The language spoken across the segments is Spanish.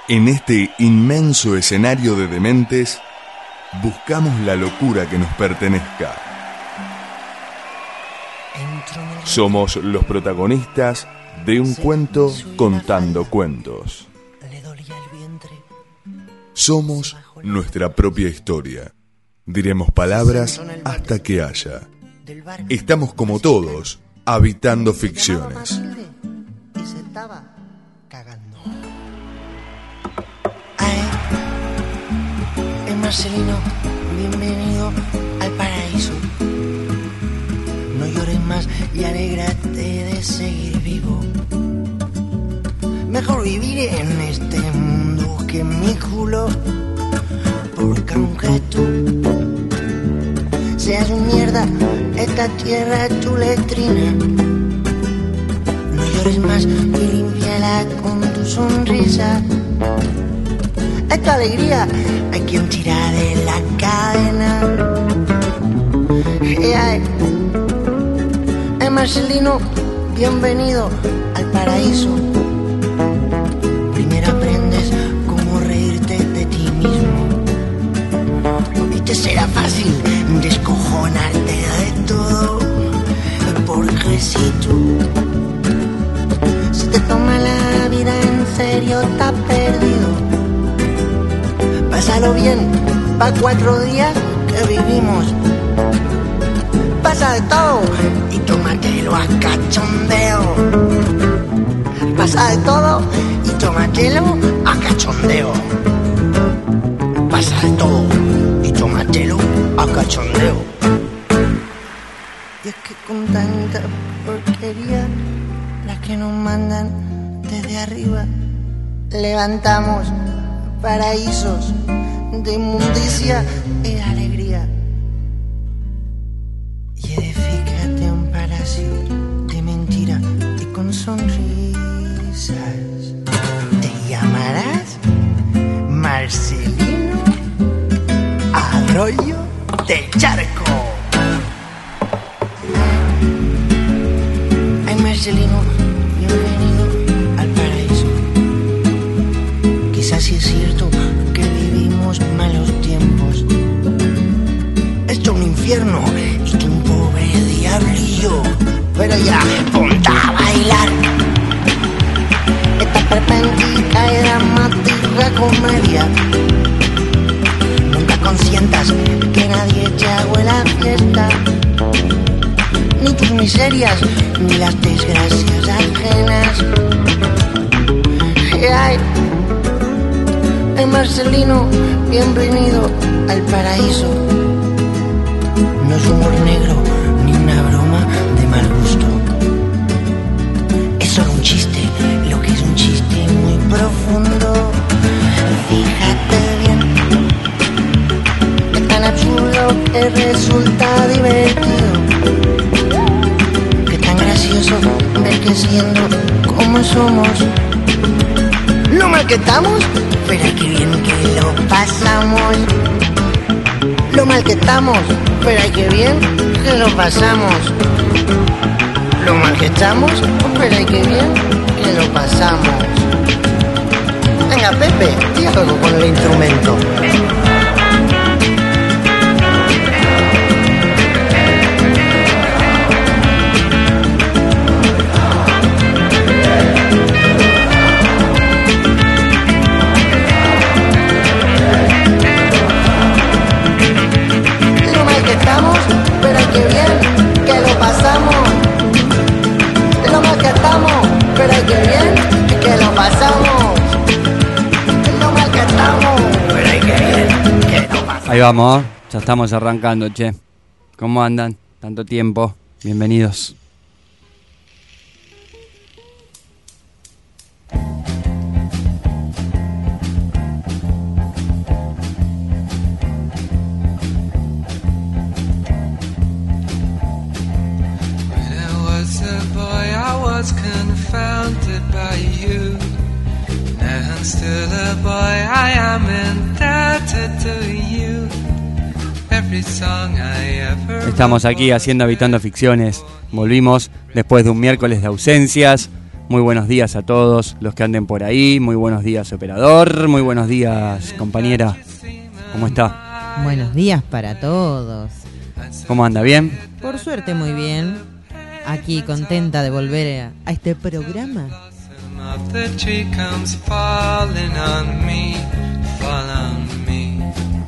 En este inmenso escenario de dementes, buscamos la locura que nos pertenezca. Somos los protagonistas de un cuento contando cuentos. Somos nuestra propia historia. Diremos palabras hasta que haya. Estamos como todos, habitando ficciones. Marcelino, bienvenido al paraíso. No llores más y alégrate de seguir vivo. Mejor vivir en este mundo que en mi culo, porque aunque tú seas un mierda, esta tierra es tu letrina. No llores más y límpiala con tu sonrisa. Esta alegría hay quien tira de la cadena. Marcelino, bienvenido al paraíso. Primero aprendes cómo reírte de ti mismo y te será fácil descojonarte de todo, porque si tú te tomas la vida en serio, estás perdido. Pásalo bien, pa' 4 días que vivimos. Pasa de todo y tómatelo a cachondeo. Pasa de todo y tómatelo a cachondeo. Pasa de todo y tómatelo a cachondeo. Y es que con tanta porquería, las que nos mandan desde arriba, levantamos paraísos de inmundicia y de alegría. Y edifícate un palacio de mentira y con sonrisas. Te llamarás Marcelino Arroyo del Charco. Ay, Marcelino, bienvenido al paraíso. Quizás sí es cierto que vivimos malos tiempos. Esto es un infierno y tú un pobre diablillo. Pero ya, ponte a bailar esta perpendicular y dramática comedia. Nunca consientas que nadie te haga la fiesta, ni tus miserias, ni las desgracias ajenas. Ay, Marcelino, bienvenido al paraíso. No es humor negro ni una broma de mal gusto. Es solo un chiste, lo que es un chiste muy profundo. Fíjate bien, es tan absurdo que resulta divertido. Que tan gracioso ver que siendo como somos, lo mal que estamos, pero qué bien que lo pasamos. Lo mal que estamos, pero ay, qué bien que lo pasamos. Lo mal que estamos, pero ay, qué bien que lo pasamos. Venga, Pepe, di algo con el instrumento. Estamos, pero qué bien que lo pasamos. Lo mal que estamos, pero qué bien que lo pasamos. Lo mal que estamos, pero qué bien que lo pasamos. Ahí vamos, ya estamos arrancando, che. ¿Cómo andan? Tanto tiempo. Bienvenidos. Confounded by you. Now I'm still a boy, I am indebted to you. Every song I ever. Estamos aquí haciendo Habitando Ficciones. Volvimos después de un miércoles de ausencias, Muy buenos días a todos los que anden por ahí. Muy buenos días, operador. Muy buenos días, compañera. ¿Cómo está? Buenos días para todos. ¿Cómo anda? ¿Bien? Por suerte, muy bien. Aquí contenta de volver a este programa. The tree comes falling on me, fall on me.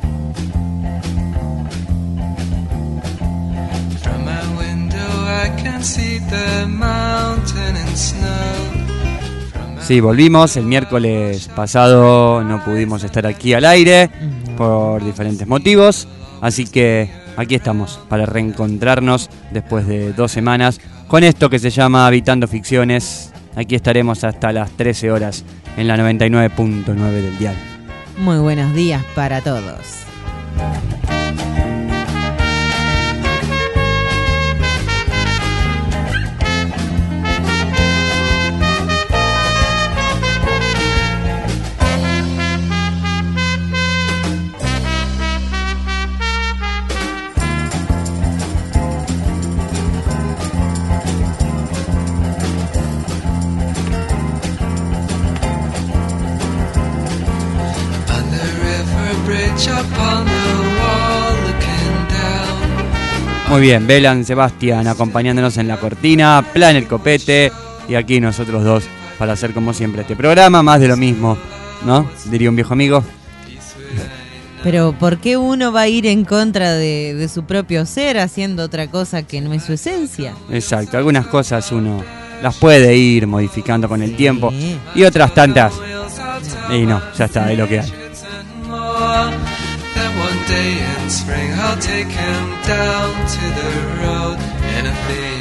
From my window I can see the mountain and snow. Sí, volvimos. El miércoles pasado no pudimos estar aquí al aire por diferentes motivos. Así que aquí estamos para reencontrarnos después de 2 semanas con esto que se llama Habitando Ficciones. Aquí estaremos hasta las 13 horas en la 99.9 del dial. Muy buenos días para todos. Muy bien, Belan, Sebastián acompañándonos en la cortina, Plan el Copete y aquí nosotros dos para hacer como siempre este programa, más de lo mismo, ¿no? Diría un viejo amigo. Pero ¿por qué uno va a ir en contra de su propio ser haciendo otra cosa que no es su esencia? Exacto, algunas cosas uno las puede ir modificando con el tiempo y otras tantas. Y no, ya está, es lo que hay. One day in spring I'll take him down to the road. Anything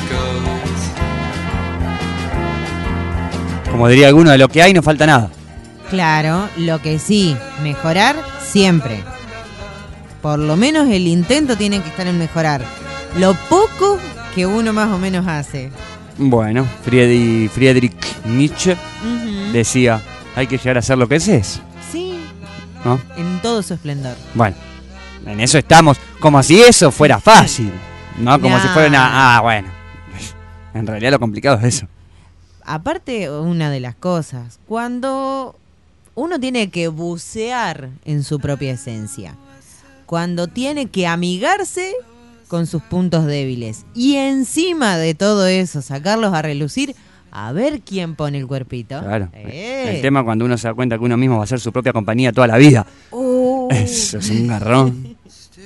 goes. Como diría alguno, de lo que hay no falta nada. Claro, lo que sí, mejorar siempre. Por lo menos el intento tiene que estar en mejorar. Lo poco que uno más o menos hace. Bueno, Friedrich Nietzsche decía, hay que llegar a ser lo que es. Sí, ¿no? En todo su esplendor. Bueno, en eso estamos, como si eso fuera fácil, ¿no? Como si fuera una... bueno, en realidad lo complicado es eso. Aparte, una de las cosas, cuando uno tiene que bucear en su propia esencia, cuando tiene que amigarse con sus puntos débiles y encima de todo eso sacarlos a relucir, a ver quién pone el cuerpito. Claro. El tema cuando uno se da cuenta que uno mismo va a ser su propia compañía toda la vida. Eso es un garrón.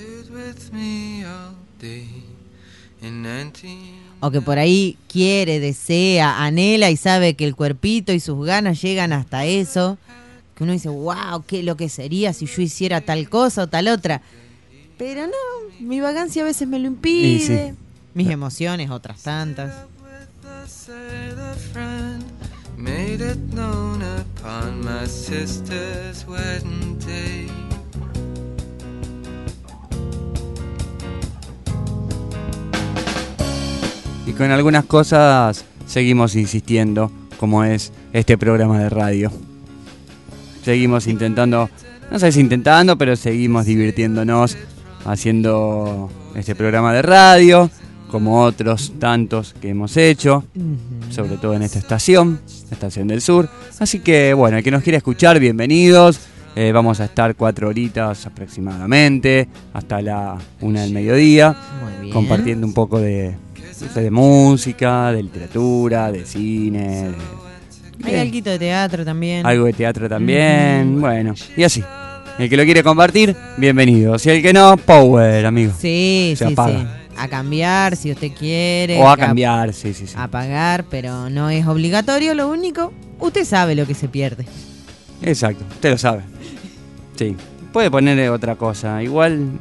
O que por ahí quiere, desea, anhela y sabe que el cuerpito y sus ganas llegan hasta eso. Que uno dice, wow, qué lo que sería si yo hiciera tal cosa o tal otra. Pero no, mi vagancia a veces me lo impide. Sí. Mis emociones, otras tantas. Made it known upon my sister's wedding day. Y con algunas cosas seguimos insistiendo, como es este programa de radio. Seguimos intentando, no sé si intentando, pero seguimos divirtiéndonos haciendo este programa de radio, como otros tantos que hemos hecho, sobre todo en esta estación del sur. Así que bueno, el que nos quiera escuchar, bienvenidos. Vamos a estar 4 horitas aproximadamente, hasta la 1 del mediodía, compartiendo un poco de música, de literatura, de cine. Hay algo de teatro también. Algo de teatro también, bueno, y así. El que lo quiere compartir, bienvenido. Si el que no, power, amigo. Sí, se apaga. Sí. A cambiar si usted quiere. O a cambiar, sí. A pagar, pero no es obligatorio. Lo único, usted sabe lo que se pierde. Exacto, usted lo sabe. Sí, puede poner otra cosa. Igual...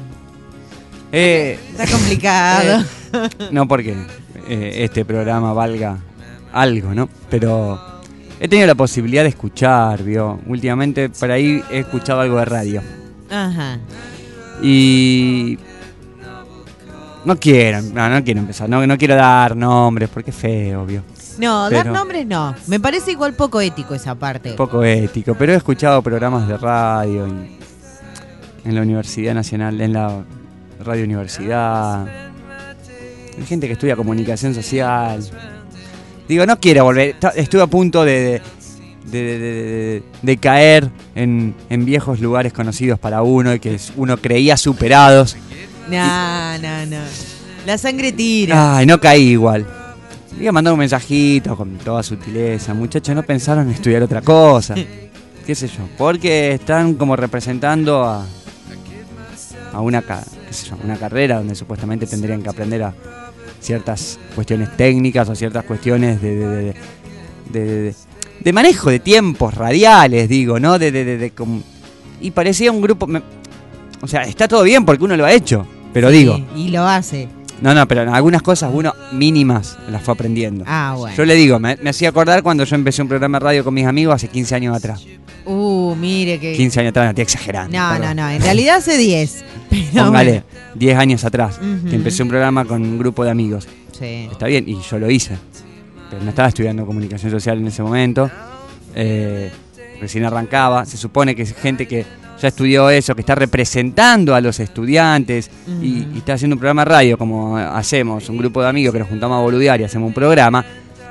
está complicado. No porque este programa valga algo, ¿no? Pero he tenido la posibilidad de escuchar, ¿vio? Últimamente por ahí he escuchado algo de radio. Ajá. Y... No quiero empezar, no quiero dar nombres porque es feo, ¿vio? No, pero, dar nombres no. Me parece igual poco ético esa parte. Poco ético, pero he escuchado programas de radio en la Universidad Nacional, en la Radio Universidad. Hay gente que estudia comunicación social. Digo, no quiero volver. Estuve a punto de caer en viejos lugares conocidos para uno y que uno creía superados. No. La sangre tira. Ay, no caí igual. Iba a mandar un mensajito con toda sutileza. Muchachos, no pensaron en estudiar otra cosa. Qué sé yo. Porque están como representando a una carrera donde supuestamente tendrían que aprender a ciertas cuestiones técnicas o ciertas cuestiones de manejo de tiempos radiales, digo, ¿no? Y parecía un grupo... O sea, está todo bien porque uno lo ha hecho, pero Sí, digo... Y lo hace. No, pero en algunas cosas uno mínimas las fue aprendiendo. Ah, bueno. Yo le digo, me hacía acordar cuando yo empecé un programa de radio con mis amigos hace 15 años atrás. Mire que... 15 años atrás, no estoy exagerando. No, en realidad hace 10. Pero Póngale, 10 años atrás, Ujú. que empecé un programa con un grupo de amigos. Sí. Está bien, y yo lo hice. Pero no estaba estudiando comunicación social en ese momento. Recién arrancaba. Se supone que es gente que ya estudió eso, que está representando a los estudiantes y está haciendo un programa de radio como hacemos, un grupo de amigos que nos juntamos a boludear y hacemos un programa.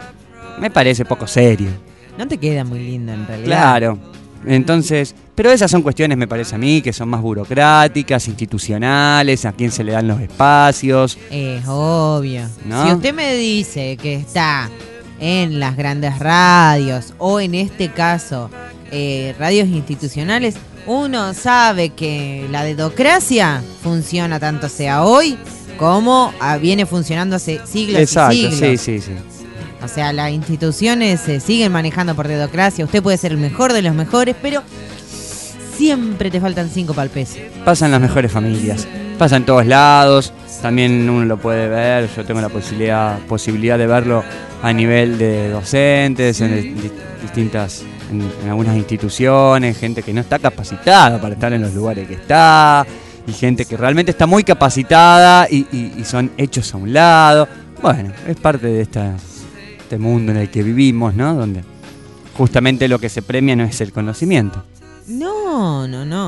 Me parece poco serio. No te queda muy lindo en realidad. Claro. Entonces, pero esas son cuestiones, me parece a mí, que son más burocráticas, institucionales, a quién se le dan los espacios. Es obvio. ¿No? Si usted me dice que está en las grandes radios o en este caso radios institucionales, uno sabe que la dedocracia funciona tanto sea hoy como viene funcionando hace siglos Exacto, y siglos. sí. O sea, las instituciones se siguen manejando por dedocracia. Usted puede ser el mejor de los mejores, pero siempre te faltan 5 para el peso. Pasa en las mejores familias, pasa en todos lados, también uno lo puede ver, yo tengo la posibilidad de verlo a nivel de docentes, en distintas, en algunas instituciones, gente que no está capacitada para estar en los lugares que está, y gente que realmente está muy capacitada y son hechos a un lado. Bueno, es parte de este mundo en el que vivimos, ¿no? Donde justamente lo que se premia no es el conocimiento. No.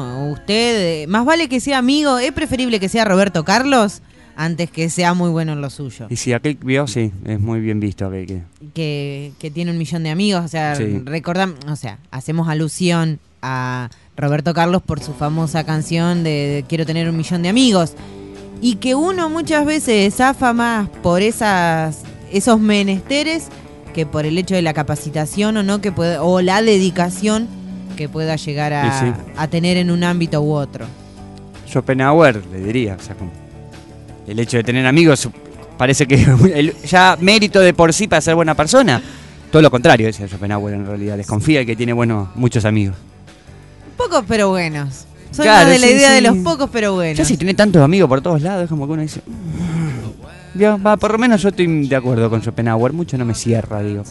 Usted, más vale que sea amigo, es preferible que sea Roberto Carlos antes que sea muy bueno en lo suyo. Y si aquel vio, sí, es muy bien visto aquel Que tiene 1 millón de amigos, o sea, Sí. hacemos alusión a Roberto Carlos por su famosa canción de Quiero tener 1 millón de amigos. Y que uno muchas veces zafa más por esos menesteres que por el hecho de la capacitación o no que puede, o la dedicación que pueda llegar a tener en un ámbito u otro. Schopenhauer, le diría, o sea, el hecho de tener amigos parece que ya mérito de por sí para ser buena persona. Todo lo contrario, decía Schopenhauer en realidad, desconfía que tiene muchos amigos. Pocos pero buenos. Soy Claro, más de la sí, idea sí. de los pocos pero buenos. Ya si tiene tantos amigos por todos lados, es como que uno dice... por lo menos yo estoy de acuerdo con Schopenhauer, mucho no me cierra, digo.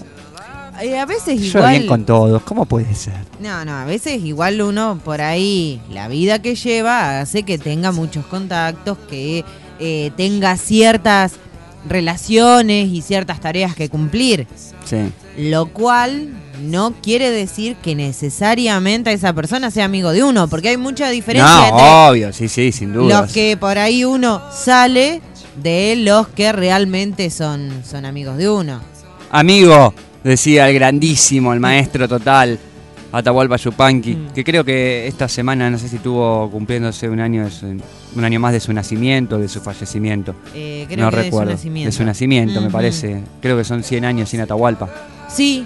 A veces Yo igual... bien con todos, ¿cómo puede ser? No, a veces igual uno por ahí, la vida que lleva hace que tenga muchos contactos, que tenga ciertas relaciones y ciertas tareas que cumplir. Sí. Lo cual no quiere decir que necesariamente esa persona sea amigo de uno, porque hay mucha diferencia entre obvio, sí, sin duda. los que por ahí uno sale de los que realmente son amigos de uno. Amigo, decía el grandísimo, el maestro total, Atahualpa Yupanqui, que creo que esta semana, no sé si estuvo cumpliéndose un año más de su nacimiento, de su fallecimiento. Creo No que recuerdo. de su nacimiento. Me Ujú. parece. Creo que son 100 años sin Atahualpa. Sí.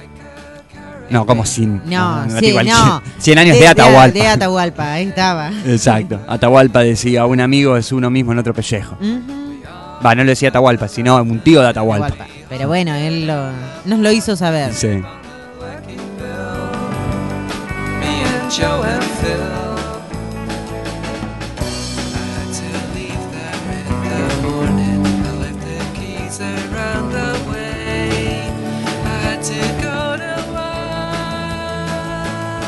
No, como sin. No, no, sí, igual, no. 100 años de Atahualpa. De Atahualpa, ahí estaba. Exacto. Atahualpa decía, un amigo es uno mismo en otro pellejo. Ujú. Va, no lo decía Atahualpa, sino un tío de Atahualpa. Atahualpa. Pero bueno, él nos lo hizo saber. Sí. Me and Joe and Phil. I had to leave there in the morning. I left the keys around the way. I had to go to work.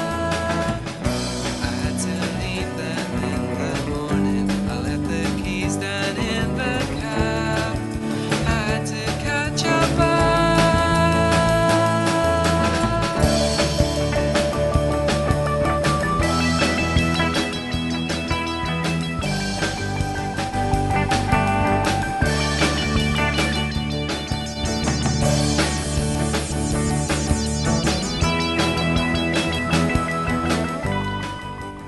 I had to leave them in the morning. I left the keys down in the cab. I had to catch a bus.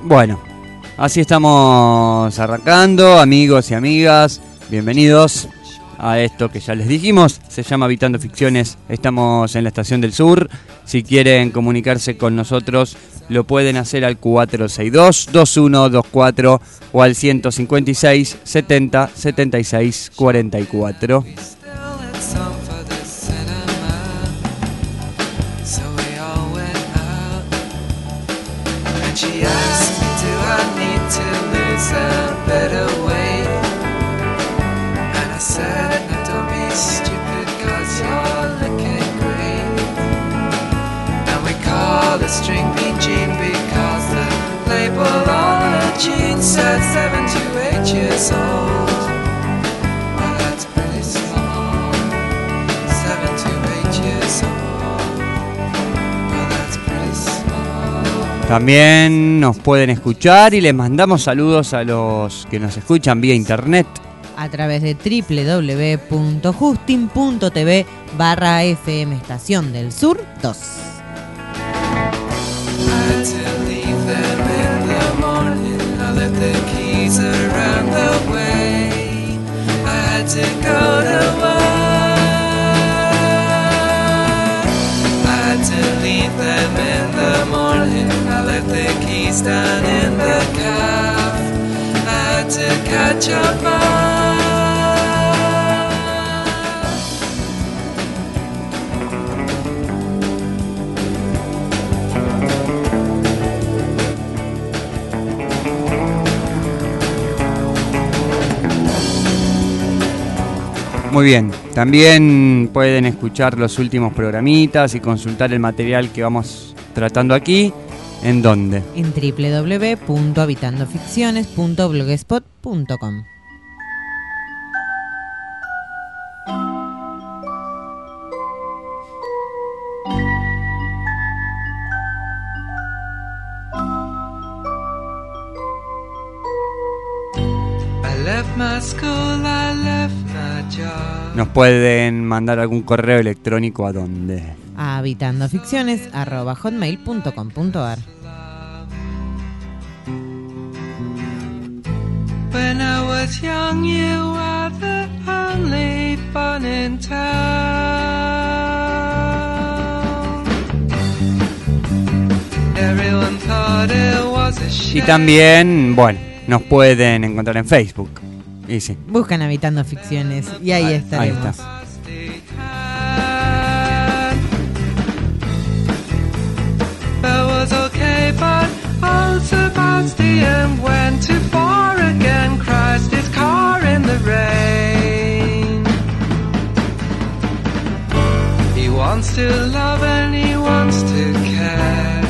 Bueno, así estamos arrancando, amigos y amigas, bienvenidos a esto que ya les dijimos, se llama Habitando Ficciones, estamos en la Estación del Sur. Si quieren comunicarse con nosotros, lo pueden hacer al 462-2124 o al 156 70 76 44. Still had some for the cinema, so we all went out. And she asked me, do I need to lose a bit of weight? And I said, no, don't be stupid, cause you're looking great. And we called a string bean jean because the label on her jeans said 7 to 8 years old. Well, that's pretty small. 7 to 8 years old. Well, that's pretty small. También nos pueden escuchar y les mandamos saludos a los que nos escuchan vía internet. A través de www.justin.tv/FM Estación del Sur 2. I had to leave them in the morning. I left the keys around the way. I had to go to work. I had to leave them in the morning. I left the keys down in the cab. I had to catch a bus. Muy bien, también pueden escuchar los últimos programitas y consultar el material que vamos tratando aquí. ¿En dónde? En www.habitandoficciones.blogspot.com. I left my school, I left my job. Nos pueden mandar algún correo electrónico a dónde. A habitandoficciones@hotmail.com.ar. When I was young, you were the only fun in town. Everyone thought it was a Y shame. también, bueno, nos pueden encontrar en Facebook. Y sí, Buscan Habitando Ficciones y ahí estaremos. ahí está. That was okay, but old Sebastian went too far again. Crashed his car in the rain. He wants to love and he wants to care.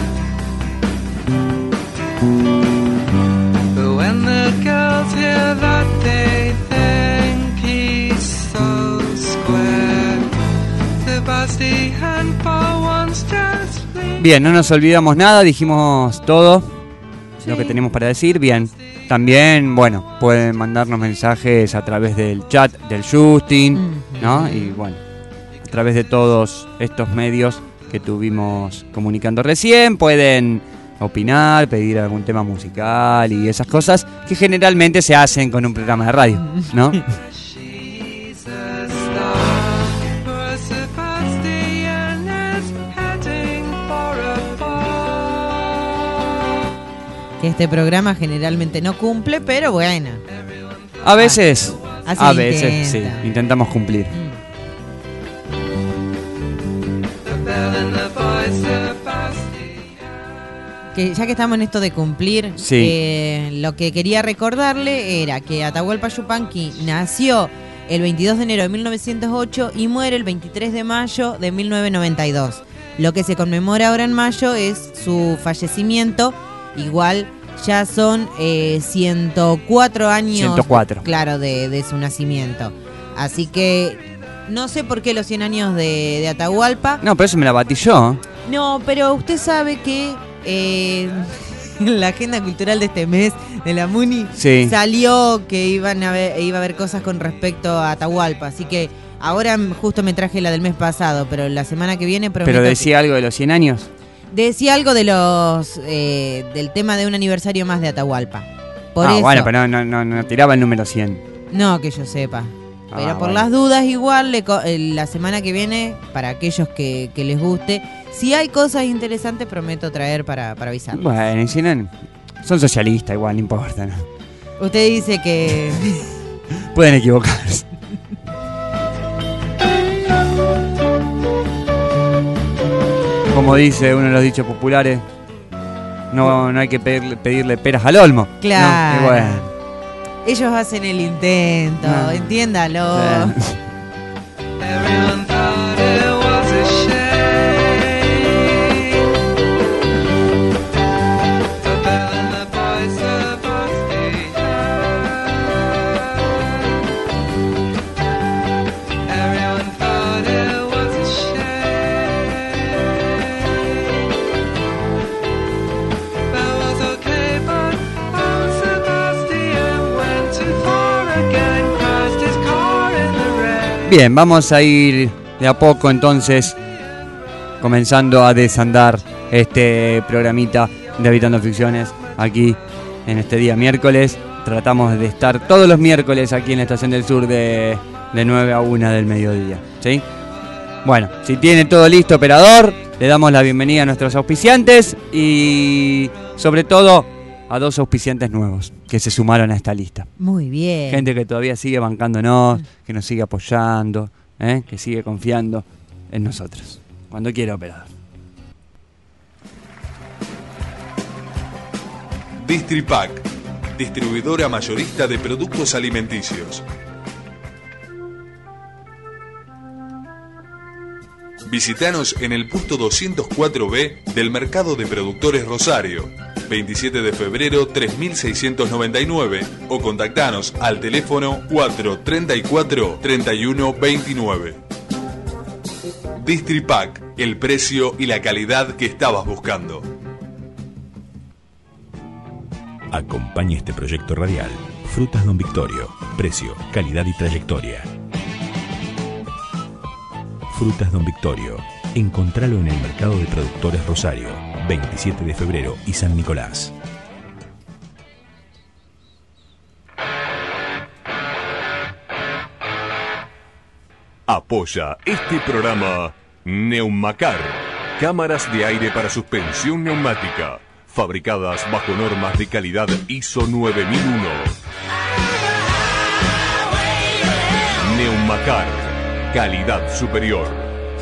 But when the girls hear that, they think he's so square. Sebastian for once just leave. Bien, no nos olvidamos nada, dijimos todo lo que tenemos para decir. Bien, también, bueno, pueden mandarnos mensajes a través del chat del Justin, ¿no? Y bueno, a través de todos estos medios que tuvimos comunicando recién, pueden opinar, pedir algún tema musical y esas cosas que generalmente se hacen con un programa de radio, ¿no? She's a star. Poor Sebastian is heading for a fall. Que este programa generalmente no cumple, pero bueno. A veces, Así a veces, sí, intenta. intentamos cumplir. The bell and the boy Sebastian. Que ya que estamos en esto de cumplir, Sí. lo que quería recordarle era que Atahualpa Yupanqui nació el 22 de enero de 1908 y muere el 23 de mayo de 1992. Lo que se conmemora ahora en mayo es su fallecimiento. Igual ya son 104 años 104. claro, de su nacimiento. Así que no sé por qué los 100 años de Atahualpa. No, pero eso me la batí yo. No, pero usted sabe que en la agenda cultural de este mes de la MUNI Sí. salió que iba a haber cosas con respecto a Atahualpa. Así que ahora justo me traje la del mes pasado, pero la semana que viene prometo Pero que- decía algo de los 100 años. Decía algo de los del tema de un aniversario más de Atahualpa. Por eso, Bueno, pero no tiraba el número 100. no que yo sepa. Pero por Bueno. las dudas igual, la semana que viene, para aquellos que les guste, si hay cosas interesantes prometo traer para avisar. Bueno, y si no, son socialistas igual, no importa, ¿no? Usted dice que... Pueden equivocarse. Como dice uno de los dichos populares, no hay que pedirle peras al olmo. Claro. No, y bueno. Ellos hacen el intento, Ah. entiéndalo. Everyone thought it was a shame. The bell and the boys supposed to everyone thought it was a shame. That was okay, but old Sebastian went too far again, crashed his car in the rain. Bien, vamos a ir de a poco entonces comenzando a desandar este programita de Habitando Ficciones aquí en este día miércoles. Tratamos de estar todos los miércoles aquí en la Estación del Sur de 9 a 1 del mediodía, ¿sí? Bueno, si tiene todo listo, operador, le damos la bienvenida a nuestros auspiciantes y sobre todo a 2 auspiciantes nuevos que se sumaron a esta lista. Muy bien. Gente que todavía sigue bancándonos, que nos sigue apoyando, que sigue confiando en nosotros. Cuando quiera, operador. Distripac, distribuidora mayorista de productos alimenticios. Visítanos en el puesto 204B del Mercado de Productores Rosario, 27 de febrero 3699, o contactanos al teléfono 434-3129. Distripac, el precio y la calidad que estabas buscando. Acompaña este proyecto radial. Frutas Don Victorio. Precio, calidad y trayectoria. Frutas Don Victorio. Encontralo en el Mercado de Productores Rosario, 27 de febrero y San Nicolás. Apoya este programa Neumacar, cámaras de aire para suspensión neumática, fabricadas bajo normas de calidad ISO 9001. Neumacar, calidad superior.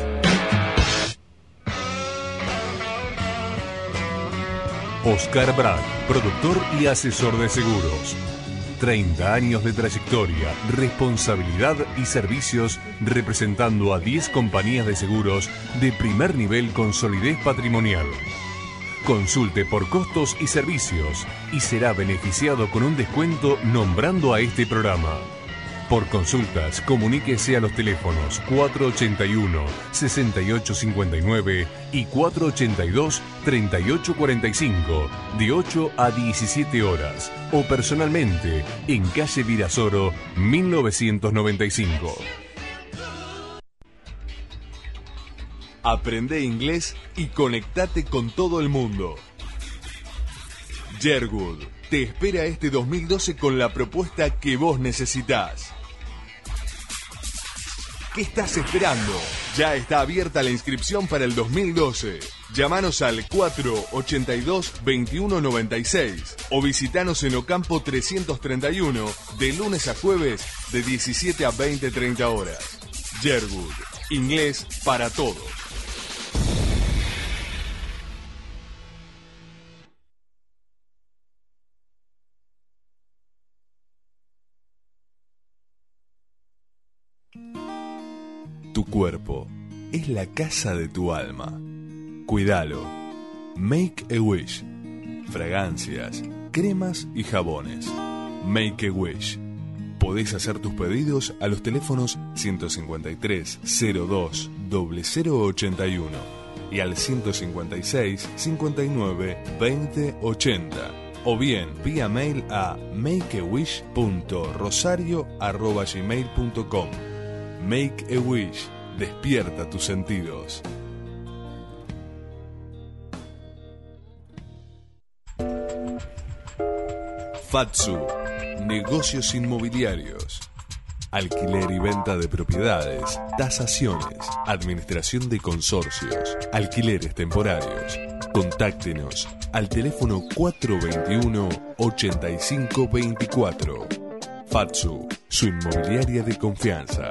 Oscar Brad, productor y asesor de seguros. 30 años de trayectoria, responsabilidad y servicios representando a 10 compañías de seguros de primer nivel con solidez patrimonial. Consulte por costos y servicios y será beneficiado con un descuento nombrando a este programa. Por consultas, comuníquese a los teléfonos 481-6859 y 482-3845 de 8 a 17 horas o personalmente en calle Virasoro 1995. Aprende inglés y conectate con todo el mundo. Jerwood te espera este 2012 con la propuesta que vos necesitás. ¿Qué estás esperando? Ya está abierta la inscripción para el 2012. Llámanos al 482-2196 o visitanos en Ocampo 331 de lunes a jueves de 17 a 20-30 horas. Jerwood, inglés para todos. Tu cuerpo es la casa de tu alma. Cuídalo. Make a Wish. Fragancias, cremas y jabones. Make a Wish. Podés hacer tus pedidos a los teléfonos 153 02 0081 y al 156 59 20 80 o bien vía mail a makeawish.rosario@gmail.com. Make a Wish. Despierta tus sentidos. Fatsu, negocios inmobiliarios. Alquiler y venta de propiedades, tasaciones, administración de consorcios, alquileres temporarios. Contáctenos al teléfono 421-8524. Fatsu, su inmobiliaria de confianza.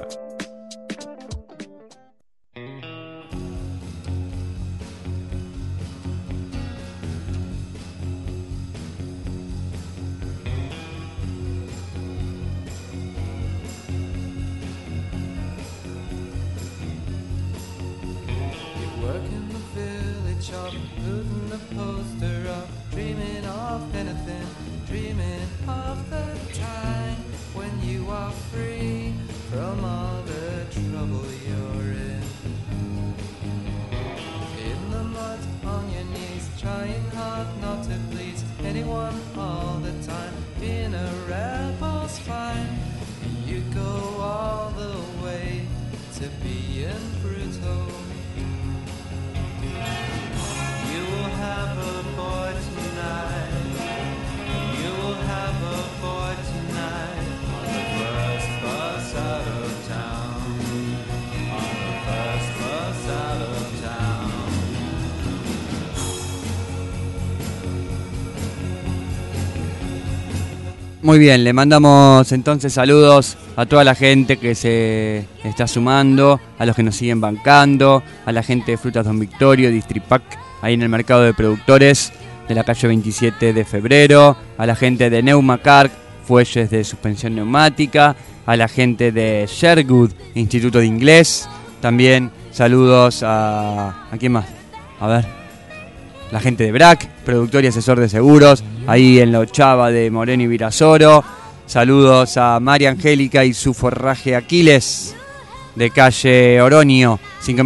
Muy bien, le mandamos entonces saludos a toda la gente que se está sumando, a los que nos siguen bancando, a la gente de Frutas Don Victorio, Distripac, ahí en el mercado de productores de la calle 27 de febrero, a la gente de Neumacar, fuelles de suspensión neumática, a la gente de Sherwood, Instituto de Inglés, también saludos ¿a quién más? A ver. La gente de BRAC, productor y asesor de seguros, ahí en la Ochava de Moreno y Virasoro. Saludos a María Angélica y su forraje Aquiles, de calle Oronio,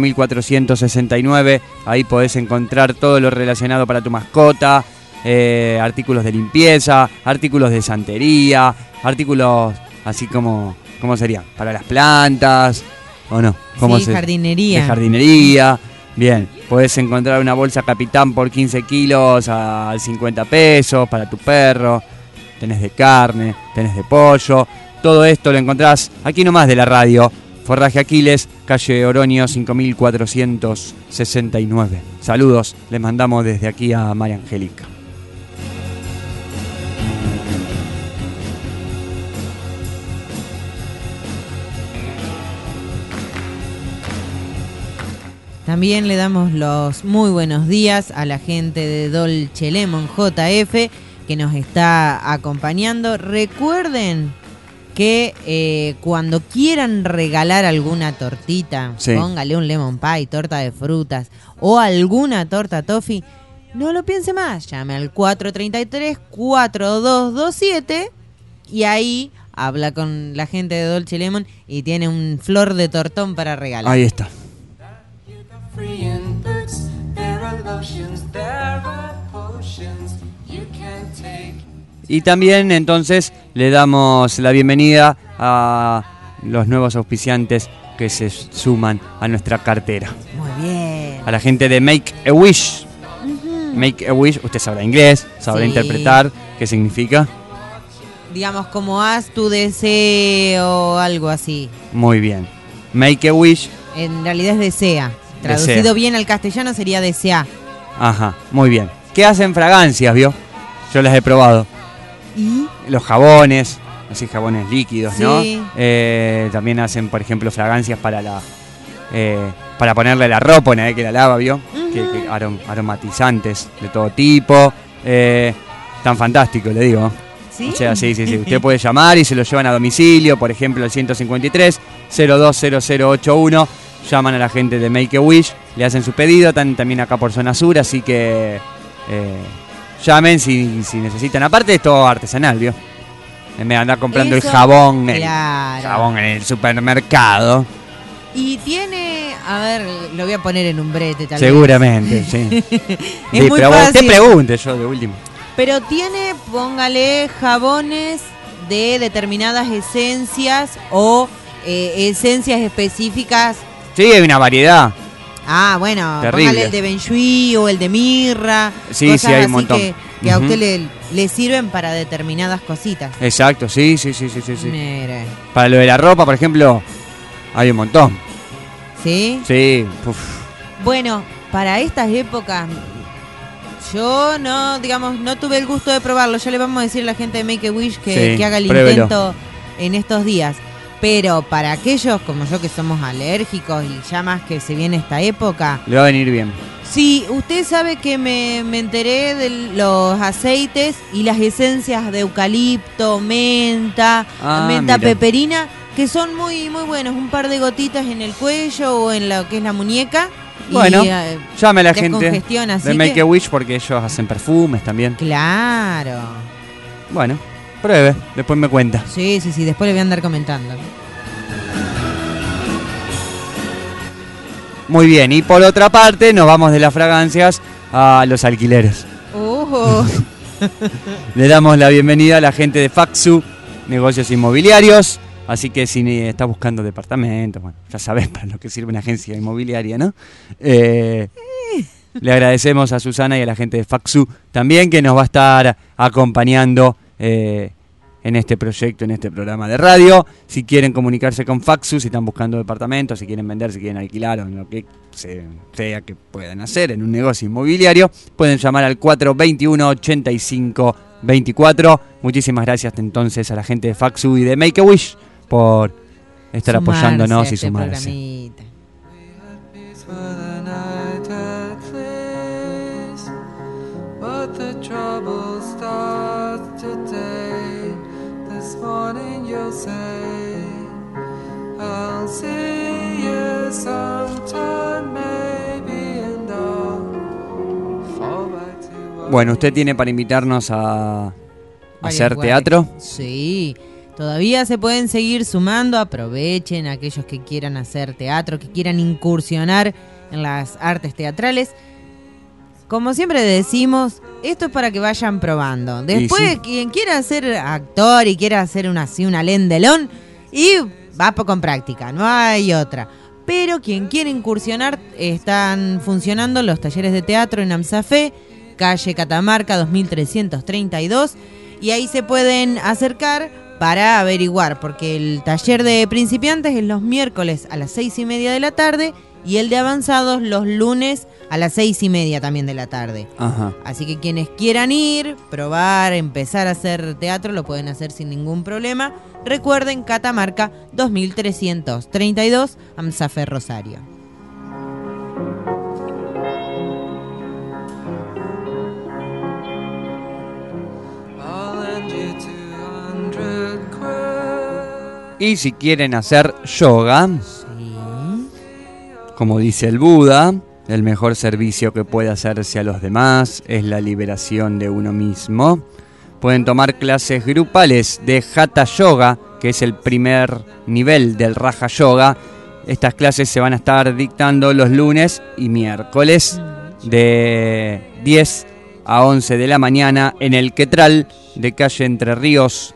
5469. Ahí podés encontrar todo lo relacionado para tu mascota, artículos de limpieza, artículos de santería, artículos así como, ¿cómo sería? Para las plantas, ¿o no? Sí, jardinería. De jardinería. Bien, podés encontrar una bolsa Capitán por 15 kilos a 50 pesos para tu perro. Tenés de carne, tenés de pollo. Todo esto lo encontrás aquí nomás de la radio. Forraje Aquiles, calle Oronio 5469. Saludos, les mandamos desde aquí a María Angélica. También le damos los muy buenos días a la gente de Dolce Lemon JF que nos está acompañando. Recuerden que cuando quieran regalar alguna tortita, sí, póngale un lemon pie, torta de frutas o alguna torta toffee, no lo piense más, llame al 433-4227 y ahí habla con la gente de Dolce Lemon y tiene un flor de tortón para regalar. Ahí está. Y también entonces le damos la bienvenida a los nuevos auspiciantes que se suman a nuestra cartera. Muy bien. A la gente de Make a Wish. Make a Wish, usted sabrá inglés, sabrá interpretar qué significa. Digamos como haz tu deseo o algo así. Muy bien. Make a Wish. En realidad es desea. Traducido bien al castellano sería desea. Ajá, muy bien. ¿Qué hacen fragancias, vio? Yo las he probado. ¿Y? Los jabones, así jabones líquidos, sí, ¿no? También hacen, por ejemplo, fragancias para para ponerle la ropa una vez que la lava, ¿vio? Que aromatizantes de todo tipo. Tan fantástico, le digo. ¿Sí? O sea, sí. Usted puede llamar y se lo llevan a domicilio, por ejemplo, al 153-020081. Llaman a la gente de Make a Wish, le hacen su pedido, están también acá por zona sur, así que llamen si necesitan. Aparte es todo artesanal, ¿vio? En vez de andar comprando el jabón, claro, jabón en el supermercado. Y tiene, a ver, lo voy a poner en un brete tal seguramente, vez. Sí. Es muy pero fácil. usted pregunte, yo de último. Pero tiene, póngale, jabones de determinadas esencias o esencias específicas. Sí, hay una variedad. Ah, bueno, Terrible. póngale el de Benjuí o el de Mirra. Sí, cosas sí, hay un así montón. que a Ujú. usted le sirven para determinadas cositas. Exacto, sí. Mire. Para lo de la ropa, por ejemplo, hay un montón. ¿Sí? Sí, uf. Bueno, para estas épocas, yo no, digamos, no tuve el gusto de probarlo. Ya le vamos a decir a la gente de Make-A-Wish que, Sí, que haga el pruébelo. intento en estos días. Pero para aquellos como yo que somos alérgicos y ya más que se viene esta época, Le va a venir bien. sí, usted sabe que me enteré de los aceites y las esencias de eucalipto, menta, Mira. peperina, que son muy muy buenos. Un par de gotitas en el cuello o en lo que es la muñeca. Bueno, y, llame a la gente descongestiona, así de que- Make-A-Wish porque ellos hacen perfumes también. Claro. Bueno, pruebe, después me cuenta. Sí, después le voy a andar comentando. Muy bien, y por otra parte nos vamos de las fragancias a los alquileres. Le damos la bienvenida a la gente de Faxu, negocios inmobiliarios. Así que si estás buscando departamentos, bueno, ya sabes para lo que sirve una agencia inmobiliaria, ¿no? Le agradecemos a Susana y a la gente de Faxu también que nos va a estar acompañando en este proyecto, en este programa de radio. Si quieren comunicarse con Faxu, si están buscando departamentos, si quieren vender, si quieren alquilar o en lo que sea que puedan hacer en un negocio inmobiliario, pueden llamar al 421-8524. Muchísimas gracias entonces a la gente de Faxu y de Make-A-Wish por estar apoyándonos y este sumarse. programita. Peace for the night at least, but the trouble starts today. This morning you'll say, I'll see you sometime, maybe, and I'll fall back to Bueno, ¿usted tiene para invitarnos a Varios hacer lugares. teatro? Sí, todavía se pueden seguir sumando, aprovechen aquellos que quieran hacer teatro, que quieran incursionar en las artes teatrales. Como siempre decimos, esto es para que vayan probando. Después, sí. quien quiera ser actor y quiera hacer una lendelón, y va con práctica, no hay otra. Pero quien quiere incursionar, están funcionando los talleres de teatro en Amsafé, calle Catamarca 2332, y ahí se pueden acercar para averiguar, porque el taller de principiantes es los miércoles a las 6:30 de la tarde y el de avanzados los lunes a las 6:30 también de la tarde. Ajá. Así que quienes quieran ir, probar, empezar a hacer teatro, lo pueden hacer sin ningún problema. Recuerden, Catamarca 2332, Amsafé, Rosario. I'll lend you 200 quid. Y si quieren hacer yoga, como dice el Buda, el mejor servicio que puede hacerse a los demás es la liberación de uno mismo. Pueden tomar clases grupales de Hatha Yoga, que es el primer nivel del Raja Yoga. Estas clases se van a estar dictando los lunes y miércoles de 10 a 11 de la mañana en el Quetral de calle Entre Ríos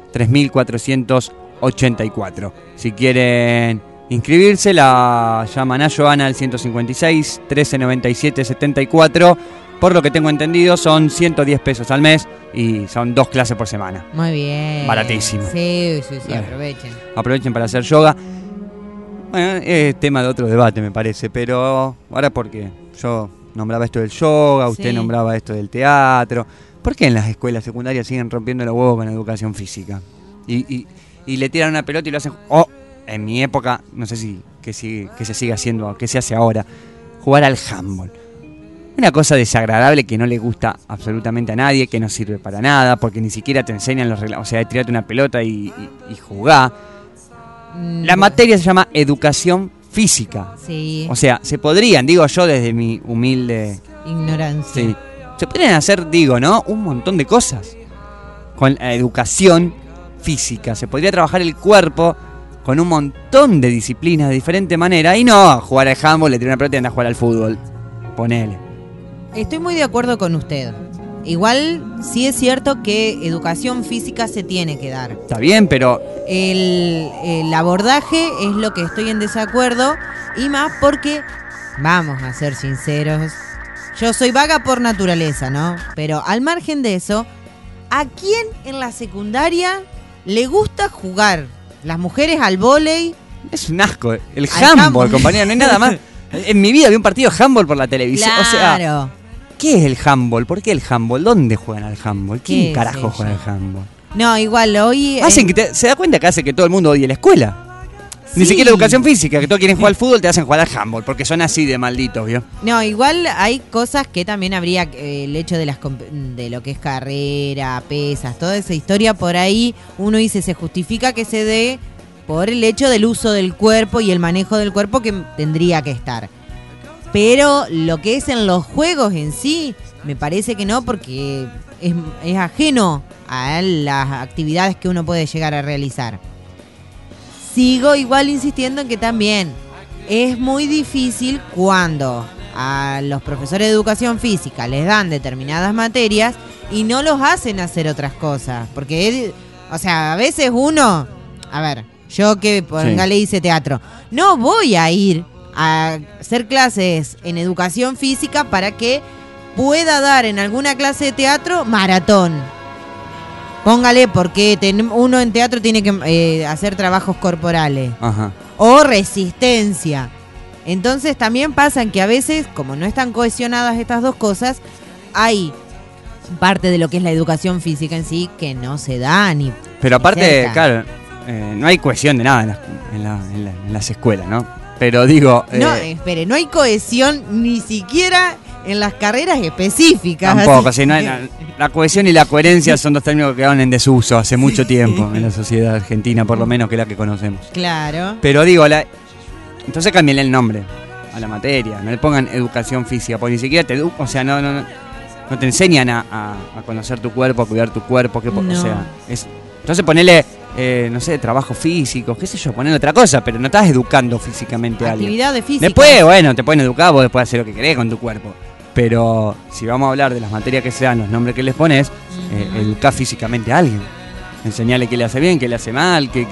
3484. Si quieren inscribirse, la llaman a Joana al 156 1397 74. Por lo que tengo entendido, son 110 pesos al mes y son 2 clases por semana. Muy bien. Baratísimo. Sí, aprovechen. Aprovechen para hacer yoga. Bueno, es tema de otro debate, me parece, pero ahora porque yo nombraba esto del yoga, usted Sí. nombraba esto del teatro. ¿Por qué en las escuelas secundarias siguen rompiendo los huevos con la educación física? Y le tiran una pelota y lo hacen... En mi época, no sé si que se sigue haciendo, que se hace ahora, jugar al handball. Una cosa desagradable que no le gusta absolutamente a nadie, que no sirve para nada, porque ni siquiera te enseñan los reglamentos. O sea, tirarte una pelota y jugá. La materia se llama educación física. Sí, O sea, se podrían, digo yo desde mi humilde... ignorancia. Sí, se podrían hacer, digo, ¿no? Un montón de cosas. Con la educación física. Se podría trabajar el cuerpo con un montón de disciplinas de diferente manera. Y no jugar al handball, le tirar una pelota y andar a jugar al fútbol. Ponele. Estoy muy de acuerdo con usted. Igual sí es cierto que educación física se tiene que dar. Está bien, pero... El abordaje es lo que estoy en desacuerdo, y más porque vamos a ser sinceros, yo soy vaga por naturaleza, ¿no? Pero al margen de eso, ¿a quién en la secundaria le gusta jugar las mujeres al vóley? Es un asco. El Al handball, handball. compañero, no hay nada más. En mi vida vi un partido de handball por la televisión. O sea, Claro. ¿qué es el handball? ¿Por qué el handball? ¿Dónde juegan al handball? ¿Quién ¿Qué carajo sé juega yo? al handball? No, igual hoy... Hacen que se da cuenta que hace que todo el mundo odie la escuela. Ni Sí. siquiera educación física, que todos quieren jugar al fútbol, te hacen jugar al handball, porque son así de malditos, ¿vio? No, igual hay cosas que también habría, el hecho de de lo que es carrera, pesas, toda esa historia por ahí, uno dice, se justifica que se dé por el hecho del uso del cuerpo y el manejo del cuerpo que tendría que estar. Pero lo que es en los juegos en sí, me parece que no, porque es ajeno a las actividades que uno puede llegar a realizar. Sigo igual insistiendo en que también es muy difícil cuando a los profesores de educación física les dan determinadas materias y no los hacen hacer otras cosas. Porque, o sea, a veces uno, a ver, yo que póngale hice teatro, no voy a ir a hacer clases en educación física para que pueda dar en alguna clase de teatro maratón. Póngale, porque uno en teatro tiene que hacer trabajos corporales. Ajá. O resistencia. Entonces también pasan que a veces, como no están cohesionadas estas dos cosas, hay parte de lo que es la educación física en sí que no se da ni Pero aparte, cerca. claro, no hay cohesión de nada en las escuelas, ¿no? Pero digo... No, espere, no hay cohesión ni siquiera en las carreras específicas. tampoco, así sí, no hay que- la cohesión y la coherencia son dos términos que quedaron en desuso hace mucho tiempo en la sociedad argentina, por lo menos que la que conocemos. Claro. Pero digo, entonces cambien el nombre a la materia, no le pongan educación física, porque ni siquiera te educan, o sea, no te enseñan a conocer tu cuerpo, a cuidar tu cuerpo, No. o sea, entonces ponele, no sé, trabajo físico, qué sé yo, ponele otra cosa, pero no estás educando físicamente a alguien. Actividades físicas. Después, bueno, te pueden educar, vos después hacer lo que querés con tu cuerpo. Pero si vamos a hablar de las materias que sean, los nombres que les pones, educar físicamente a alguien. Enseñarle qué le hace bien, qué le hace mal, qué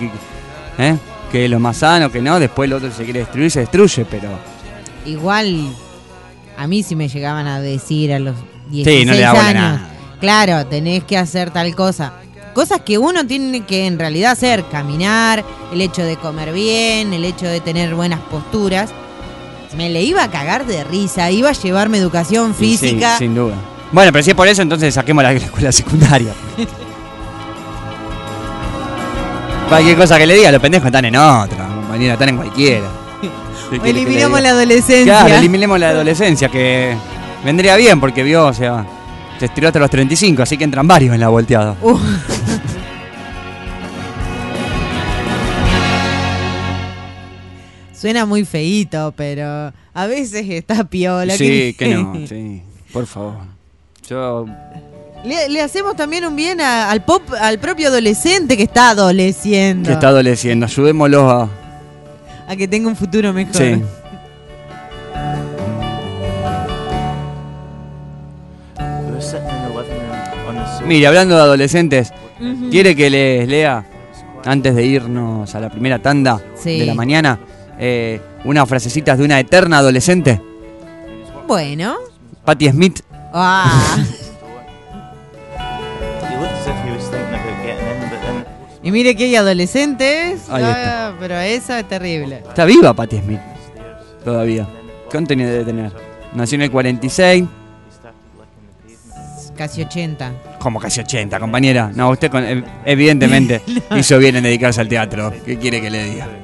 es lo más sano, que no. Después el otro si se quiere destruir, se destruye, pero... Igual, a mí si me llegaban a decir a los 16 Sí, no le da bola a años, nada. claro, tenés que hacer tal cosa. Cosas que uno tiene que en realidad hacer, caminar, el hecho de comer bien, el hecho de tener buenas posturas. Me le iba a cagar de risa, iba a llevarme educación Y sí, física. sin duda. Bueno, pero si es por eso, entonces saquemos la escuela secundaria. Cualquier cosa que le diga, los pendejos están en otra, compañera, están en cualquiera. ¿Qué quiere que le Eliminamos diga? la adolescencia. Claro, eliminemos la adolescencia, que vendría bien, porque vio, o sea, se estiró hasta los 35, así que entran varios en la volteada. Suena muy feíto, pero a veces está piola. Sí, que no, sí, por favor. Yo... Le hacemos también un bien al propio adolescente que está adoleciendo. Que está adoleciendo, ayudémoslo A que tenga un futuro mejor. Sí. Mire, hablando de adolescentes, Ujú. ¿quiere que les lea, antes de irnos a la primera tanda Sí. de la mañana, unas frasecitas de una eterna adolescente? Bueno. Patti Smith. Ah. Y mire que hay adolescentes. Ahí está. Pero esa es terrible. Está viva Patti Smith. Todavía. ¿Cuánto años debe tener? Nació en el 46. Casi 80. Como casi 80, compañera. No, usted evidentemente hizo bien en dedicarse al teatro. ¿Qué quiere que le diga?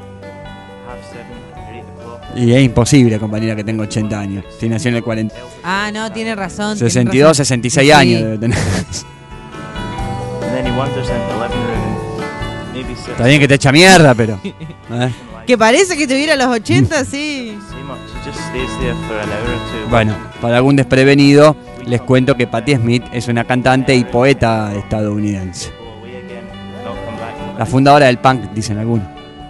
Y es imposible, compañera, que tenga 80 años. Si nació en el 40. Ah, no, tiene razón. tiene 62, razón. 66 Sí. años debe tener. Está bien que te echa mierda, pero... Que parece que tuviera los 80, sí. Bueno, para algún desprevenido, les cuento que Patti Smith es una cantante y poeta estadounidense. La fundadora del punk, dicen algunos.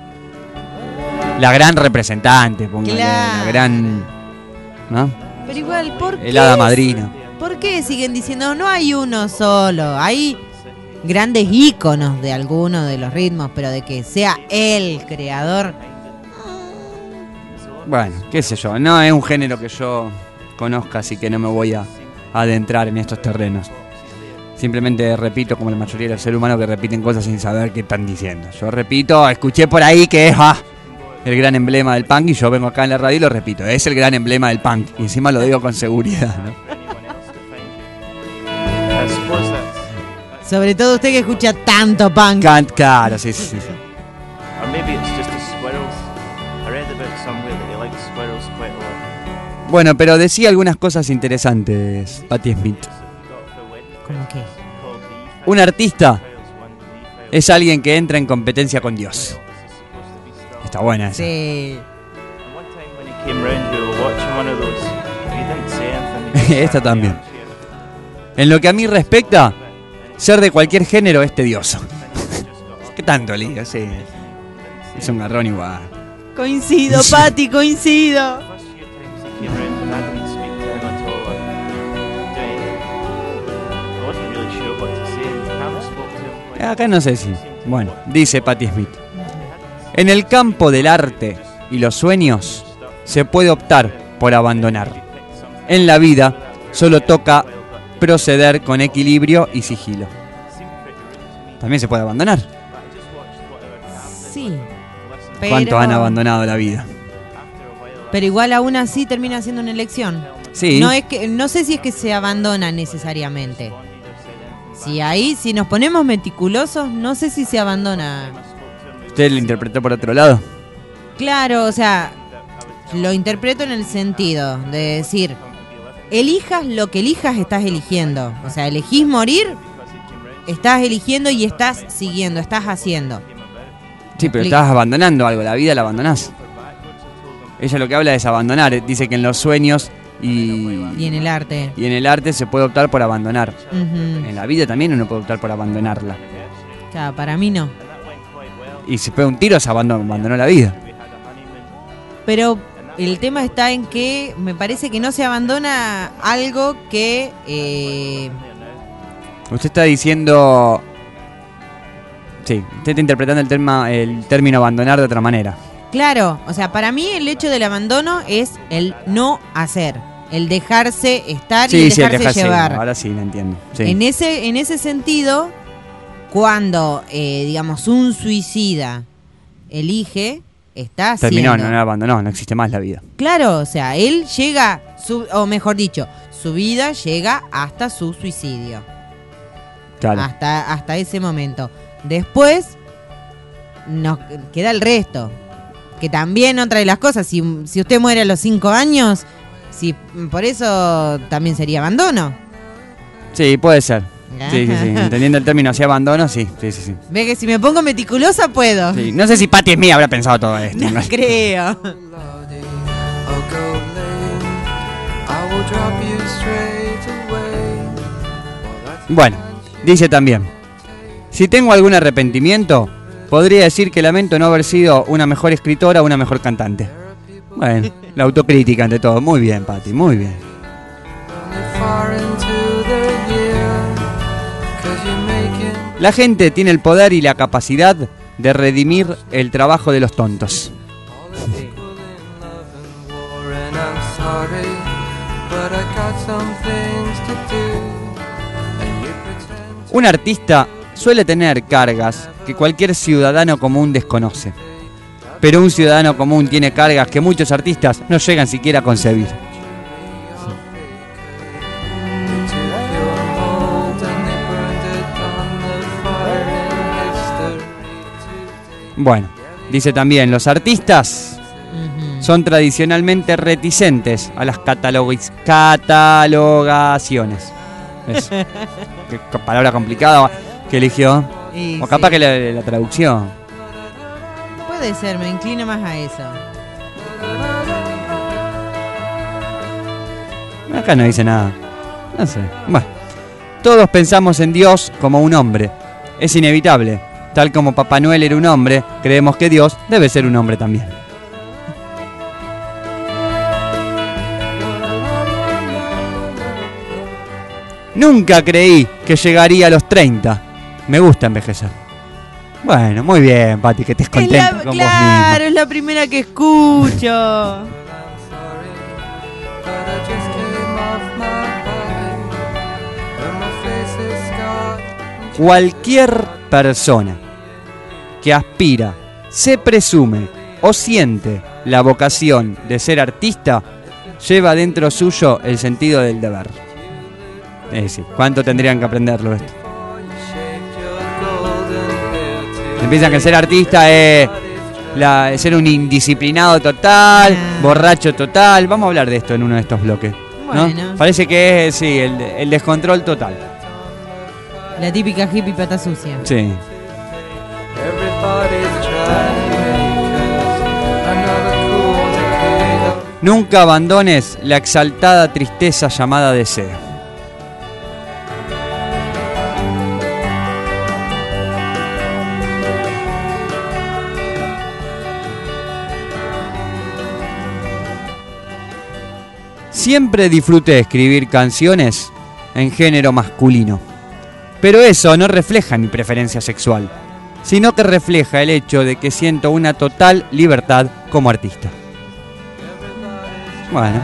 La gran representante, póngale. Claro. La gran... ¿no? Pero igual, ¿por qué? El hada madrina. ¿Por qué siguen diciendo no hay uno solo? Hay grandes íconos de algunos de los ritmos, pero de que sea el creador. Bueno, qué sé yo, no es un género que yo conozca, así que no me voy a adentrar en estos terrenos. Simplemente repito, como la mayoría de los seres humanos que repiten cosas sin saber qué están diciendo. Yo repito, escuché por ahí que es el gran emblema del punk y yo vengo acá en la radio y lo repito, es el gran emblema del punk. Y encima lo digo con seguridad, ¿no? Sobre todo usted que escucha tanto punk. Claro, sí. Or maybe it's just the squirrels. I read about somewhere that they like squirrels quite a lot. Bueno, pero decía algunas cosas interesantes, Patti Smith. ¿Cómo qué? Un artista es alguien que entra en competencia con Dios. Está buena esa. Sí. And one time when he came round, we were watching one of those. He didn't say anything. He just Esta sat también. there in the chair. En lo que a mí respecta, ser de cualquier género es tedioso. ¿Qué tanto lío? Sí. Es un garrón igual. Coincido, Pati, coincido. The first few times he came round and I didn't speak to him at all or do anything. I wasn't really sure what to say. Cam spoke to him quite Acá no sé si. Bueno, dice Patti Smith. En el campo del arte y los sueños se puede optar por abandonar. En la vida solo toca proceder con equilibrio y sigilo. También se puede abandonar. Sí. ¿Cuántos han abandonado la vida? Pero igual aún así termina siendo una elección. Sí. No sé si es que se abandona necesariamente. Si nos ponemos meticulosos, no sé si se abandona. ¿Usted lo interpretó por otro lado? Claro, o sea, lo interpreto en el sentido de decir, elijas lo que elijas, estás eligiendo. O sea, elegís morir, estás eligiendo y estás siguiendo, estás haciendo. Sí, pero estás abandonando algo, la vida la abandonás. Ella lo que habla es abandonar, dice que en los sueños Y en el arte. y en el arte se puede optar por abandonar. Ujú. En la vida también uno puede optar por abandonarla. Claro, para mí no. Y si pega un tiro se abandonó la vida. Pero el tema está en que me parece que no se abandona algo que... Usted está diciendo... Sí, usted está interpretando el término abandonar de otra manera. Claro, o sea, para mí el hecho del abandono es el no hacer, el dejarse estar y el dejarse llevar. Ahora sí lo entiendo. Sí. En ese sentido, cuando, digamos, un suicida elige, está Terminó, haciendo... no abandonó, no existe más la vida. Claro, o sea, él llega, o mejor dicho, su vida llega hasta su suicidio. Claro. Hasta ese momento. Después nos queda el resto. Que también otra de las cosas, si usted muere a los 5 años, si por eso también sería abandono. Sí, puede ser. Sí. Entendiendo el término así abandono, sí. Ve que si me pongo meticulosa puedo. Sí. No sé si Patti Smith habrá pensado todo esto. No creo. I'll go lame. I will drop you straight away. Bueno, dice también: si tengo algún arrepentimiento, podría decir que lamento no haber sido una mejor escritora o una mejor cantante. Bueno, la autocrítica ante todo. Muy bien, Patti, muy bien. Only far into the year. 'Cause you're making La gente tiene el poder y la capacidad de redimir el trabajo de los tontos. equal in love and war, and I'm sorry, but I got some things to do. And you pretend Un artista suele tener cargas que cualquier ciudadano común desconoce. Pero un ciudadano común tiene cargas que muchos artistas no llegan siquiera a concebir. Bueno, dice también, los artistas Ujú. son tradicionalmente reticentes a las catalogaciones. Qué palabra complicada que eligió. Y O capaz sí. que la traducción. Puede ser, me inclino más a eso. Acá no dice nada. No sé. Bueno. Todos pensamos en Dios como un hombre. Es inevitable. Tal como Papá Noel era un hombre, creemos que Dios debe ser un hombre también. Nunca creí que llegaría a los 30. Me gusta envejecer. Bueno, muy bien, Pati, que estés contenta con vos misma. Claro, es la primera que escucho. Cualquier persona que aspira, se presume o siente la vocación de ser artista, lleva dentro suyo el sentido del deber. Es decir, ¿cuánto tendrían que aprenderlo esto? Piensan que ser artista es ser un indisciplinado total, borracho total. Vamos a hablar de esto en uno de estos bloques, ¿no? Bueno. Parece que es el descontrol total. La típica hippie pata sucia. Sí. Nunca abandones la exaltada tristeza llamada deseo. Siempre disfruté escribir canciones en género masculino, pero eso no refleja mi preferencia sexual, sino que refleja el hecho de que siento una total libertad como artista. Bueno,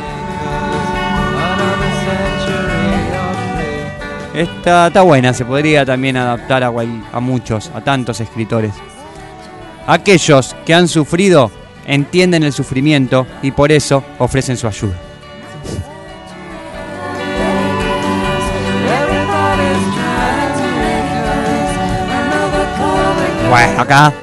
esta está buena, se podría también adaptar a muchos, a tantos escritores. Aquellos que han sufrido entienden el sufrimiento y por eso ofrecen su ayuda. Bueno, acá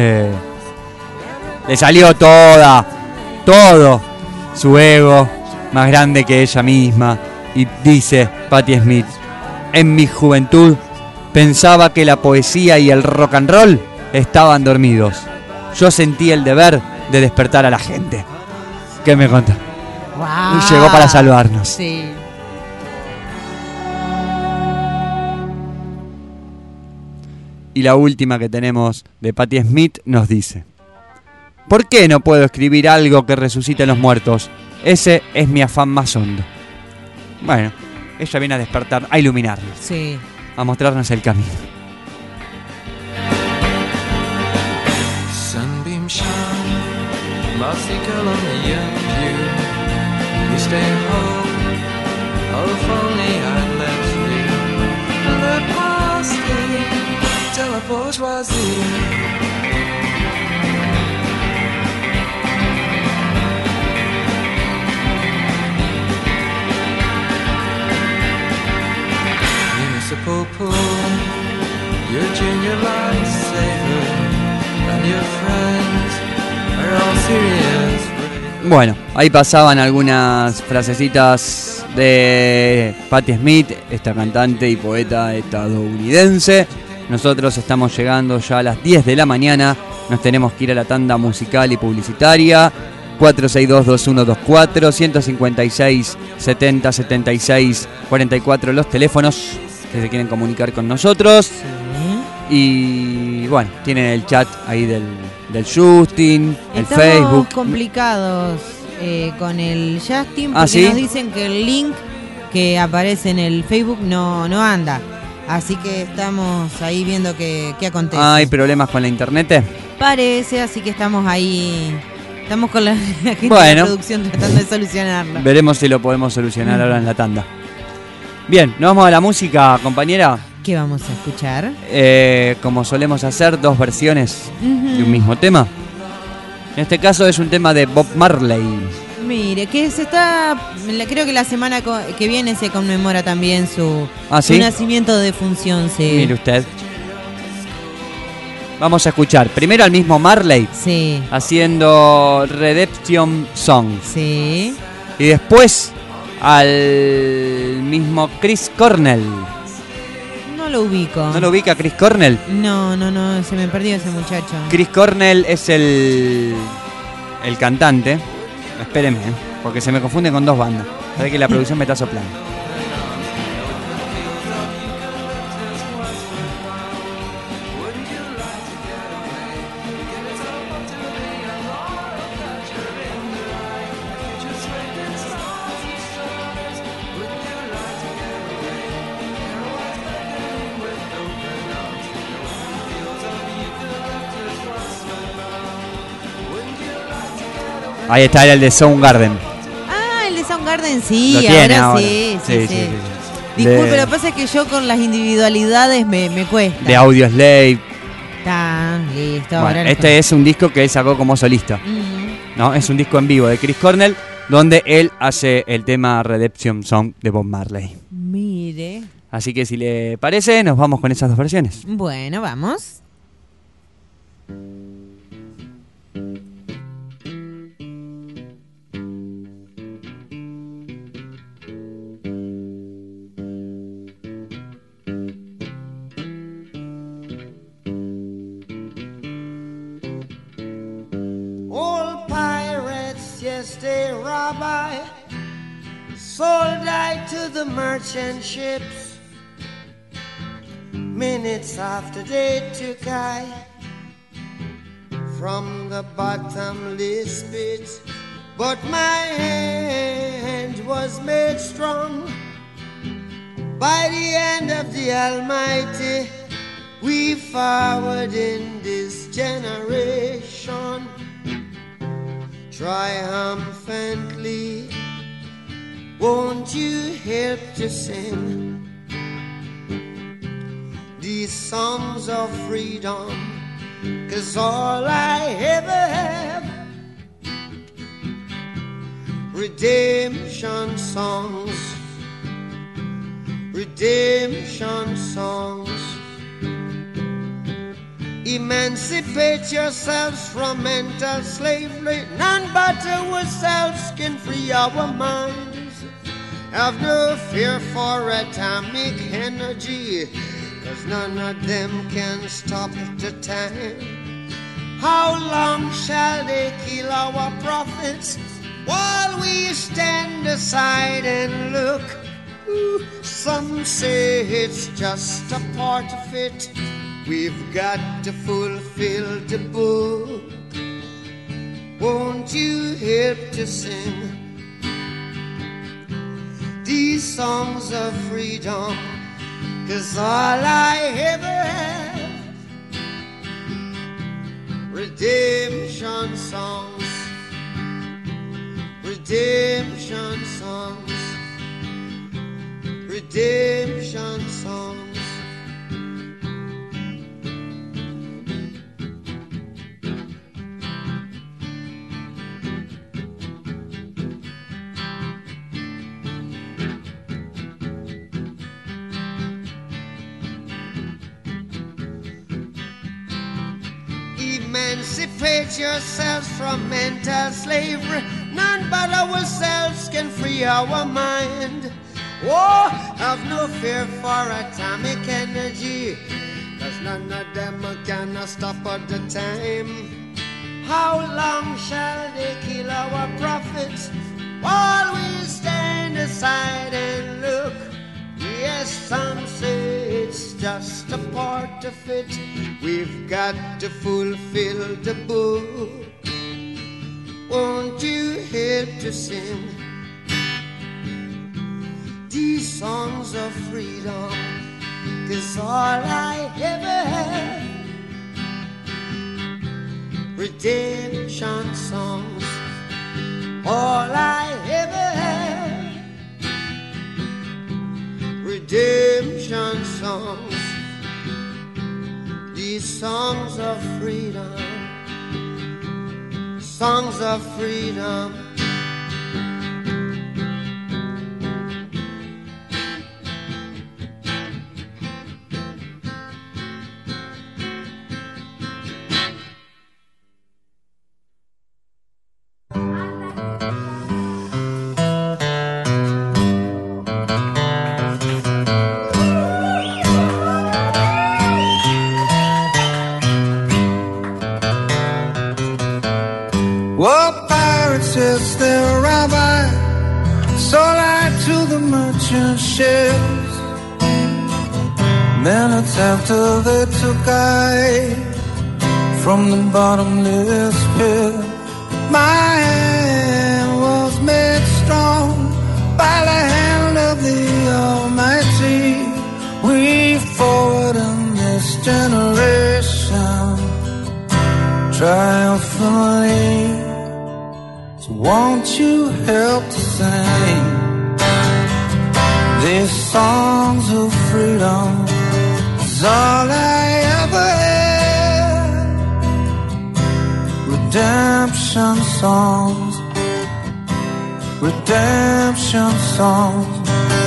le salió todo su ego más grande que ella misma. Y dice Patti Smith: en mi juventud pensaba que la poesía y el rock and roll estaban dormidos. Yo sentí el deber de despertar a la gente. ¿Qué me contó? Wow. Y llegó para salvarnos. Sí. Y la última que tenemos de Patti Smith nos dice: ¿por qué no puedo escribir algo que resucite a los muertos? Ese es mi afán más hondo. Bueno, ella viene a despertar, a iluminarnos, Sí. a mostrarnos el camino. Sunbeam shine, mossy girl on the young view. You stay home, oh if only I'd let you. Let past me, till the bourgeoisie. Municipal pool, your junior lifesaver, and your friends are all serious. Bueno, ahí pasaban algunas frasecitas de Patti Smith, esta cantante y poeta estadounidense. Nosotros estamos llegando ya a las 10 de la mañana. Nos tenemos que ir a la tanda musical y publicitaria. 462-2124, 156 70 76 44 los teléfonos que se quieren comunicar con nosotros. Y bueno, tienen el chat ahí del Justin, el Estamos Facebook. complicados con el Justin porque ¿Ah, sí? nos dicen que el link que aparece en el Facebook no anda. Así que estamos ahí viendo qué acontece. ¿Hay problemas con la internet? Parece, así que estamos ahí. Estamos con la gente de Bueno. la producción tratando de solucionarlo. Veremos si lo podemos solucionar ahora en la tanda. Bien, nos vamos a la música, compañera. ¿Qué vamos a escuchar? Como solemos hacer, dos versiones de un mismo tema. En este caso es un tema de Bob Marley. Mire, que creo que la semana que viene se conmemora también su ¿Sí? nacimiento de función. Sí. Mire usted. Vamos a escuchar primero al mismo Marley Sí, haciendo Redemption Song. sí. Y después al mismo Chris Cornell. No lo ubico. ¿No lo ubica Chris Cornell? No, se me perdió ese muchacho. Chris Cornell es el cantante. Espérenme, porque se me confunde con dos bandas. Sabe que la producción me está soplando. Ahí está el de Soundgarden. Ah, el de Soundgarden, sí, Lo tiene ahora ahora. sí. Disculpe, lo que pasa es que yo con las individualidades me cuesta. De Audioslave. Está, listo. Bueno, ahora este es un disco que él sacó como solista. ¿No? Es un disco en vivo de Chris Cornell, donde él hace el tema Redemption Song de Bob Marley. Mire. Así que si le parece, nos vamos con esas dos versiones. Bueno, vamos. Old pirates, yes, they rob I, sold I to the merchant ships. Minutes after they took I from the bottomless pit, but my hand was made strong by the hand of the Almighty. We forward in this generation triumphantly. Won't you help to sing these songs of freedom? 'Cause all I ever have, redemption songs, redemption songs. Emancipate yourselves from mental slavery. None but ourselves can free our minds. Have no fear for atomic energy, 'cause none of them can stop the time. How long shall they kill our prophets while we stand aside and look? Some say it's just a part of it. We've got to fulfill the book. Won't you help to sing these songs of freedom? 'Cause all I ever have, redemption songs, redemption songs, redemption songs. Emancipate yourselves from mental slavery. None but ourselves can free our mind. Oh, have no fear for atomic energy, 'cause none of them can stop at the time. How long shall they kill our prophets while we stand aside and look? Yes, some say it's just a part of it. We've got to fulfill the book. Won't you help to sing these songs of freedom? 'Cause all I ever had, redemption songs. All I ever had, redemption songs. These songs of freedom, songs of freedom. Well, pirates, yes, they're rabbi, sold I to the merchant ships. Minutes after they took I from the bottomless pit, my hand was made strong by the hand of the Almighty. We forward in this generation triumphantly. So won't you help to sing These songs of freedom is all I ever had. Redemption songs, redemption songs.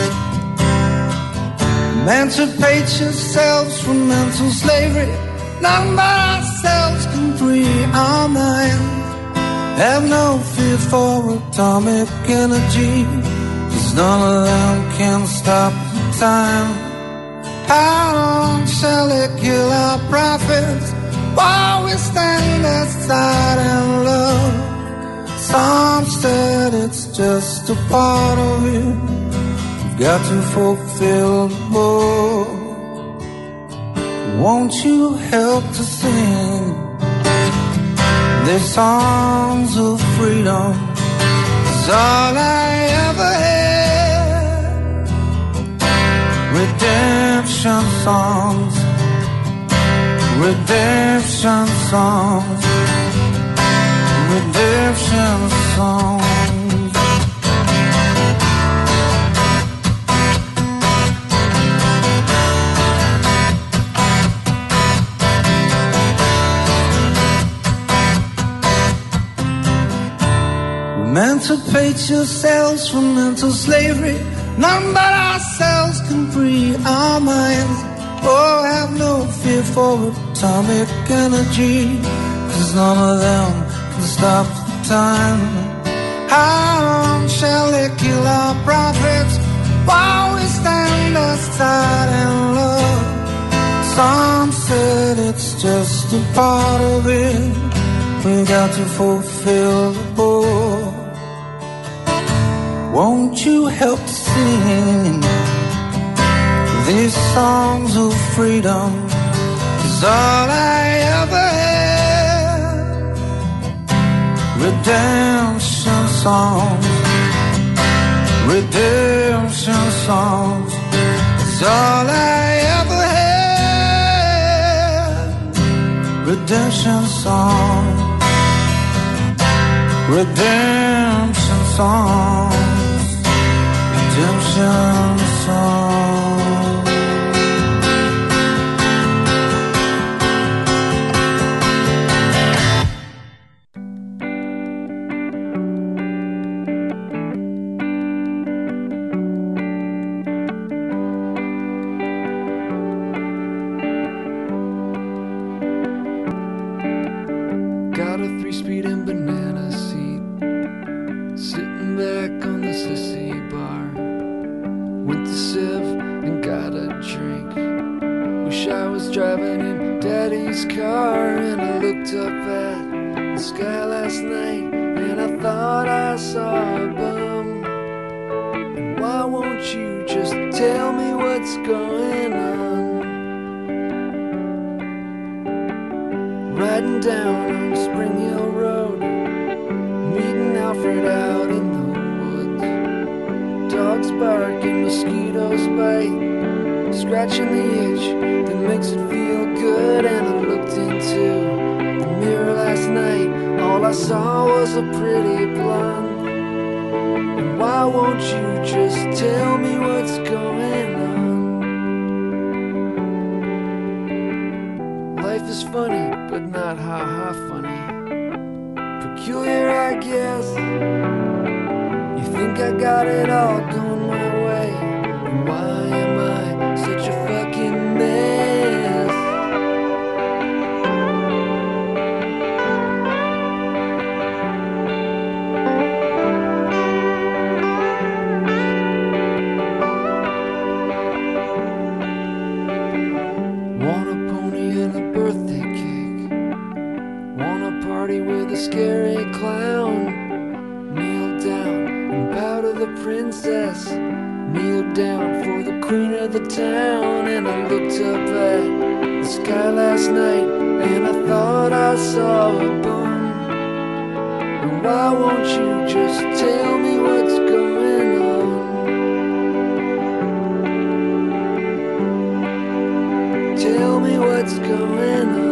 Emancipate yourselves from mental slavery. None but ourselves can free our minds. Have no fear for atomic energy, 'cause none of them can stop time. How long shall it kill our prophets while we stand aside and love? Some said it's just a part of it. We've got to fulfill the book. Won't you help to sing these songs of freedom? It's all I ever had. Redemption songs, redemption songs, redemption songs. Emancipate yourselves from mental slavery. None but ourselves can free our minds. Oh, have no fear for atomic energy, 'cause none of them can stop the time. How long shall they kill our prophets while we stand aside and love? Some said it's just a part of it. We got to fulfill the book. Won't you help sing these songs of freedom? 'Cause all I ever had. Redemption songs, redemption songs. It's all I ever had. Redemption songs, redemption songs, redemption songs. Got a 3-speed and banana seat, sitting back on the sissy bar. Went to Civ and got a drink. Wish I was driving in Daddy's car. And I looked up at the sky last night, and I thought I saw a bum. And why won't you just tell me what's going on? Riding down on Spring Hill Road, meeting Alfred out in the woods. Dogs bark and mosquitoes bite, scratching the itch that makes it feel good. And I looked into the mirror last night, all I saw was a pretty blonde. And why won't you just tell me what's going on? Life is funny, but not ha-ha funny. Peculiar, I guess. You think I got it all going my way, and why am I such a fucking mess? Want a pony and a birthday cake, want a party with a scary clown. Kneel down and bow to the princess, kneel down for the queen of the town. And I looked up at the sky last night, and I thought I saw a bum. And why won't you just tell me what's going on? Tell me what's going on.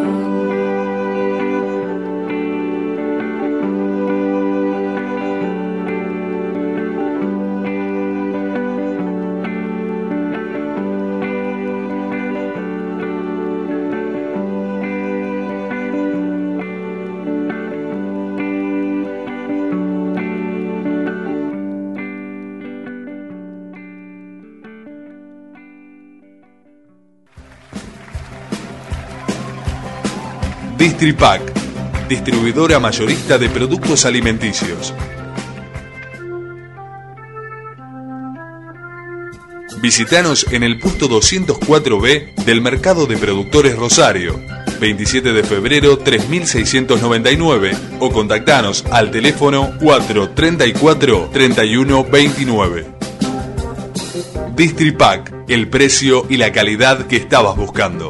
Distripac, distribuidora mayorista de productos alimenticios. Visítanos en el puesto 204B del Mercado de Productores Rosario, 27 de febrero 3699, o contactanos al teléfono 434-3129. Distripac, el precio y la calidad que estabas buscando.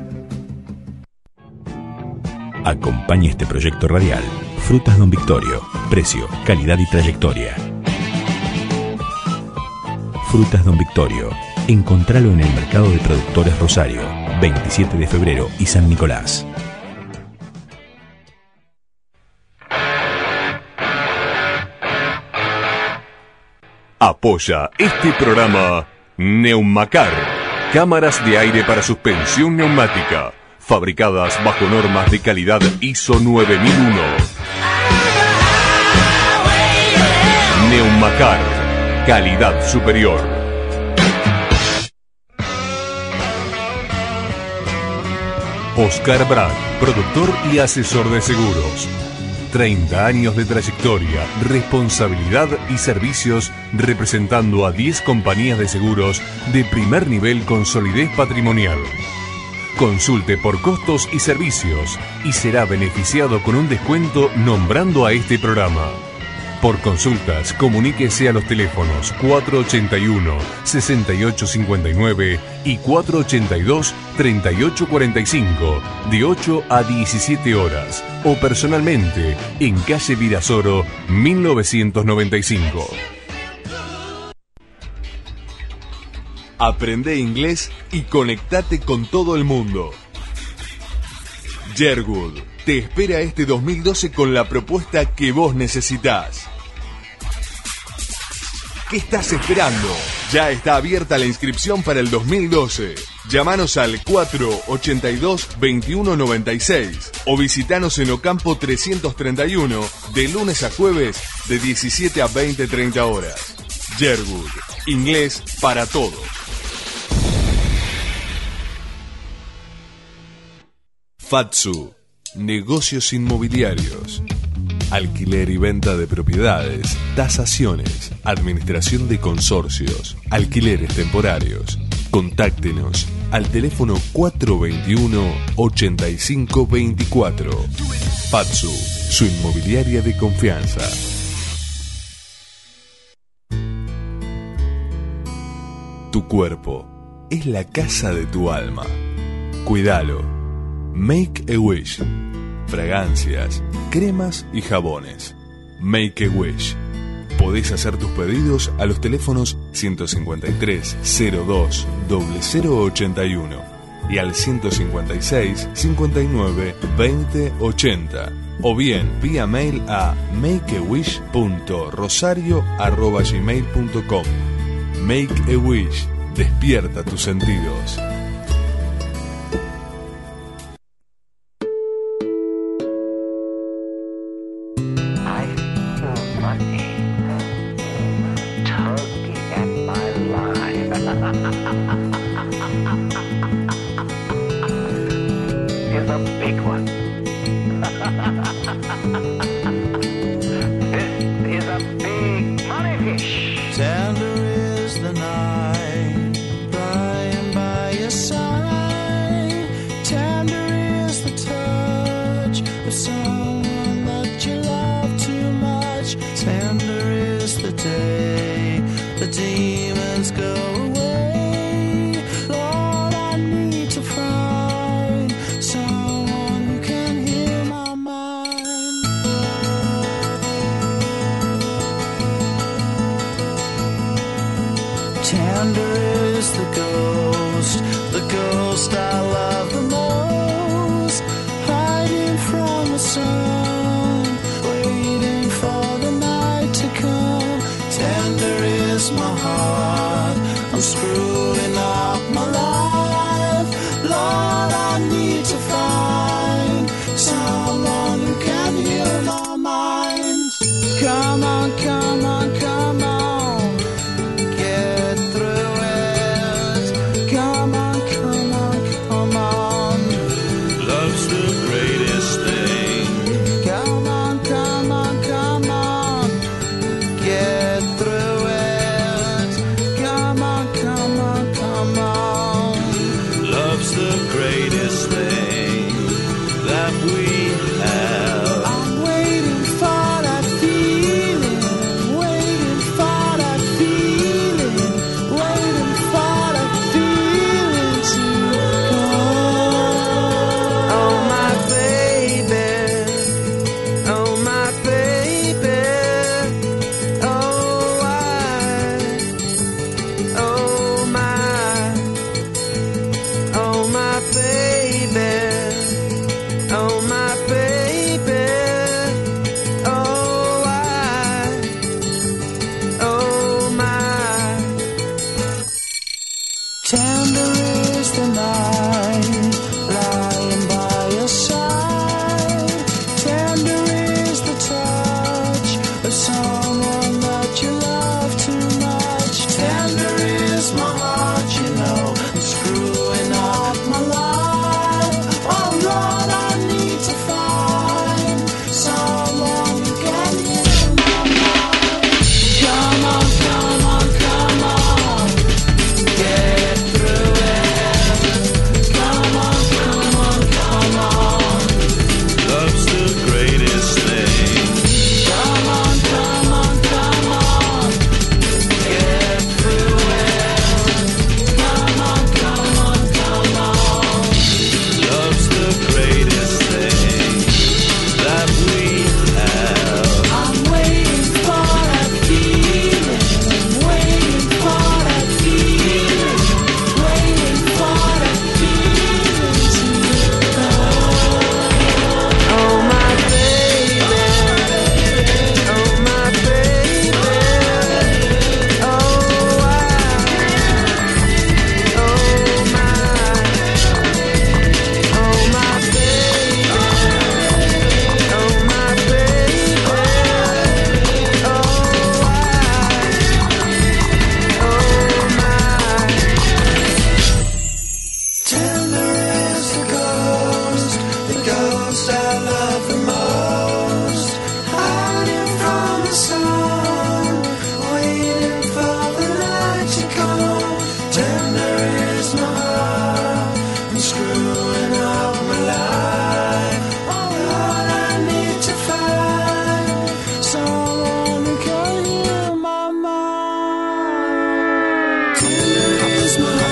Acompaña este proyecto radial. Frutas Don Victorio. Precio, calidad y trayectoria. Frutas Don Victorio. Encontralo en el Mercado de Productores Rosario, 27 de febrero y San Nicolás. Apoya este programa Neumacar, cámaras de aire para suspensión neumática, fabricadas bajo normas de calidad ISO 9001. Neumacar, calidad superior. Oscar Brand, productor y asesor de seguros. 30 años de trayectoria, responsabilidad y servicios representando a 10 compañías de seguros de primer nivel con solidez patrimonial. Consulte por costos y servicios y será beneficiado con un descuento nombrando a este programa. Por consultas, comuníquese a los teléfonos 481-6859 y 482-3845 de 8 a 17 horas o personalmente en calle Virasoro 1995. Aprende inglés y conectate con todo el mundo. Jerwood te espera este 2012 con la propuesta que vos necesitás. ¿Qué estás esperando? Ya está abierta la inscripción para el 2012. Llámanos al 482-2196 o visitanos en Ocampo 331 de lunes a jueves de 17 a 20-30 horas. Jerwood, inglés para todos. Fatsu, negocios inmobiliarios, alquiler y venta de propiedades, tasaciones, administración de consorcios, alquileres temporarios. Contáctenos al teléfono 421-8524. Fatsu, su inmobiliaria de confianza. Tu cuerpo es la casa de tu alma. Cuídalo. Make a Wish. Fragancias, cremas y jabones. Make a Wish. Podés hacer tus pedidos a los teléfonos 153 02 0081 y al 156 59 20 80 o bien vía mail a makeawish.rosario@gmail.com. Make a Wish. Despierta tus sentidos. Love's the greatest the night, lying by your side. Tender is the touch of someone that you love too much. Tender is my heart, you know, I'm screwing up my life. Oh Lord, I need to find someone who can hear my mind. Come on, come on, come on, get through it. Come on, come on, come on. Love's the greatest thing. Come on, come on, come on, get through it. Come on, come on, come on. Love's the greatest thing that we have. I'm waiting for that feeling, waiting for that feeling, waiting for that feeling to Oh my baby, oh my baby, oh my, oh my baby, oh my baby, Tender is the ghost I love the most, hiding from the sun, waiting for the night to come. Tender is my heart, I'm screwing up my life. Oh Lord, I need to find someone who can hear my mind. Tender is my heart.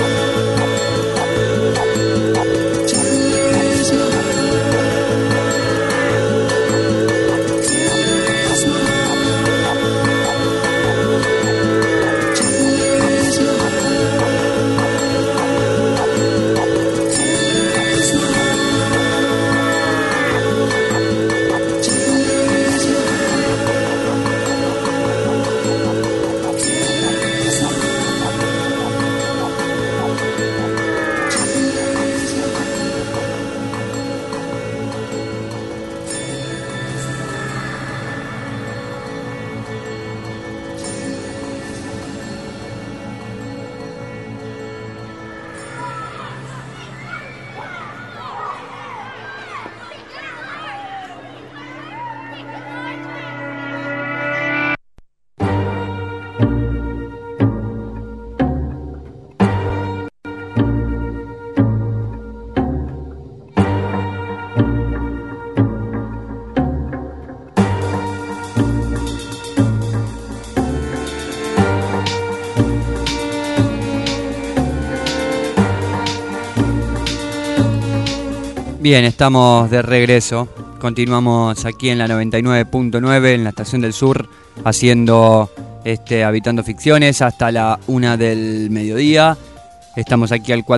Bien, estamos de regreso. Continuamos aquí en la 99.9 en la Estación del Sur haciendo Habitando Ficciones hasta la 1 del mediodía. Estamos aquí al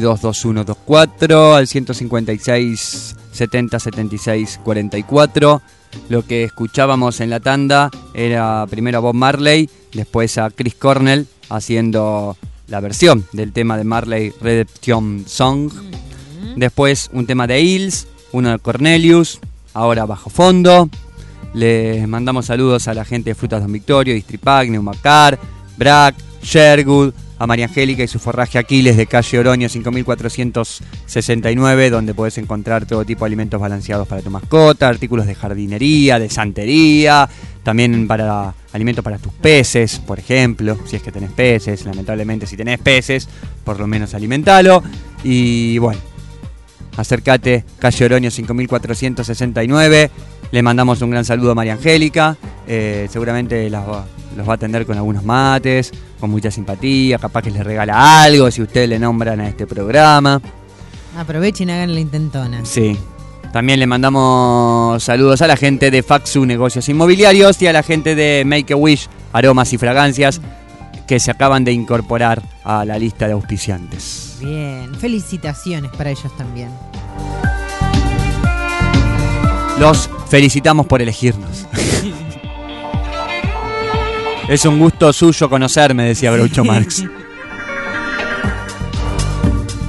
462-2124, al 156 70 76 44. Lo que escuchábamos en la tanda era primero a Bob Marley, después a Chris Cornell haciendo la versión del tema de Marley, Redemption Song. Después un tema de Hills, uno de Cornelius, ahora Bajo Fondo. Les mandamos saludos a la gente de Frutas Don Victorio, Distripac, Neumacar, Brac, Sherwood, a María Angélica y su forraje Aquiles de calle Oroño 5469, donde podés encontrar todo tipo de alimentos balanceados para tu mascota, artículos de jardinería, de santería, también para alimentos para tus peces, por ejemplo, si es que tenés peces. Lamentablemente, si tenés peces, por lo menos alimentalo. Y bueno, acércate, calle Oroño 5469. Le mandamos un gran saludo a María Angélica. Seguramente los va a atender con algunos mates, con mucha simpatía. Capaz que les regala algo si ustedes le nombran a este programa. Aprovechen y hagan la intentona. Sí. También le mandamos saludos a la gente de Faxu Negocios Inmobiliarios y a la gente de Make a Wish Aromas y Fragancias, que se acaban de incorporar a la lista de auspiciantes. Bien, felicitaciones para ellos también. Los felicitamos por elegirnos. Es un gusto suyo conocerme, decía Groucho Marx.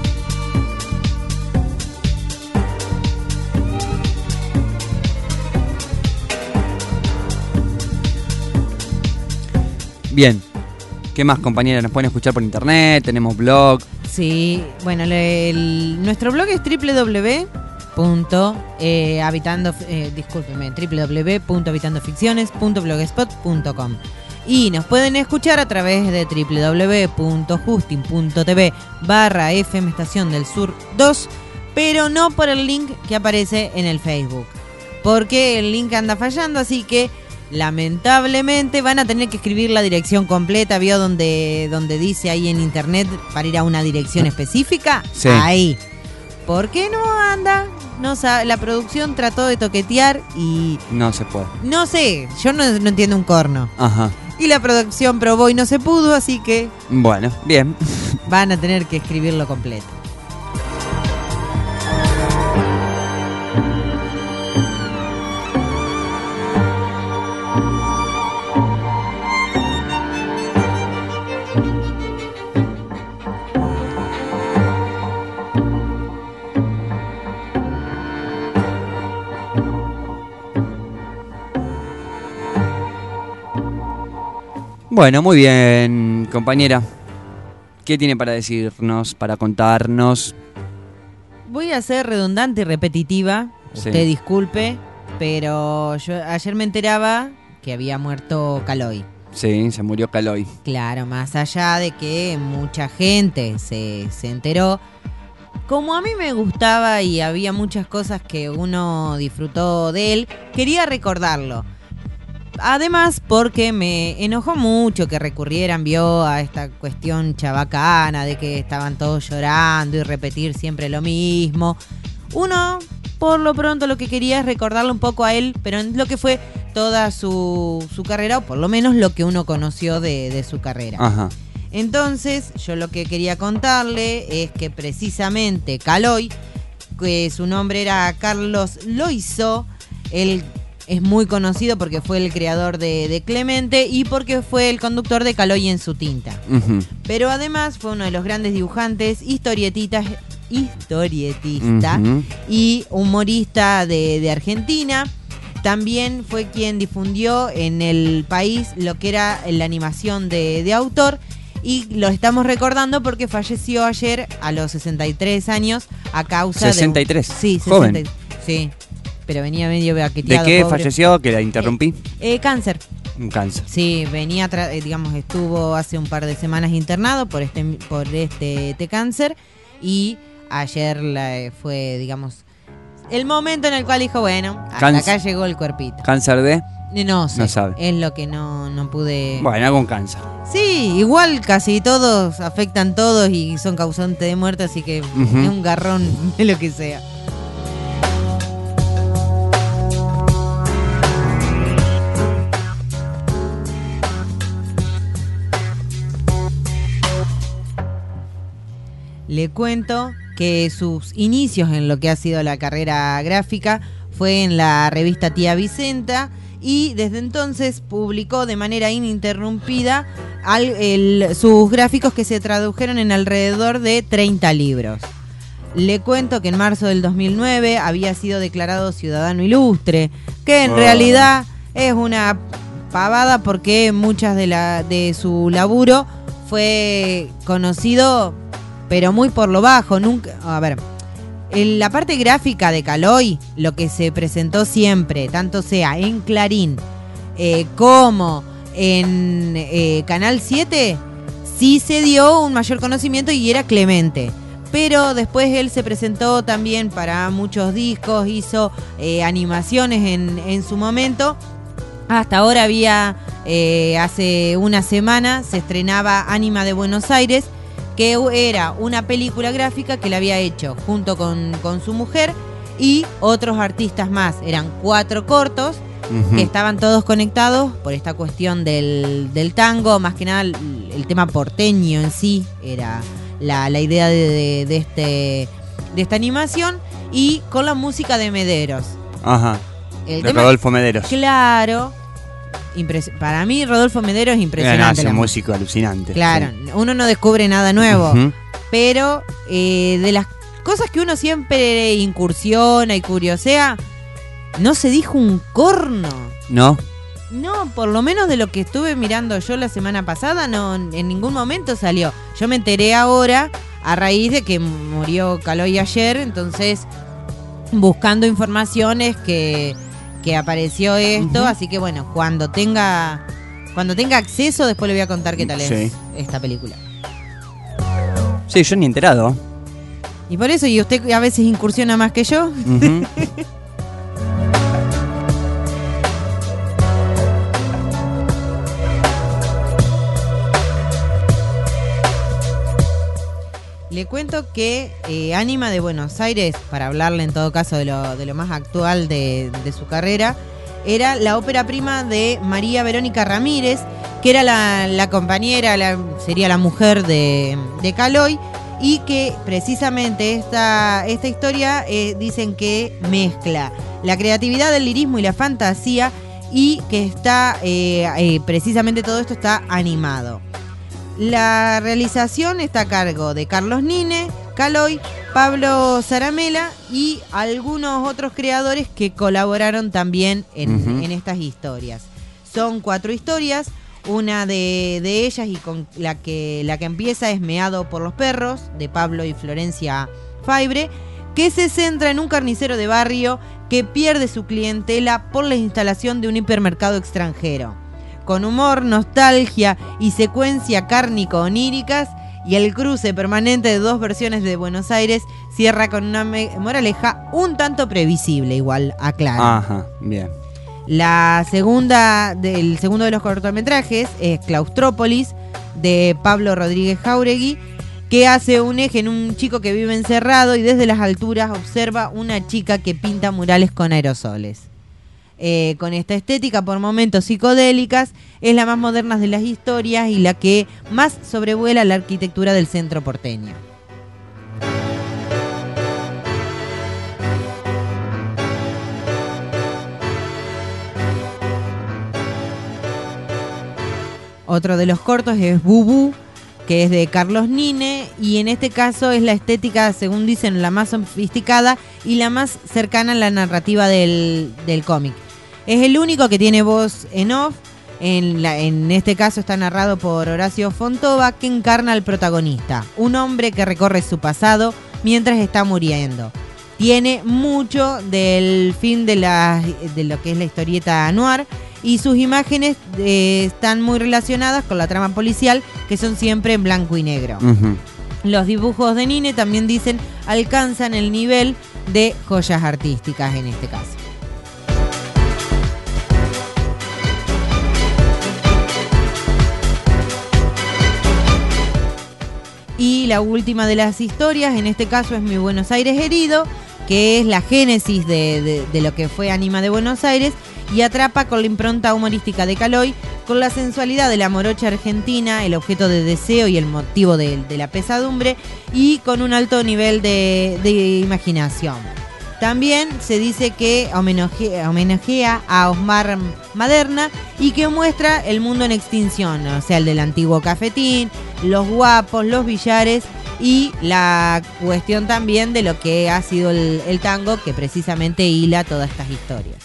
Bien. ¿Qué más, compañera? ¿Nos pueden escuchar por internet? ¿Tenemos blog? Sí, bueno, nuestro blog es www.habitandoficciones.blogspot.com y nos pueden escuchar a través de www.husting.tv/FM Estación del Sur 2, pero no por el link que aparece en el Facebook, porque el link anda fallando, así que lamentablemente van a tener que escribir la dirección completa. ¿Vio donde dice ahí en internet para ir a una dirección específica? Sí. Ahí. ¿Por qué no anda? No sabe, la producción trató de toquetear y No se puede. no sé, yo no entiendo un corno. Ajá. Y la producción probó y no se pudo, así que Bueno, bien. van a tener que escribirlo completo. Bueno, muy bien, compañera. ¿Qué tiene para decirnos, para contarnos? Voy a ser redundante y repetitiva, Sí. usted disculpe, pero yo ayer me enteraba que había muerto Caloi. Sí, se murió Caloi. Claro, más allá de que mucha gente se enteró. Como a mí me gustaba y había muchas cosas que uno disfrutó de él, quería recordarlo. Además, porque me enojó mucho que recurrieran, a esta cuestión chabacana de que estaban todos llorando y repetir siempre lo mismo. Uno, por lo pronto, lo que quería es recordarle un poco a él, pero en lo que fue toda su carrera, o por lo menos lo que uno conoció de su carrera. Ajá. Entonces, yo lo que quería contarle es que precisamente Caloi, que su nombre era Carlos Loizo, él es muy conocido porque fue el creador de Clemente y porque fue el conductor de Caloi en su tinta. Ujú. Pero además fue uno de los grandes dibujantes, historietista Ujú. y humorista de Argentina. También fue quien difundió en el país lo que era la animación de autor. Y lo estamos recordando porque falleció ayer a los 63 años a causa 63. Sí, Joven. 60. Sí, pero venía medio ¿De baqueteado. qué pobre. falleció? Que la interrumpí. Cáncer. Un cáncer. Sí, venía, estuvo hace un par de semanas internado por este cáncer y ayer fue, el momento en el cual dijo, bueno, hasta acá llegó el cuerpito. ¿Cáncer de? No sé, No sabe. es lo que no pude... Bueno, algún cáncer. Sí, igual casi todos afectan todos y son causantes de muerte, así que Ujú. es un garrón de lo que sea. Le cuento que sus inicios en lo que ha sido la carrera gráfica fue en la revista Tía Vicenta y desde entonces publicó de manera ininterrumpida sus gráficos que se tradujeron en alrededor de 30 libros. Le cuento que en marzo del 2009 había sido declarado ciudadano ilustre, que en realidad es una pavada porque muchas de su laburo fue conocido pero muy por lo bajo. Nunca, a ver, en la parte gráfica de Caloi, lo que se presentó siempre, tanto sea en Clarín como en Canal 7, sí se dio un mayor conocimiento y era Clemente. Pero después él se presentó también para muchos discos, hizo animaciones en su momento. Hasta ahora hace una semana se estrenaba Ánima de Buenos Aires, que era una película gráfica que le había hecho junto con su mujer y otros artistas más. Eran 4 cortos que estaban todos conectados por esta cuestión del tango, más que nada el tema porteño en sí era la idea de esta animación, y con la música de Mederos. Ajá. El De tema, Rodolfo Mederos. claro, para mí Rodolfo Mederos es impresionante. Es la un música. músico alucinante. Claro, sí. uno no descubre nada nuevo, Ujú. pero de las cosas que uno siempre incursiona y curiosea, no se dijo un corno. ¿No? No, por lo menos de lo que estuve mirando yo la semana pasada, no, en ningún momento salió. Yo me enteré ahora a raíz de que murió Caloi ayer, entonces buscando informaciones que apareció esto, así que bueno, cuando tenga acceso después le voy a contar qué tal es esta película. Sí, yo ni enterado. Y por eso, y usted a veces incursiona más que yo. Ujú. Le cuento que Ánima de Buenos Aires, para hablarle en todo caso de lo más actual de su carrera, era la ópera prima de María Verónica Ramírez, que era la compañera, sería la mujer de Caloi, y que precisamente esta historia dicen que mezcla la creatividad del lirismo y la fantasía, y que está precisamente todo esto está animado. La realización está a cargo de Carlos Nine, Caloi, Pablo Zaramela y algunos otros creadores que colaboraron también en estas historias. Son 4 historias, una de ellas y con la que empieza es Meado por los perros, de Pablo y Florencia Faibre, que se centra en un carnicero de barrio que pierde su clientela por la instalación de un hipermercado extranjero. Con humor, nostalgia y secuencia cárnico-oníricas, y el cruce permanente de 2 versiones de Buenos Aires cierra con una moraleja un tanto previsible, igual, aclaro. Ajá, bien. El segundo de los cortometrajes es Claustrópolis, de Pablo Rodríguez Jáuregui, que hace un eje en un chico que vive encerrado y desde las alturas observa una chica que pinta murales con aerosoles. Con esta estética por momentos psicodélicas, es la más moderna de las historias y la que más sobrevuela la arquitectura del centro porteño. Otro de los cortos es Bubú, que es de Carlos Nine, y en este caso es la estética, según dicen, la más sofisticada y la más cercana a la narrativa del cómic. Es el único que tiene voz en off. En este caso está narrado por Horacio Fontova, que encarna al protagonista, un hombre que recorre su pasado mientras está muriendo. Tiene mucho del fin de lo que es la historieta noir, y sus imágenes están muy relacionadas con la trama policial, que son siempre en blanco y negro. Uh-huh. Los dibujos de Nine, también dicen, alcanzan el nivel de joyas artísticas en este caso. Y la última de las historias, en este caso es Mi Buenos Aires herido, que es la génesis de lo que fue Ánima de Buenos Aires, y atrapa con la impronta humorística de Caloi, con la sensualidad de la morocha argentina, el objeto de deseo y el motivo de la pesadumbre, y con un alto nivel de imaginación. También se dice que homenajea a Osmar Maderna y que muestra el mundo en extinción, o sea, el del antiguo cafetín, los guapos, los billares y la cuestión también de lo que ha sido el tango, que precisamente hila todas estas historias.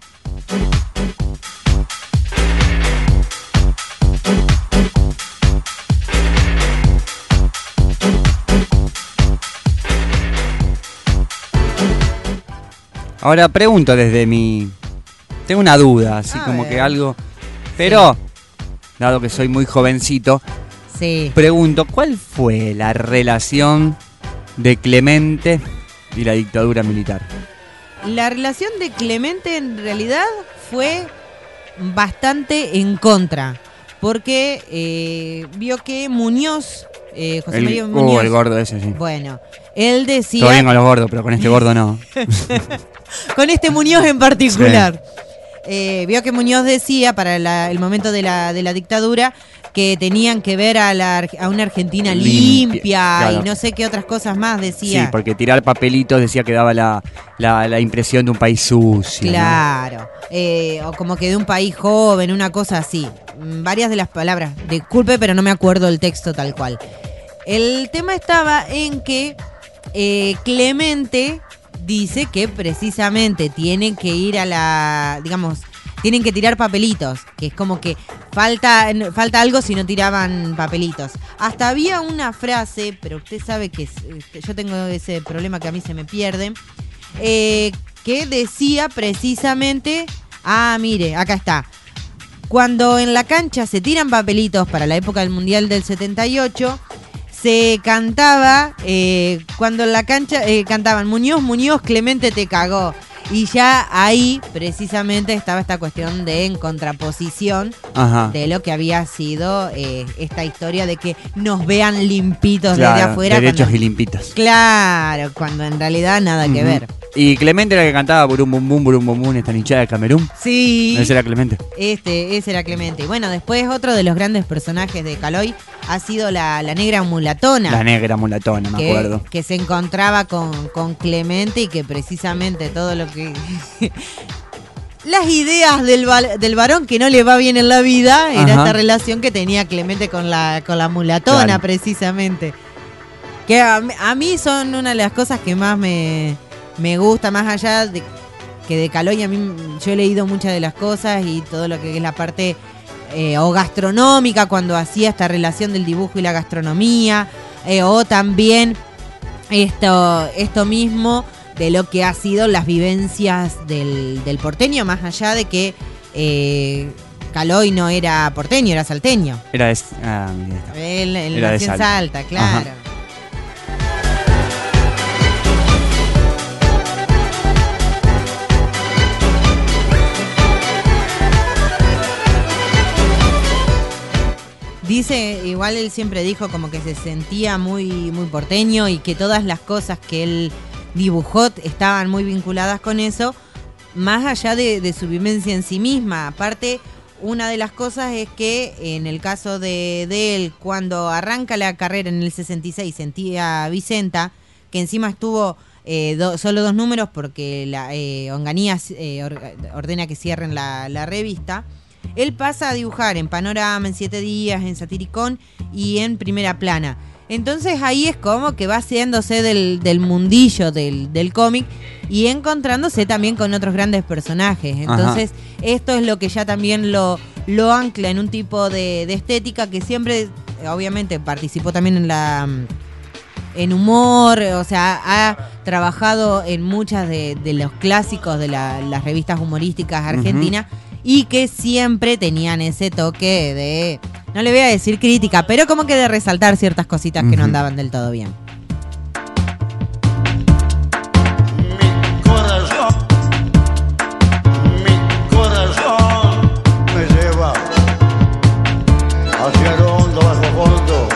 Ahora pregunto tengo una duda, así como que algo, pero dado que soy muy jovencito, pregunto, ¿cuál fue la relación de Clemente y la dictadura militar? La relación de Clemente en realidad fue bastante en contra, porque vio que Muñoz, José María Muñoz, el gordo ese, sí. Bueno, él decía... Todo bien con los gordos, pero con este gordo no. Con este Muñoz en particular. Sí. Vio que Muñoz decía para el momento de la dictadura que tenían que ver a una Argentina limpia, claro. Y no sé qué otras cosas más decía. Sí, porque tirar papelitos decía que daba la impresión de un país sucio. Claro, ¿no? O como que de un país joven, una cosa así. Varias de las palabras, disculpe, pero no me acuerdo el texto tal cual. El tema estaba en que Clemente dice que precisamente tienen que ir a tienen que tirar papelitos, que es como que falta algo si no tiraban papelitos. Hasta había una frase, pero usted sabe que yo tengo ese problema que a mí se me pierde, que decía precisamente, mire, acá está. Cuando en la cancha se tiran papelitos para la época del Mundial del 78, se cantaba, cuando en la cancha cantaban Muñoz, Muñoz, Clemente te cagó. Y ya ahí precisamente estaba esta cuestión de en contraposición de lo que había sido esta historia de que nos vean limpitos desde afuera. Derechos y limpitos. Claro, cuando en realidad nada que ver. Y Clemente era el que cantaba Burum Bum Bum, esta hinchada de Camerún. Sí. Ese era Clemente. Ese era Clemente. Y bueno, después otro de los grandes personajes de Caloi ha sido la negra mulatona. La negra mulatona, me acuerdo. Que se encontraba con Clemente y que precisamente todo lo que... las ideas del varón que no le va bien en la vida era esta relación que tenía Clemente con la mulatona, claro. Precisamente. Que a mí son una de las cosas que más me gusta, más allá de que de Caloi. A mí yo he leído muchas de las cosas y todo lo que es la parte o gastronómica, cuando hacía esta relación del dibujo y la gastronomía, o también esto mismo de lo que ha sido las vivencias del porteño, más allá de que Caloi no era porteño, era salteño. Era de... Él nació en Salta, claro. Ajá. Dice, igual él siempre dijo como que se sentía muy, muy porteño y que todas las cosas que él dibujó estaban muy vinculadas con eso, más allá de su vivencia en sí misma. Aparte, una de las cosas es que en el caso de él, cuando arranca la carrera en el 66, sentía Vicenta, que encima estuvo solo 2 números porque la Onganía ordena que cierren la revista. Él pasa a dibujar en Panorama, en 7 días, en Satiricón y en Primera Plana. Entonces ahí es como que va haciéndose del mundillo del cómic y encontrándose también con otros grandes personajes. Entonces esto es lo que ya también lo ancla en un tipo de estética que siempre, obviamente, participó también en humor, o sea, ha trabajado en muchas de los clásicos de las revistas humorísticas argentinas. Y que siempre tenían ese toque de, no le voy a decir crítica, pero como que de resaltar ciertas cositas que no andaban del todo bien. Mi corazón me lleva hacia el hondo, bajo fondo.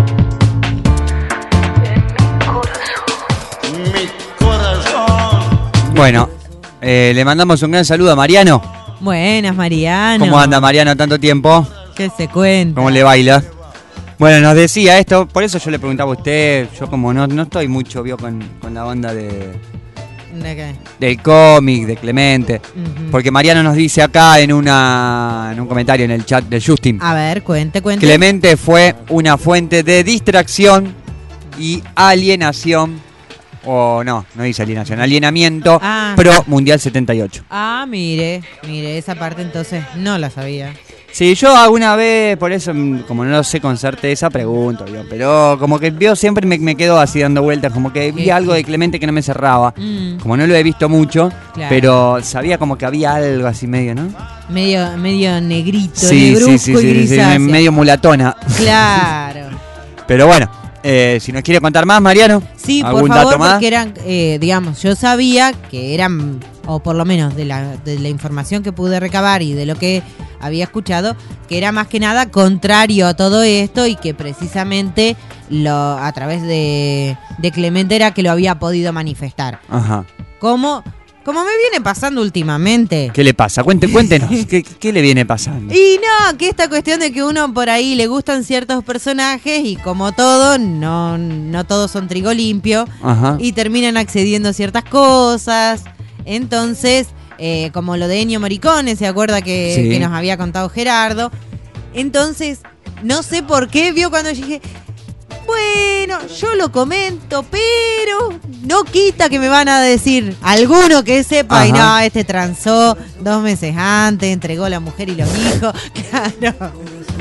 Mi corazón. Bueno, le mandamos un gran saludo a Mariano. Buenas, Mariano. ¿Cómo anda, Mariano, tanto tiempo? ¿Qué se cuenta? ¿Cómo le baila? Bueno, nos decía esto, por eso yo le preguntaba a usted, yo como no estoy mucho con la onda ¿De qué? Del cómic, de Clemente, porque Mariano nos dice acá en un comentario en el chat del Justin. A ver, cuente. Clemente fue una fuente de distracción y alienación. O no dice alienación, alienamiento pro Mundial 78. Mire, esa parte entonces no la sabía. Sí, yo alguna vez, por eso, como no lo sé con certeza, pregunto, pero como que yo siempre me quedo así dando vueltas, como que vi algo de Clemente que no me cerraba. Como no lo he visto mucho, claro. Pero sabía como que había algo así medio, ¿no? Medio negrito, sí, medio mulatona. Claro. Pero bueno. Si nos quiere contar más, Mariano. Sí, por favor, porque eran, digamos, yo sabía que eran, o por lo menos de la información que pude recabar y de lo que había escuchado, que era más que nada contrario a todo esto y que precisamente a través de Clemente era que lo había podido manifestar. Ajá. Como me viene pasando últimamente. ¿Qué le pasa? Cuéntenos, ¿qué le viene pasando? Y no, que esta cuestión de que uno por ahí le gustan ciertos personajes y como todo, no todos son trigo limpio. Ajá. Y terminan accediendo a ciertas cosas. Entonces, como lo de Ennio Morricone, ¿se acuerda que nos había contado Gerardo? Entonces, no sé por qué, vio cuando yo dije... Bueno, yo lo comento, pero no quita que me van a decir alguno que sepa, y no, este transó 2 meses antes, entregó la mujer y los hijos. Claro.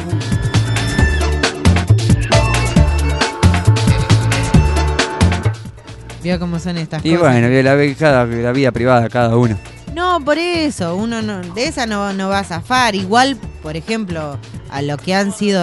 Vio cómo son estas Y cosas. bueno, la vida privada de cada uno. No, por eso, uno no, de esa no va a zafar. Igual, por ejemplo, a lo que han sido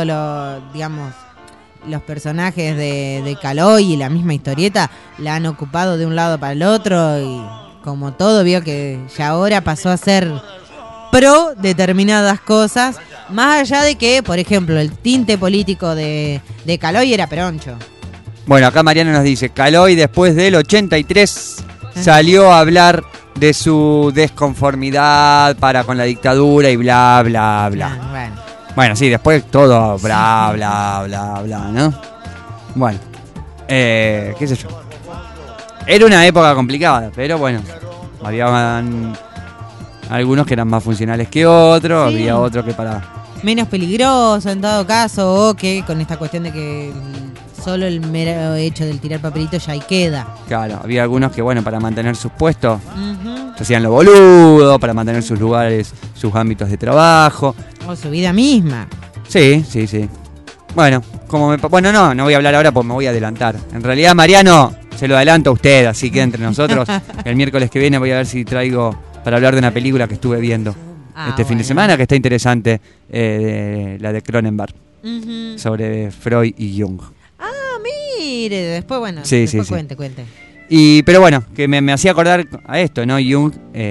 los personajes de Caloi y la misma historieta, la han ocupado de un lado para el otro, y como todo, vio que ya ahora pasó a ser pro determinadas cosas, más allá de que, por ejemplo, el tinte político de Caloi era peroncho. Bueno, acá Mariano nos dice, Caloi después del 83 salió a hablar de su desconformidad con la dictadura y bla, bla, bla. Bueno, sí, después todo bla, bla, bla, bla, ¿no? Bueno, qué sé yo. Era una época complicada, pero bueno, habían algunos que eran más funcionales que otros, Sí. había otros que Menos peligroso en todo caso, o que con esta cuestión de que solo el mero hecho del tirar papelito ya ahí queda. Claro, había algunos que, bueno, para mantener sus puestos, Ujú. se hacían lo boludo, para mantener sus lugares, sus ámbitos de trabajo. O su vida misma. Sí. Bueno, no voy a hablar ahora porque me voy a adelantar. En realidad, Mariano, se lo adelanto a usted, así que entre nosotros, el miércoles que viene voy a ver si traigo para hablar de una película que estuve viendo fin de bueno. semana, que está interesante, la de Cronenberg, Ujú. sobre Freud y Jung. Mire, después, bueno, Sí, después sí. cuente. Pero bueno, que me hacía acordar a esto, ¿no? Jung,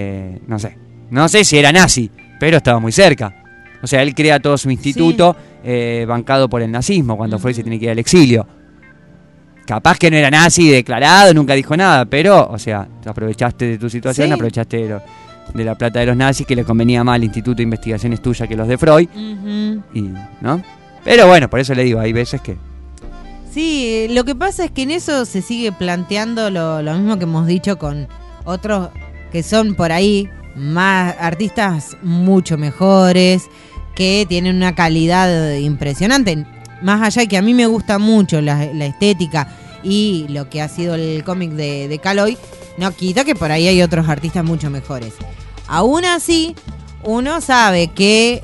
no sé si era nazi, pero estaba muy cerca. O sea, él crea todo su instituto bancado por el nazismo, cuando Freud se tiene que ir al exilio. Capaz que no era nazi declarado, nunca dijo nada, pero, o sea, te aprovechaste de tu situación, Sí. aprovechaste de la plata de los nazis, que le convenía más al instituto de investigaciones tuya que los de Freud, Ujú. ¿no? Pero bueno, por eso le digo, hay veces que... Sí, lo que pasa es que en eso se sigue planteando lo mismo que hemos dicho con otros que son por ahí más artistas mucho mejores, que tienen una calidad impresionante. Más allá de que a mí me gusta mucho la estética y lo que ha sido el cómic de Caloi, no quita que por ahí hay otros artistas mucho mejores. Aún así, uno sabe que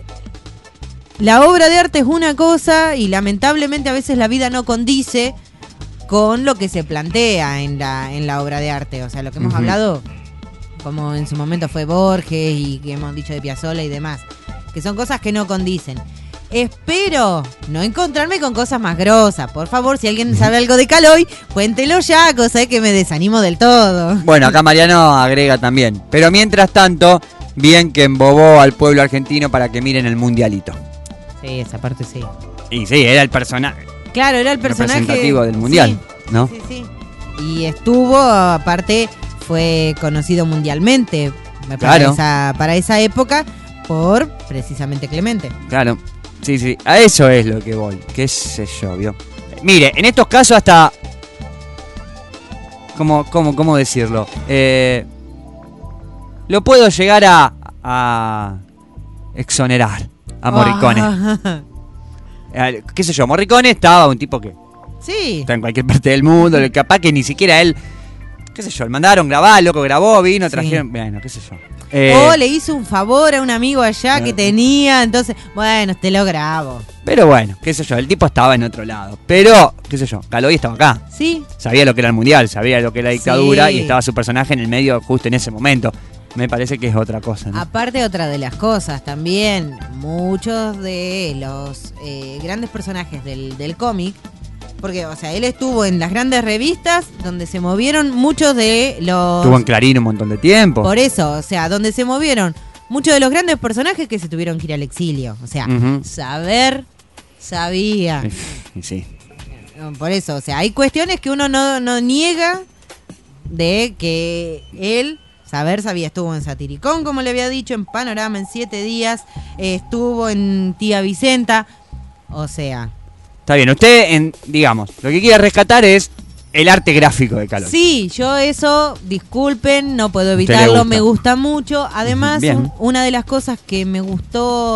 la obra de arte es una cosa y lamentablemente a veces la vida no condice con lo que se plantea en la obra de arte. O sea, lo que hemos Ujú. hablado, como en su momento fue Borges y que hemos dicho de Piazzolla y demás, que son cosas que no condicen. Espero no encontrarme con cosas más grosas. Por favor, si alguien sabe algo de Caloi, cuéntelo ya, cosa de que me desanimo del todo. Bueno, acá Mariano agrega también. Pero mientras tanto, bien que embobó al pueblo argentino para que miren el mundialito. Sí, esa parte sí. Y sí, era el personaje Claro, era el personaje representativo del mundial, Sí, ¿no? Sí. Y estuvo, aparte, fue conocido mundialmente Claro. para esa época por precisamente Clemente. Claro, sí, a eso es lo que voy, qué sé yo, ¿vio? Mire, en estos casos hasta... ¿Cómo decirlo? Lo puedo llegar a exonerar a Morricone. Ah, ¿Qué sé yo? Morricone estaba un tipo que sí. está en cualquier parte del mundo, capaz que ni siquiera él... ¿Qué sé yo? Le mandaron grabar, loco, grabó, vino, Sí. trajeron... Bueno, qué sé yo. O le hizo un favor a un amigo allá que tenía, entonces, bueno, te lo grabo. Pero bueno, qué sé yo, el tipo estaba en otro lado. Pero, qué sé yo, Caloi estaba acá. Sí. Sabía lo que era el mundial, sabía lo que era la dictadura Sí. y estaba su personaje en el medio justo en ese momento. Me parece que es otra cosa, ¿no? Aparte, otra de las cosas también, muchos de los grandes personajes del cómic, porque, o sea, él estuvo en las grandes revistas donde se movieron muchos de los... Estuvo en Clarín un montón de tiempo. Por eso, o sea, donde se movieron muchos de los grandes personajes que se tuvieron que ir al exilio. O sea, Ujú. sabía. Y sí. Por eso, o sea, hay cuestiones que uno no niega de que él... sabía, estuvo en Satiricón, como le había dicho, en Panorama en 7 días, estuvo en Tía Vicenta, o sea... Está bien, usted, digamos, lo que quiere rescatar es el arte gráfico de Caloi. Sí, yo eso, disculpen, no puedo ¿Usted le evitarlo, gusta? me gusta mucho. Además, Bien. una de las cosas que me gustó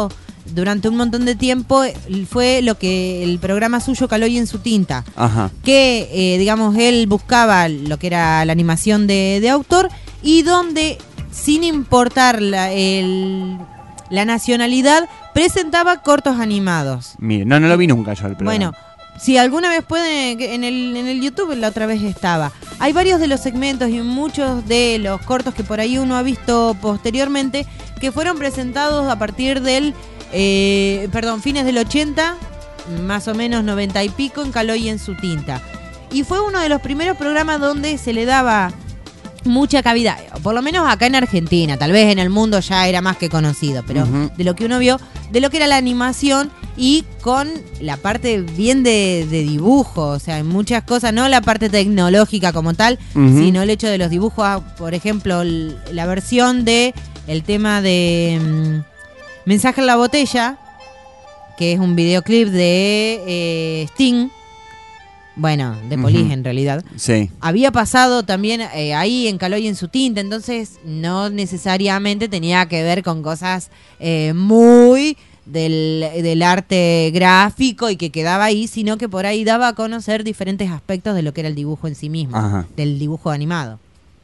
durante un montón de tiempo fue lo que el programa suyo Caloi en su tinta. Ajá. Que, digamos, él buscaba lo que era la animación de autor y donde, sin importar la nacionalidad, presentaba cortos animados. Mire, no lo vi nunca yo el programa. Bueno, si alguna vez pueden, en el YouTube la otra vez estaba. Hay varios de los segmentos y muchos de los cortos que por ahí uno ha visto posteriormente que fueron presentados a partir del, fines del 80, más o menos 90 y pico, en Caloi en su tinta. Y fue uno de los primeros programas donde se le daba mucha cabida, por lo menos acá en Argentina, tal vez en el mundo ya era más que conocido, pero de lo que uno vio, de lo que era la animación y con la parte bien de dibujo, o sea, en muchas cosas, no la parte tecnológica como tal, sino el hecho de los dibujos, por ejemplo, la versión de el tema de Mensaje en la botella, que es un videoclip de Sting. Bueno, de Police en realidad. Sí. Había pasado también ahí en Caloi en su tinta, entonces no necesariamente tenía que ver con cosas muy del arte gráfico y que quedaba ahí, sino que por ahí daba a conocer diferentes aspectos de lo que era el dibujo en sí mismo, del dibujo animado.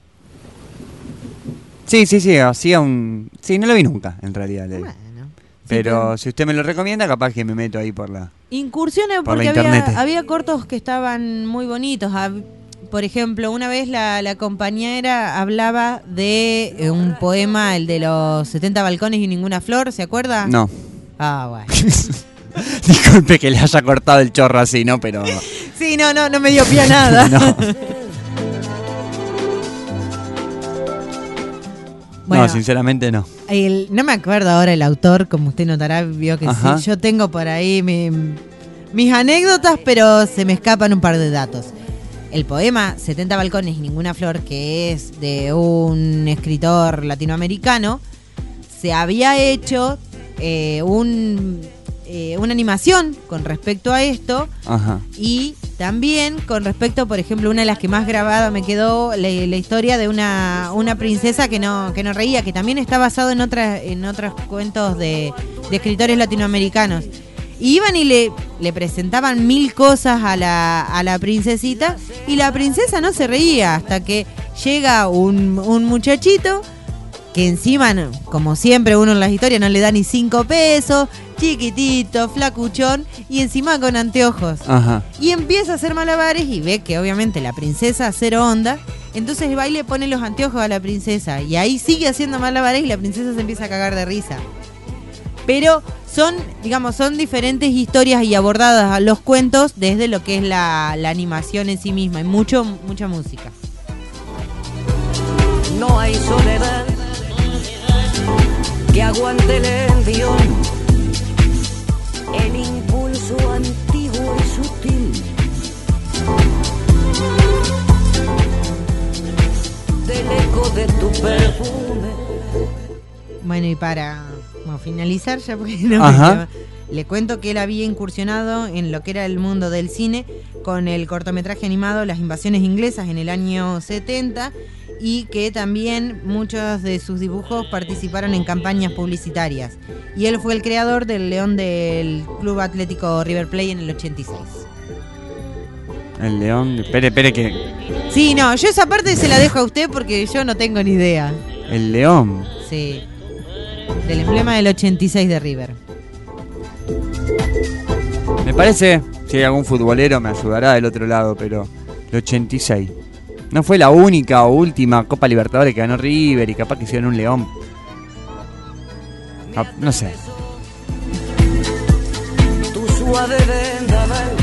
Sí, hacía un... Sí, no lo vi nunca, en realidad. Bueno. Pero si usted me lo recomienda, capaz que me meto ahí por la... Incursiones porque había cortos que estaban muy bonitos. Por ejemplo, una vez la compañera hablaba de un poema, el de los 70 balcones y ninguna flor, ¿se acuerda? No. Ah, bueno. Disculpe que le haya cortado el chorro así, ¿no? Pero... Sí, no me dio pie a nada. No. Bueno, no, sinceramente no. No me acuerdo ahora el autor, como usted notará, vio que sí. Yo tengo por ahí mis anécdotas, pero se me escapan un par de datos. El poema 70 balcones y ninguna flor, que es de un escritor latinoamericano, se había hecho una animación con respecto a esto. Y también con respecto, por ejemplo, una de las que más grabada me quedó, la historia de una princesa que no reía, que también está basado en otros cuentos de escritores latinoamericanos. Y iban y le presentaban 1000 cosas a la princesita, y la princesa no se reía hasta que llega un muchachito que encima, como siempre uno en las historias, no le da ni 5 pesos, chiquitito, flacuchón, y encima con anteojos. Y empieza a hacer malabares y ve que obviamente la princesa cero onda, entonces va y le pone los anteojos a la princesa, y ahí sigue haciendo malabares y la princesa se empieza a cagar de risa. Pero son diferentes historias y abordadas a los cuentos desde lo que es la animación en sí misma, y mucha música. No hay soledad que aguante el envión, el impulso antiguo y sutil del eco de tu perfume. Bueno, y para finalizar ya, porque no le cuento que él había incursionado en lo que era el mundo del cine con el cortometraje animado Las Invasiones Inglesas en el año 70, y que también muchos de sus dibujos participaron en campañas publicitarias. Y él fue el creador del león del Club Atlético River Plate en el 86. El león... Espere que... Sí, no, yo esa parte se la dejo a usted porque yo no tengo ni idea. El león. Sí. Del emblema del 86 de River. Me parece, si hay algún futbolero me ayudará del otro lado, pero el 86... No fue la única o última Copa Libertadores que ganó River, y capaz que hicieron un león. No sé. Tu suave vendaval.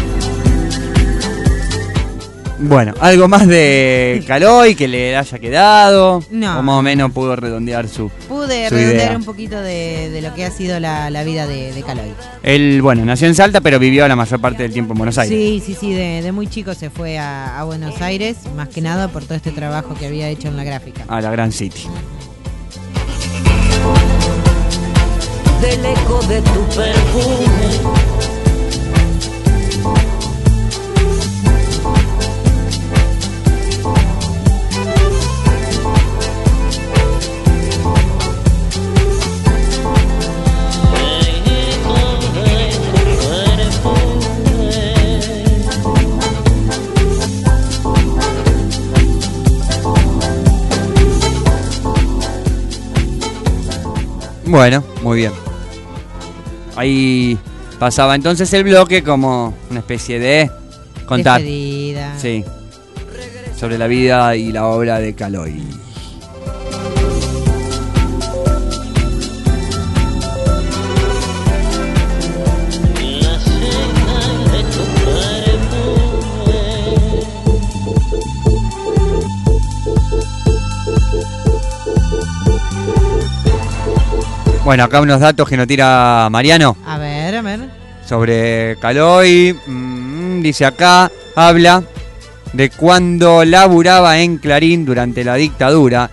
Bueno, algo más de Caloi que le haya quedado. No. O más o menos pudo redondear su redondear idea. Un poquito de lo que ha sido la vida de Caloi. Él, nació en Salta, pero vivió la mayor parte del tiempo en Buenos Aires. Sí, de muy chico se fue a Buenos Aires, más que nada por todo este trabajo que había hecho en la gráfica. A la Gran City. Del eco de tu perfume. Bueno, muy bien. Ahí pasaba entonces el bloque como una especie de contar. Despedida. Sí. Sobre la vida y la obra de Caloi. Bueno, acá unos datos que nos tira Mariano A ver. sobre Caloi. Dice acá, habla de cuando laburaba en Clarín durante la dictadura.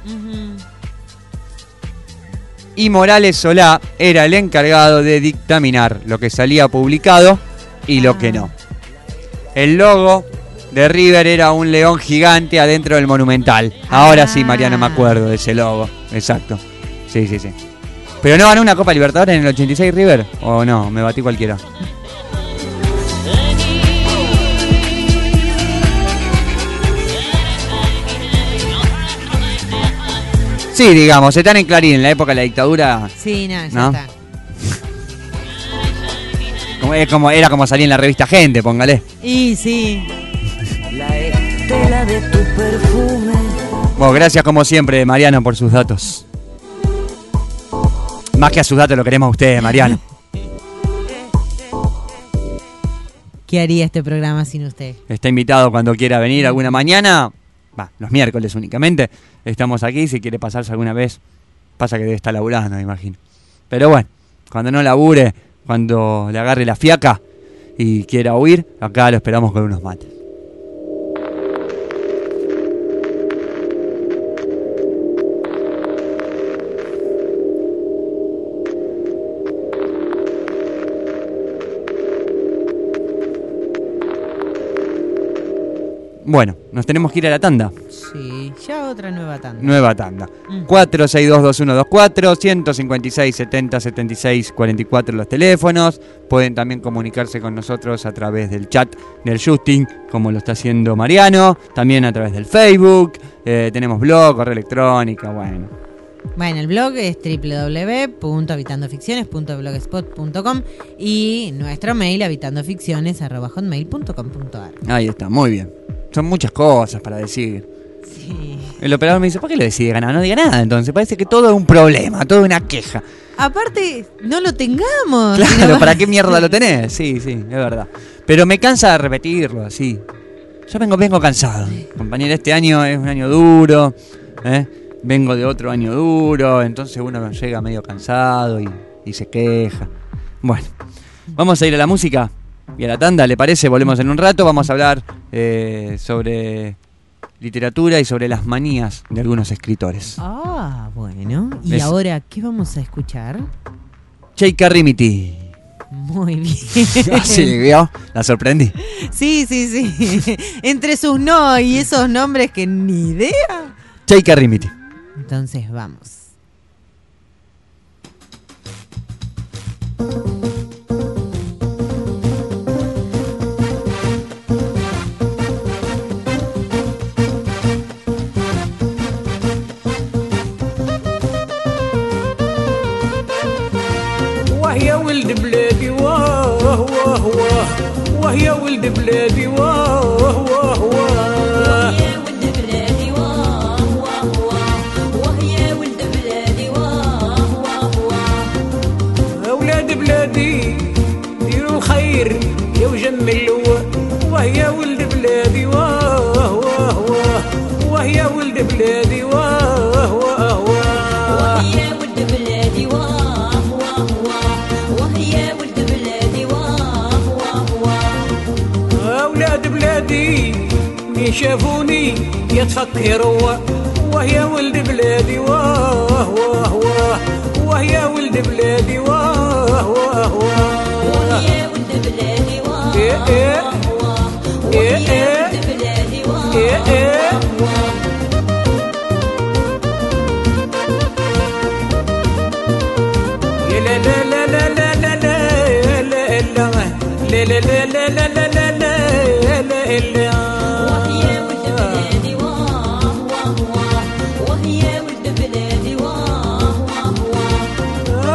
Y Morales Solá era el encargado de dictaminar lo que salía publicado y lo que no. El logo de River era un león gigante adentro del Monumental. Ahora sí, Mariano, me acuerdo de ese logo. Exacto. Sí. ¿Pero no ganó una Copa Libertadores en el 86 River? ¿O no? Me batí cualquiera. Sí, digamos, están en Clarín, en la época de la dictadura. Sí, ya ¿no? está. Era como salir en la revista Gente, póngale. Y sí. La estela de tu perfume. Bueno, gracias como siempre, Mariano, por sus datos. Más que a sus datos lo queremos a ustedes, Mariano. ¿Qué haría este programa sin usted? Está invitado cuando quiera venir alguna mañana. Los miércoles únicamente. Estamos aquí, si quiere pasarse alguna vez. Pasa que debe estar laburando, me imagino. Pero bueno, cuando no labure, cuando le agarre la fiaca y quiera huir, acá lo esperamos con unos mates. Bueno, nos tenemos que ir a la tanda. Sí, ya otra nueva tanda. Nueva tanda. 4622124, 156 70 76 44 los teléfonos. Pueden también comunicarse con nosotros a través del chat del Justin, como lo está haciendo Mariano. También a través del Facebook. Tenemos blog, correo electrónico, bueno. Bueno, el blog es www.habitandoficciones.blogspot.com y nuestro mail habitandoficciones@hotmail.com.ar. Ahí está, muy bien. Son muchas cosas para decir. Sí. El operador me dice, ¿por qué lo decide ganar? No diga nada, entonces parece que todo es un problema, todo es una queja. Aparte, no lo tengamos. Claro, sino- ¿para qué mierda lo tenés? Sí, es verdad. Pero me cansa de repetirlo así. Yo vengo cansado. Compañera, este año es un año duro, vengo de otro año duro, entonces uno llega medio cansado y se queja. Bueno, vamos a ir a la música y a la tanda, ¿le parece? Volvemos en un rato, vamos a hablar sobre literatura y sobre las manías de algunos escritores. Ah, bueno. ¿Y Es- ahora qué vamos a escuchar? Cheika Rimiti. Muy bien. Sí, ¿vio? La sorprendí. Sí. Entre sus no y esos nombres que ni idea. Cheika Rimiti. Entonces vamos. وهي ولد بلادي واه واه واه وهي ولد بلادي واه واه واه أولاد بلادي ديروا الخير يا وجملوا وهي ولد بلادي واه واه واه وهي ولد بلادي واه واه واه وهي ولد بلادي واه واه واه وهي ولد بلادي واه واه واه أولاد بلادي مين شافوني يتفكروا وهي ولد بلادي واه واه واه وهي ولد بلادي واه واه واه وهي ولد بلادي واه واه وهي ولد بلادي واه يا لا لا لا لا لا لا لا لا لا لا لا لا لا لا لا لا لا وهي ولد بلادي واه واه واه وهي ولد بلادي واه واه واه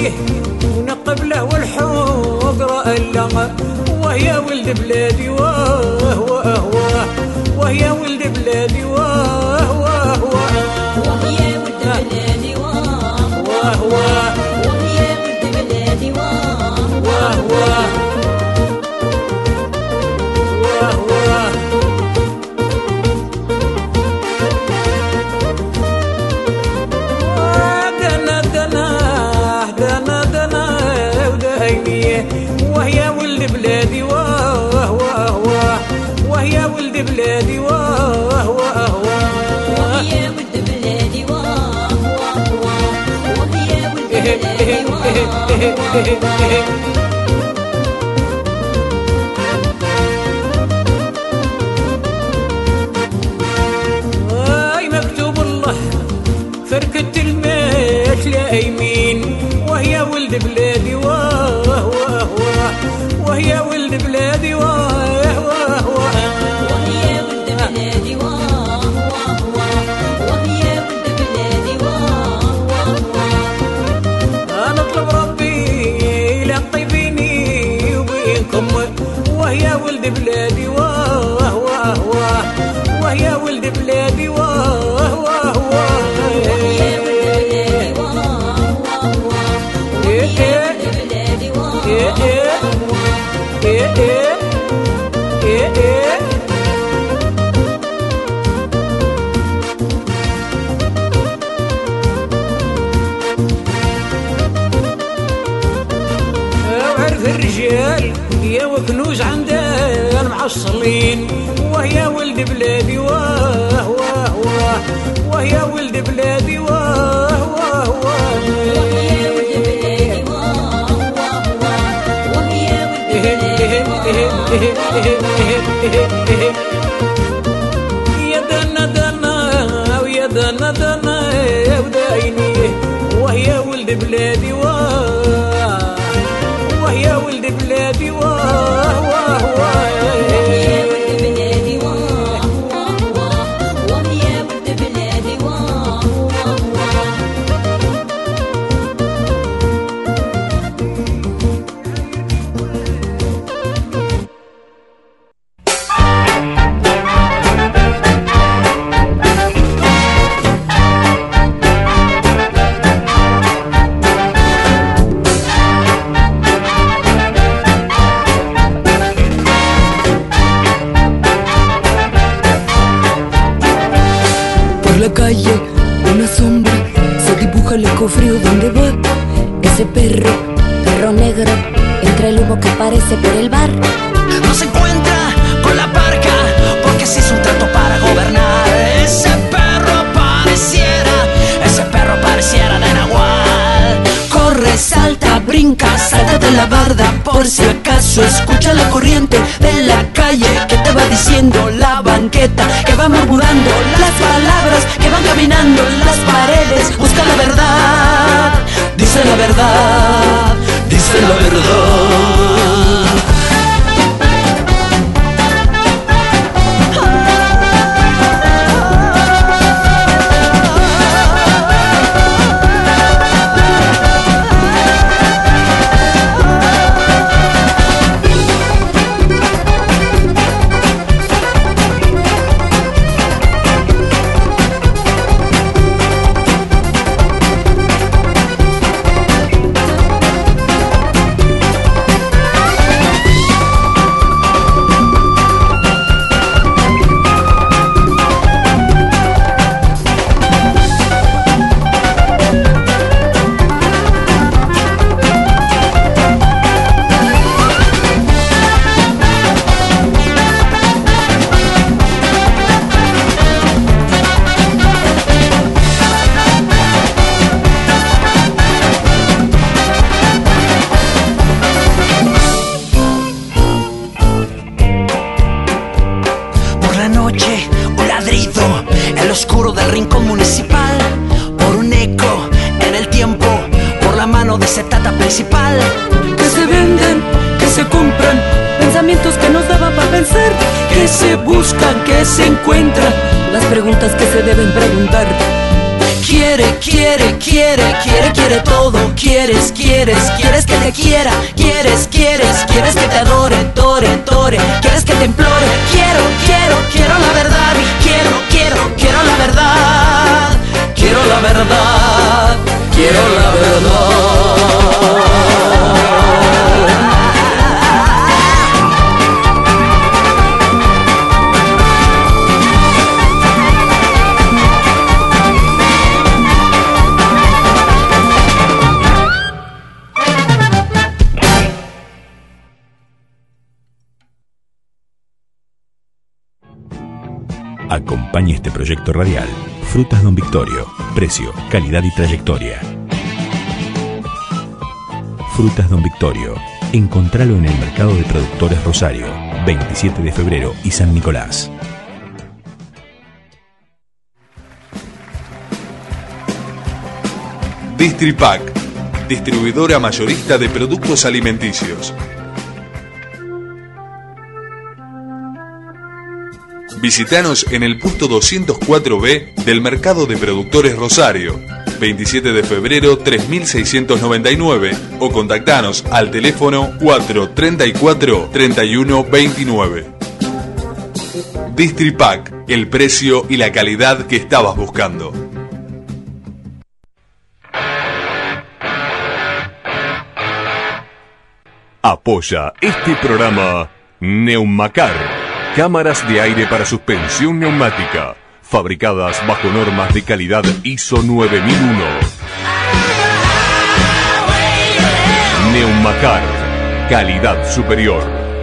فيه ونقبله والحوق رأى وهي ولد بلادي واه واه واه وهي ولد بلادي واه واه واه وهي ولد بلادي واه واه واه وهي ولد بلادي واه واه واه واه واه دنا دنا دنا دنا ودايمية وهي ولد بلادي واه واه واه وهي ولد بلادي واه واه واه وهي ولد بلادي واه واه واه وهي ولد بلادي واه واه مكتوب الله فركة المات لايمين وهي ولد بلادي واه واه واه وهي ولد بلادي واه واه واه وهي ولد بلادي واه واه واه وهي ولد بلادي واه واه واه أنا أطلب ربي يلطفيني وبينكم وهي ولد بلادي واه واه واه وهي ولد بلادي واه واه واه وهي ولد بلادي واه واه واه وهي ولد بلادي واه واه واه وعرف الرجال يا وكنوز عندها المعصلين وهي ولد بلادي واه واه واه وهي ولد بلادي واه واه واه وهي ولد بلادي واه واه واه وهي ولد بلادي واه يا دنا دنا ويا دنا دنا ودايني وهي ولد بلادي واه وهي ولد بلادي واه واه واه وهي ولد بلادي واه واه واه وهي ولد بلادي واه واه واه Por la calle, una sombra se dibuja el escofrío donde va ese perro, perro negro, entre el humo que aparece por el bar. No se encuentra con la parca porque se hizo un trato para gobernar. Ese perro pareciera de Nahual. Corre, salta, brinca, salta de la barda por si acaso. Escucha la corriente de la calle que te va diciendo la banqueta, que va murmurando las palabras que van caminando en las paredes. Busca la verdad, dice la verdad, dice la verdad. oscuro del rincón municipal, por un eco en el tiempo, por la mano de ese tata principal. Que se venden, que se compran, pensamientos que nos daban para pensar, que se buscan, que se encuentran, las preguntas que se deben preguntar. quiere, quiere, quiere, quiere, quiere todo. Quieres, quieres, quieres que te quiera. Quieres, quieres, quieres que te adore, tore, tore. Quieres que te implore. Quiero, quiero, quiero la verdad. Quiero, quiero, quiero la verdad. Quiero la verdad. Quiero la verdad. Acompaña este proyecto radial. Frutas Don Victorio. Precio, calidad y trayectoria. Frutas Don Victorio. Encontralo en el Mercado de Productores Rosario, 27 de febrero y San Nicolás. Distripac, distribuidora mayorista de productos alimenticios. Visítanos en el puesto 204B del Mercado de Productores Rosario, 27 de febrero 3699, o contactanos al teléfono 434-3129. Distripac, el precio y la calidad que estabas buscando. Apoya este programa Neumacar. Cámaras de aire para suspensión neumática, fabricadas bajo normas de calidad ISO 9001. Neumacar, calidad superior.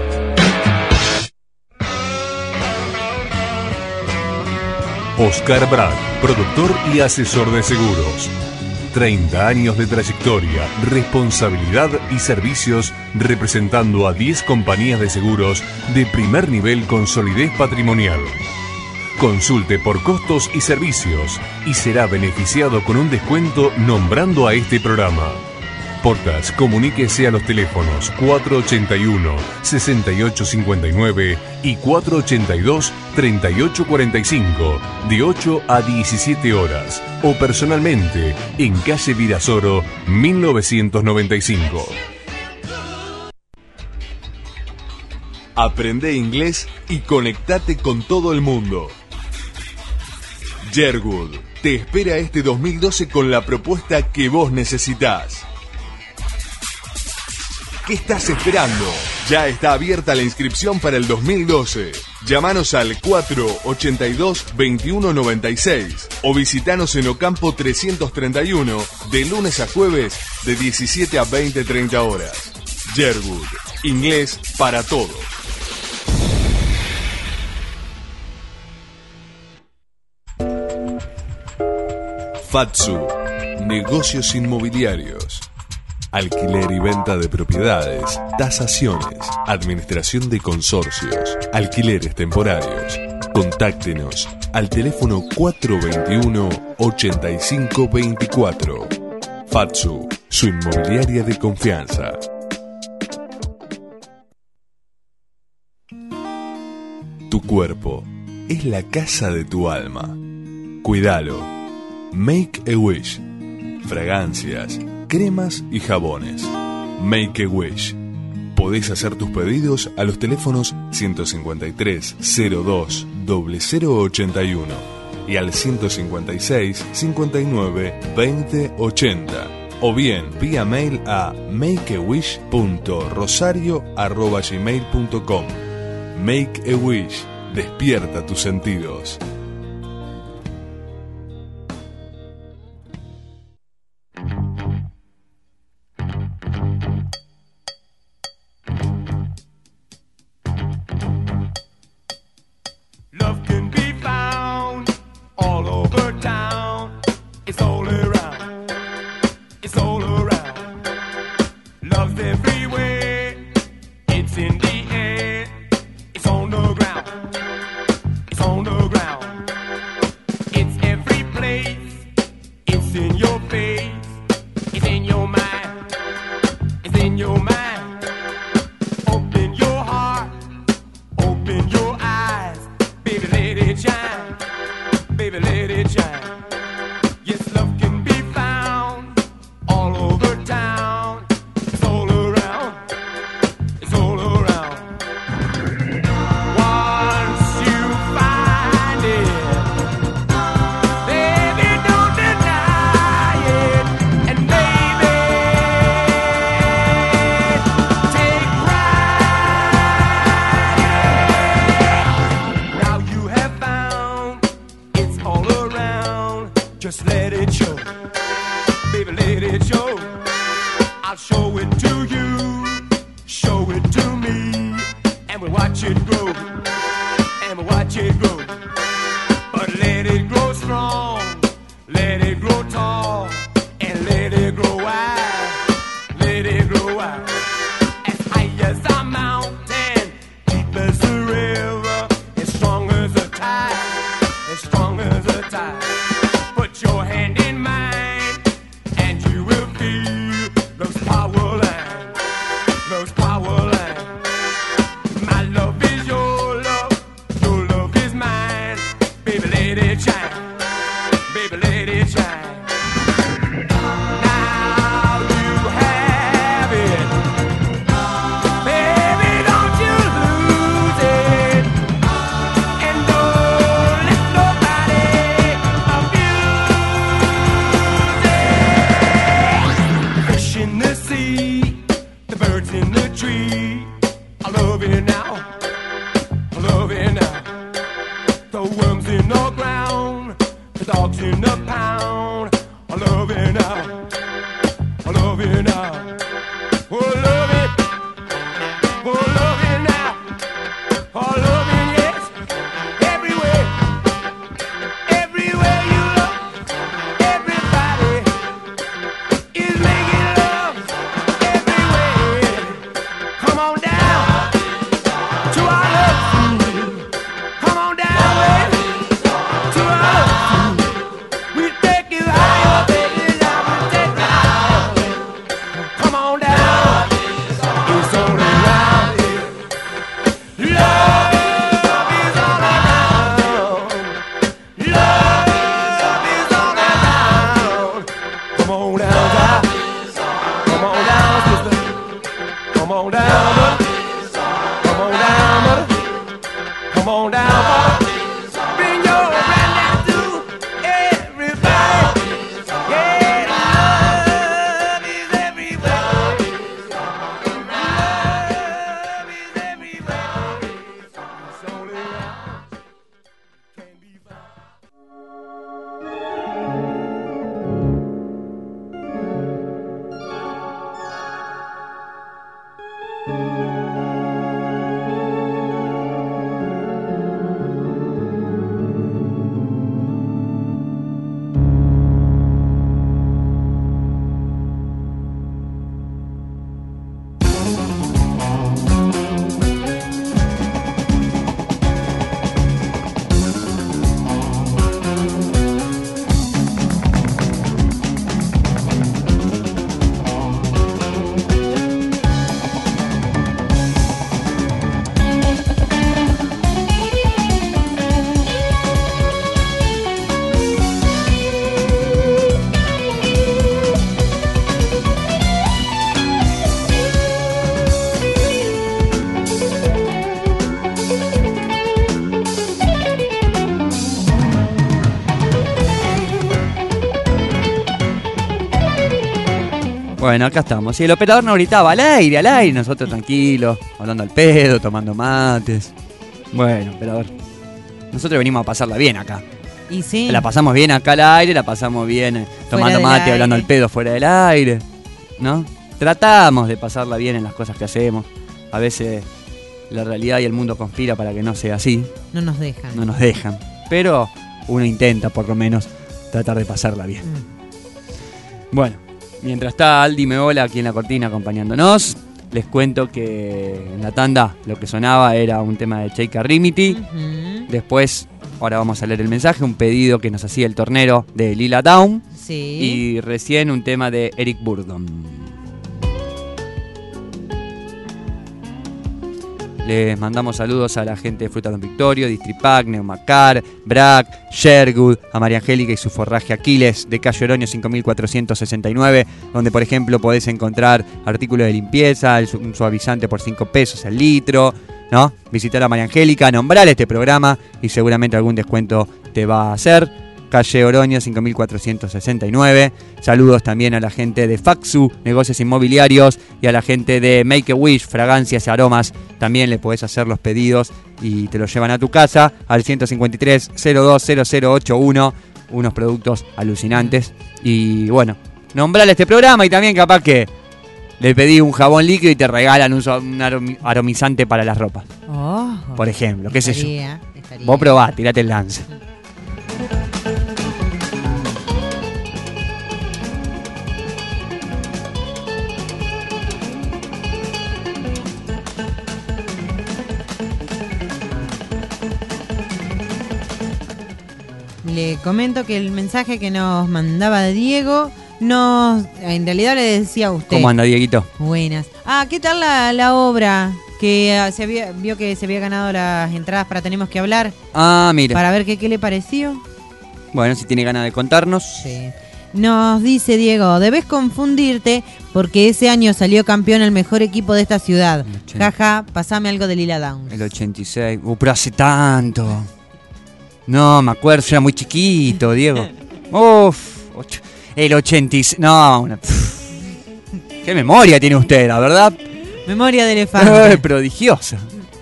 Oscar Brad, productor y asesor de seguros. 30 años de trayectoria, responsabilidad y servicios representando a 10 compañías de seguros de primer nivel con solidez patrimonial. Consulte por costos y servicios y será beneficiado con un descuento nombrando a este programa. Portas, comuníquese a los teléfonos 481-6859 y 482-3845 de 8 a 17 horas o personalmente en calle Virasoro 1995. Aprende inglés y conectate con todo el mundo. Jerwood te espera este 2012 con la propuesta que vos necesitás. ¿Qué estás esperando? Ya está abierta la inscripción para el 2012. Llámanos al 482-2196 o visitanos en Ocampo 331 de lunes a jueves de 17 a 20-30 horas. Jerwood, inglés para todos. Fatsu, negocios inmobiliarios. Alquiler y venta de propiedades, tasaciones, administración de consorcios, alquileres temporarios. Contáctenos al teléfono 421-8524. Fatsu, su inmobiliaria de confianza. Tu cuerpo es la casa de tu alma. Cuídalo. Make a Wish. Fragancias, cremas y jabones. Make a Wish. Podés hacer tus pedidos a los teléfonos 153 02 0081 y al 156 59 20 80 o bien vía mail a makeawish.rosario@gmail.com. Make a Wish. Despierta tus sentidos. Love can be found all over town. It's all around. It's all around. Love's everywhere. It's in the air. It's on the ground. It's on the ground. It's every place. It's in your face. It's in your mind. It's in your mind. Open your heart. Open your eyes. Baby, let it shine. Baby, let it shine. Yes, love show. Baby, let it show. I'll show it to you. Show it to me. And we'll watch it grow. And we'll watch it grow. But let it grow strong. Let it grow tall. And let it grow wide. Let it grow wide. As high as a mountain. Deep as the river. As strong as a tide. As strong as a tide. Put your hand in mine. And you will feel those power lines. Those power lines. My love is your love. Your love is mine. Baby, let it shine. Baby, let it shine. Now you have it. Baby, don't you lose it. And don't let nobody abuse it. Fish in the sea, the birds in the tree. I love it now. I love it now. The worms in the ground, the dogs in the pound. I love it now. I love it now. Oh, love it. Oh, love it now. Oh, love it, yes. Everywhere. Everywhere you look. Everybody is making love. Everywhere. Come on down to our love. Come on down, baby, to our love. We take you higher, baby, now we take you higher. Come on down, it's all around here. Love is all around. Love is all around. Come on down, down. Come on down, sister. Come on down, brother. Come on down, brother. Come on down, brother. Bring your granddad to everybody. Yeah, love is everywhere. Love is everywhere. It's only around. Can be found. Bueno, acá estamos. Y el operador nos gritaba al aire, nosotros tranquilos, hablando al pedo, tomando mates. Bueno, operador, nosotros venimos a pasarla bien acá. Y sí. La pasamos bien acá al aire, la pasamos bien tomando del mate, aire. hablando al pedo fuera del aire, ¿no? Tratamos de pasarla bien en las cosas que hacemos. A veces la realidad y el mundo conspira para que no sea así. No nos dejan. No nos dejan. Pero uno intenta, por lo menos, tratar de pasarla bien. Bueno, mientras está Aldi Meola aquí en la cortina acompañándonos, les cuento que en la tanda lo que sonaba era un tema de Cheika Rimiti. Después, ahora vamos a leer el mensaje, un pedido que nos hacía el tornero de Lila Down. Sí. Y recién un tema de Eric Burdon. Les mandamos saludos a la gente de Fruta Don Victorio, Distripac, Neumacar, Brac, Shergood, a María Angélica y su forraje Aquiles de Calle Oroño 5469, donde por ejemplo podés encontrar artículos de limpieza, un suavizante por 5 pesos al litro, ¿no? Visitar a María Angélica, nombrar este programa y seguramente algún descuento te va a hacer. Calle Oroño 5469. Saludos también a la gente de Faxu, negocios inmobiliarios, y a la gente de Make a Wish, fragancias y aromas. También le podés hacer los pedidos y te los llevan a tu casa al 153 020081. unos productos alucinantes. Y bueno, nombrarle este programa y también capaz que le pedí un jabón líquido y te regalan un aromizante para las ropas. Oh, por ejemplo, qué sé yo. estaría. Vos probá, tirate el lance. Le comento que el mensaje que nos mandaba Diego, en realidad le decía a usted. ¿Cómo anda, Dieguito? Buenas. ¿Qué tal la obra? Que vio que se había ganado las entradas para Tenemos que Hablar. Mira. Para ver qué le pareció. Bueno, si tiene ganas de contarnos. Sí. Nos dice Diego, debes confundirte porque ese año salió campeón el mejor equipo de esta ciudad. Jaja, pasame algo de Lila Downs. El 86. Pero hace tanto. No, me acuerdo, yo era muy chiquito, Diego. El 86. No, qué memoria tiene usted, la verdad. Memoria de elefante. Prodigiosa.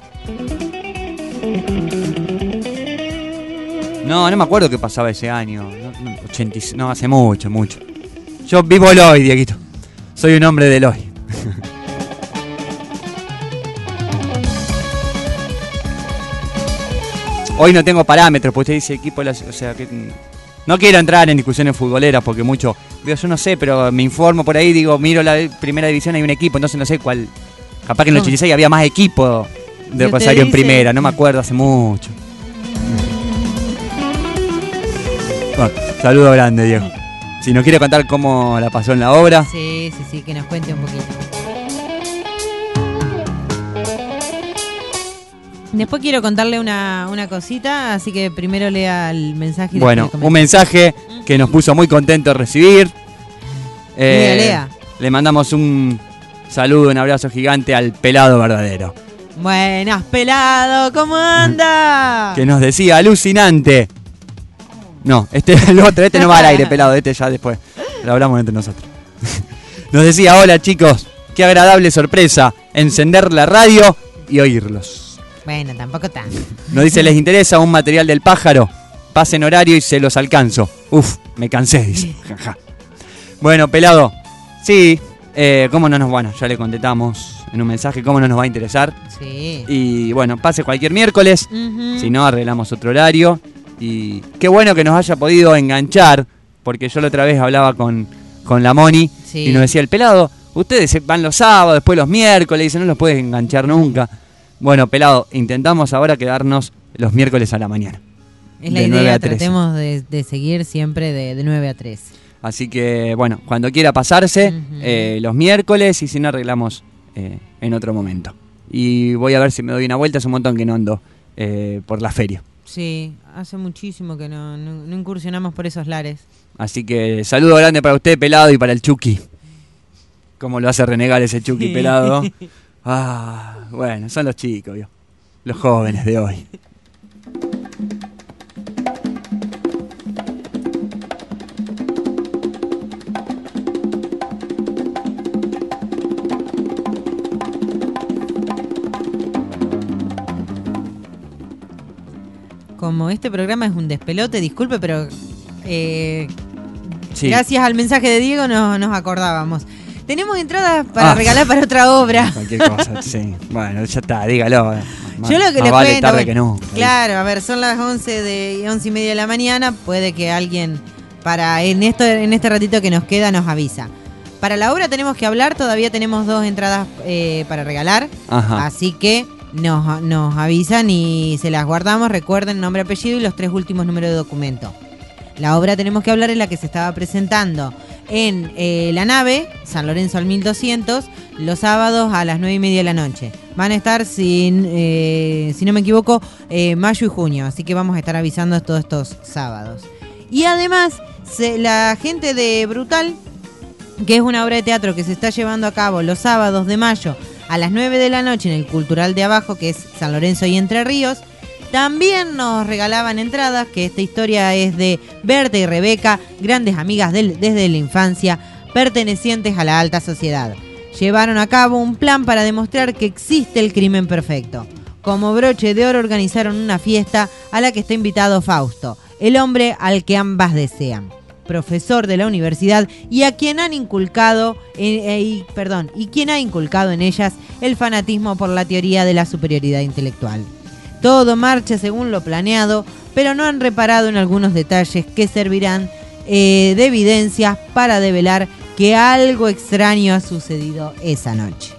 No me acuerdo qué pasaba ese año. 86, no, hace mucho. Yo vivo el hoy, Dieguito. Soy un hombre del hoy. Hoy no tengo parámetros, porque usted dice equipo, o sea que no quiero entrar en discusiones futboleras porque mucho, yo no sé, pero me informo por ahí, digo, miro la primera división, hay un equipo, entonces no sé cuál. Capaz que en el 86 había más equipo de Rosario en primera, no me acuerdo, hace mucho. Bueno, saludo grande, Diego. Si nos quiere contar cómo la pasó en la obra. Sí, que nos cuente un poquito. Después quiero contarle una cosita, así que primero lea el mensaje. Y bueno, un mensaje que nos puso muy contentos de recibir. Lea. Le mandamos un saludo, un abrazo gigante al pelado verdadero. Buenas, pelado, ¿cómo anda? Que nos decía, alucinante. No, el otro, no va al aire, pelado, ya después lo hablamos entre nosotros. Nos decía, hola chicos, qué agradable sorpresa, encender la radio y oírlos. Bueno, tampoco tanto. Nos dice, ¿les interesa un material del pájaro? Pasen horario y se los alcanzo. Me cansé, dice. Bueno, pelado, sí, ¿cómo no nos, bueno, ya le contestamos en un mensaje cómo no nos va a interesar? Sí. Y bueno, pase cualquier miércoles, si no arreglamos otro horario. Y qué bueno que nos haya podido enganchar, porque yo la otra vez hablaba con la Moni y nos decía, el pelado, ustedes van los sábados, después los miércoles, dice, no los puedes enganchar nunca. Bueno, pelado, intentamos ahora quedarnos los miércoles a la mañana. Es la idea, tratemos de seguir siempre de 9 a 3. Así que, bueno, cuando quiera pasarse, los miércoles, y si no arreglamos en otro momento. Y voy a ver si me doy una vuelta, hace un montón que no ando por la feria. Sí, hace muchísimo que no incursionamos por esos lares. Así que saludo grande para usted, pelado, y para el Chucky. Cómo lo hace renegar ese Chucky pelado. Bueno, son los chicos, los jóvenes de hoy. Como este programa es un despelote, disculpe, pero gracias al mensaje de Diego nos acordábamos. Tenemos entradas para regalar para otra obra. Cualquier cosa, sí. Bueno, ya está, dígalo. Yo lo que le vale cuento, tarde que no. Claro, a ver, son las 11:30 de la mañana. Puede que alguien en este ratito que nos queda nos avisa. Para la obra Tenemos que Hablar, todavía tenemos 2 entradas para regalar. Ajá. Así que nos avisan y se las guardamos. Recuerden nombre, apellido y los 3 últimos números de documento. La obra Tenemos que Hablar es la que se estaba presentando en la nave, San Lorenzo al 1200, los sábados a las 9:30 de la noche. Van a estar, si no me equivoco, mayo y junio, así que vamos a estar avisando todos estos sábados. Y además, la gente de Brutal, que es una obra de teatro que se está llevando a cabo los sábados de mayo a las 9 de la noche en el Cultural de Abajo, que es San Lorenzo y Entre Ríos, también nos regalaban entradas, que esta historia es de Berta y Rebeca, grandes amigas desde la infancia, pertenecientes a la alta sociedad. Llevaron a cabo un plan para demostrar que existe el crimen perfecto. Como broche de oro organizaron una fiesta a la que está invitado Fausto, el hombre al que ambas desean, profesor de la universidad y a quien han inculcado quien ha inculcado en ellas el fanatismo por la teoría de la superioridad intelectual. Todo marcha según lo planeado, pero no han reparado en algunos detalles que servirán de evidencias para develar que algo extraño ha sucedido esa noche.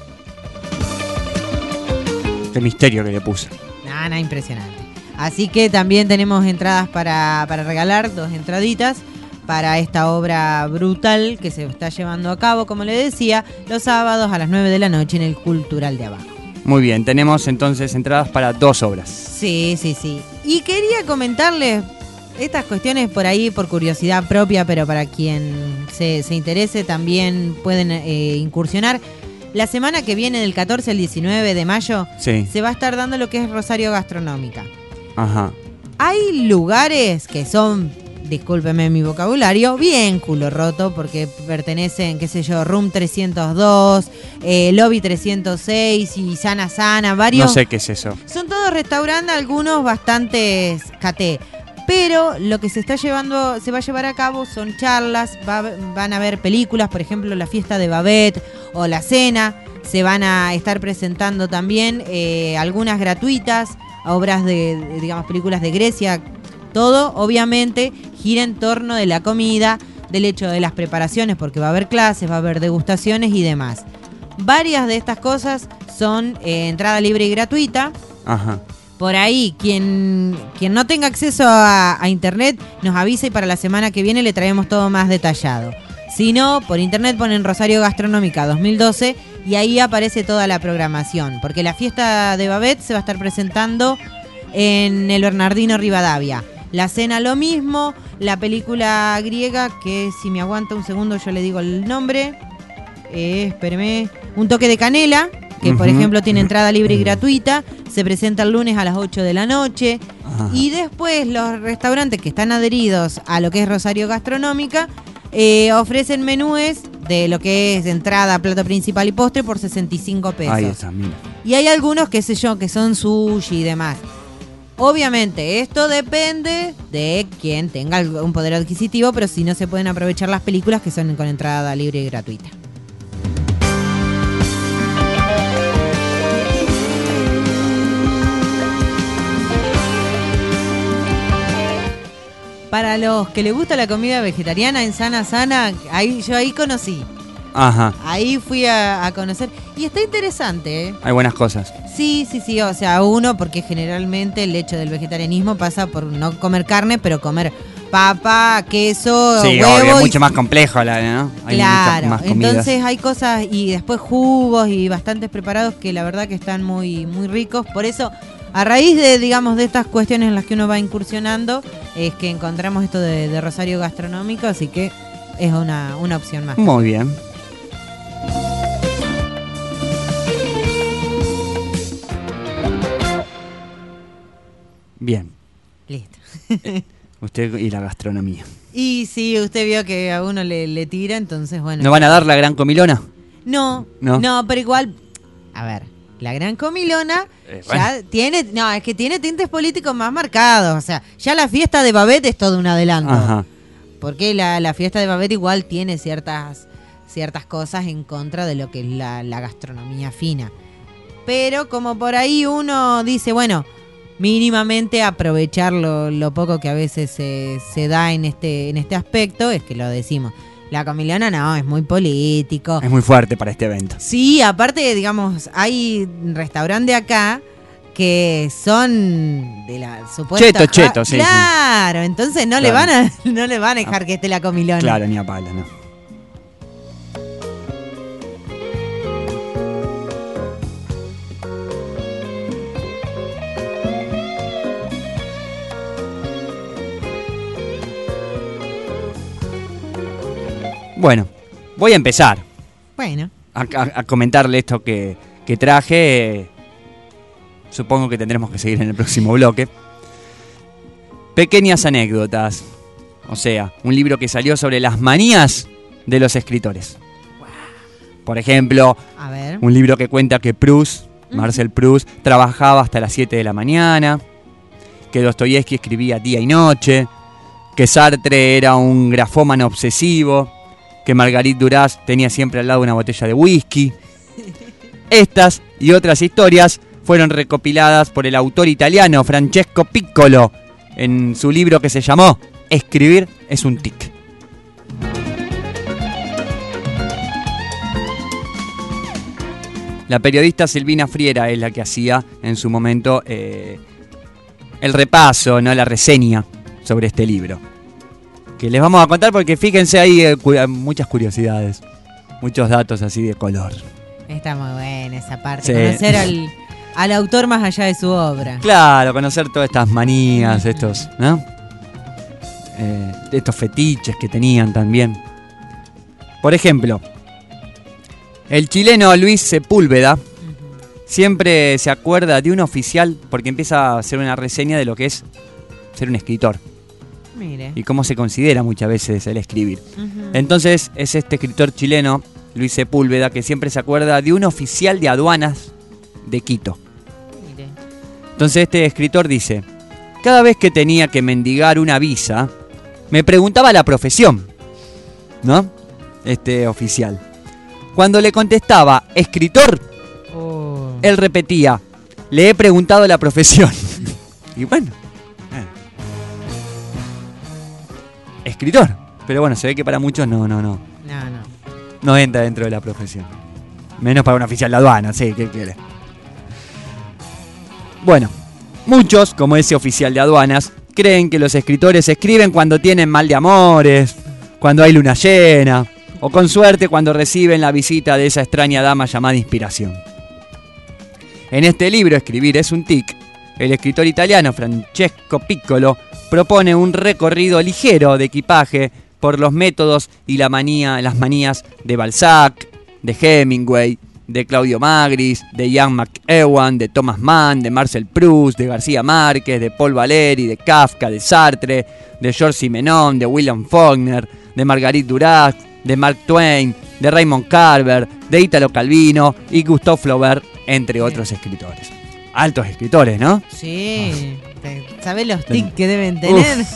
Qué misterio que le puso. Nada, impresionante. Así que también tenemos entradas para regalar, 2 entraditas para esta obra brutal que se está llevando a cabo, como le decía, los sábados a las 9 de la noche en el Cultural de Abajo. Muy bien, tenemos entonces entradas para 2 obras. Sí. Y quería comentarles estas cuestiones por ahí, por curiosidad propia, pero para quien se interese también pueden incursionar. La semana que viene, del 14 al 19 de mayo, Sí. se va a estar dando lo que es Rosario Gastronómica. Ajá. Hay lugares que son, discúlpeme mi vocabulario, bien culo roto, porque pertenecen, qué sé yo, Room 302, Lobby 306 y Sana, varios. No sé qué es eso. Son todos restaurantes, algunos bastante caté. Pero lo que se va a llevar a cabo son charlas, van a haber películas, por ejemplo, la fiesta de Babette o la cena. Se van a estar presentando también algunas gratuitas, obras digamos, películas de Grecia. Todo, obviamente, gira en torno de la comida, del hecho de las preparaciones, porque va a haber clases, va a haber degustaciones y demás. Varias de estas cosas son entrada libre y gratuita. Ajá. Por ahí, quien no tenga acceso a internet, nos avisa y para la semana que viene le traemos todo más detallado. Si no, por internet ponen Rosario Gastronómica 2012 y ahí aparece toda la programación. Porque la fiesta de Babette se va a estar presentando en el Bernardino Rivadavia. La cena lo mismo, la película griega, que si me aguanta un segundo yo le digo el nombre. Espéreme. Un toque de canela, que por ejemplo tiene entrada libre y gratuita. Se presenta el lunes a las 8 de la noche. Ajá. Y después los restaurantes que están adheridos a lo que es Rosario Gastronómica ofrecen menúes de lo que es entrada, plato principal y postre por 65 pesos. Ahí está, mira. Y hay algunos, qué sé yo, que son sushi y demás. Obviamente, esto depende de quien tenga un poder adquisitivo, pero si no se pueden aprovechar las películas que son con entrada libre y gratuita. Para los que les gusta la comida vegetariana en Sana, yo ahí conocí. Ajá. Ahí fui a conocer. Y está interesante, ¿eh? Hay buenas cosas. Sí. O sea, uno, porque generalmente el hecho del vegetarianismo pasa por no comer carne, pero comer papa, queso, Sí, huevo. obvio, es mucho más complejo, ¿no? Hay Claro, muchas más comidas. entonces hay cosas y después jugos y bastantes preparados que la verdad que están muy, muy ricos. Por eso, a raíz de, digamos, de estas cuestiones en las que uno va incursionando, es que encontramos esto de Rosario Gastronómico, así que es una opción más. Muy bien. Bien. Listo. Usted y la gastronomía. Y sí, usted vio que a uno le tira, entonces bueno. ¿No van a dar la gran comilona? No, pero igual, a ver, la gran comilona ya tiene, es que tiene tintes políticos más marcados, o sea, ya la fiesta de Babette es todo un adelanto. Ajá. Porque la fiesta de Babette igual tiene ciertas cosas en contra de lo que es la gastronomía fina. Pero como por ahí uno dice, bueno, mínimamente aprovechar lo poco que a veces se da en este aspecto, es que lo decimos. La comilona no, es muy político. Es muy fuerte para este evento. Sí, aparte, digamos, hay restaurantes acá que son de la supuesta... Cheto, sí. Claro, entonces no Claro. le van a dejar que esté la comilona. Claro, ni a palo, ¿no? Bueno, voy a empezar Bueno. a comentarle esto que traje. Supongo que tendremos que seguir en el próximo bloque. Pequeñas anécdotas. O sea, un libro que salió sobre las manías de los escritores. Por ejemplo, A ver. un libro que cuenta que Proust, Marcel Proust, trabajaba hasta las 7 de la mañana, que Dostoyevsky escribía día y noche, que Sartre era un grafómano obsesivo, que Marguerite Duras tenía siempre al lado una botella de whisky. Estas y otras historias fueron recopiladas por el autor italiano Francesco Piccolo en su libro que se llamó Escribir es un tic. La periodista Silvina Friera es la que hacía en su momento el repaso, ¿no? La reseña sobre este libro. Que les vamos a contar porque fíjense ahí muchas curiosidades, muchos datos así de color. Está muy buena esa parte, Sí. conocer al autor más allá de su obra. Claro, conocer todas estas manías, estos, ¿no? Estos fetiches que tenían también. Por ejemplo, el chileno Luis Sepúlveda siempre se acuerda de un oficial porque empieza a hacer una reseña de lo que es ser un escritor. Mire. Y cómo se considera muchas veces el escribir. Entonces es este escritor chileno, Luis Sepúlveda, que siempre se acuerda de un oficial de aduanas de Quito. Mire. Entonces este escritor dice: cada vez que tenía que mendigar una visa, me preguntaba la profesión, ¿no? Este oficial. Cuando le contestaba escritor, él repetía: le he preguntado la profesión. Y bueno, escritor. Pero bueno, se ve que para muchos no entra dentro de la profesión. Menos para un oficial de aduana, sí, ¿qué quiere? Bueno, muchos, como ese oficial de aduanas, creen que los escritores escriben cuando tienen mal de amores, cuando hay luna llena, o con suerte cuando reciben la visita de esa extraña dama llamada inspiración. En este libro, Escribir es un tic, el escritor italiano Francesco Piccolo propone un recorrido ligero de equipaje por los métodos y las manías de Balzac, de Hemingway, de Claudio Magris, de Ian McEwan, de Thomas Mann, de Marcel Proust, de García Márquez, de Paul Valéry, de Kafka, de Sartre, de Georges Simenon, de William Faulkner, de Marguerite Duras, de Mark Twain, de Raymond Carver, de Italo Calvino y Gustave Flaubert, entre otros escritores. Altos escritores, ¿no? Sí. ¿Sabés los tics que deben tener?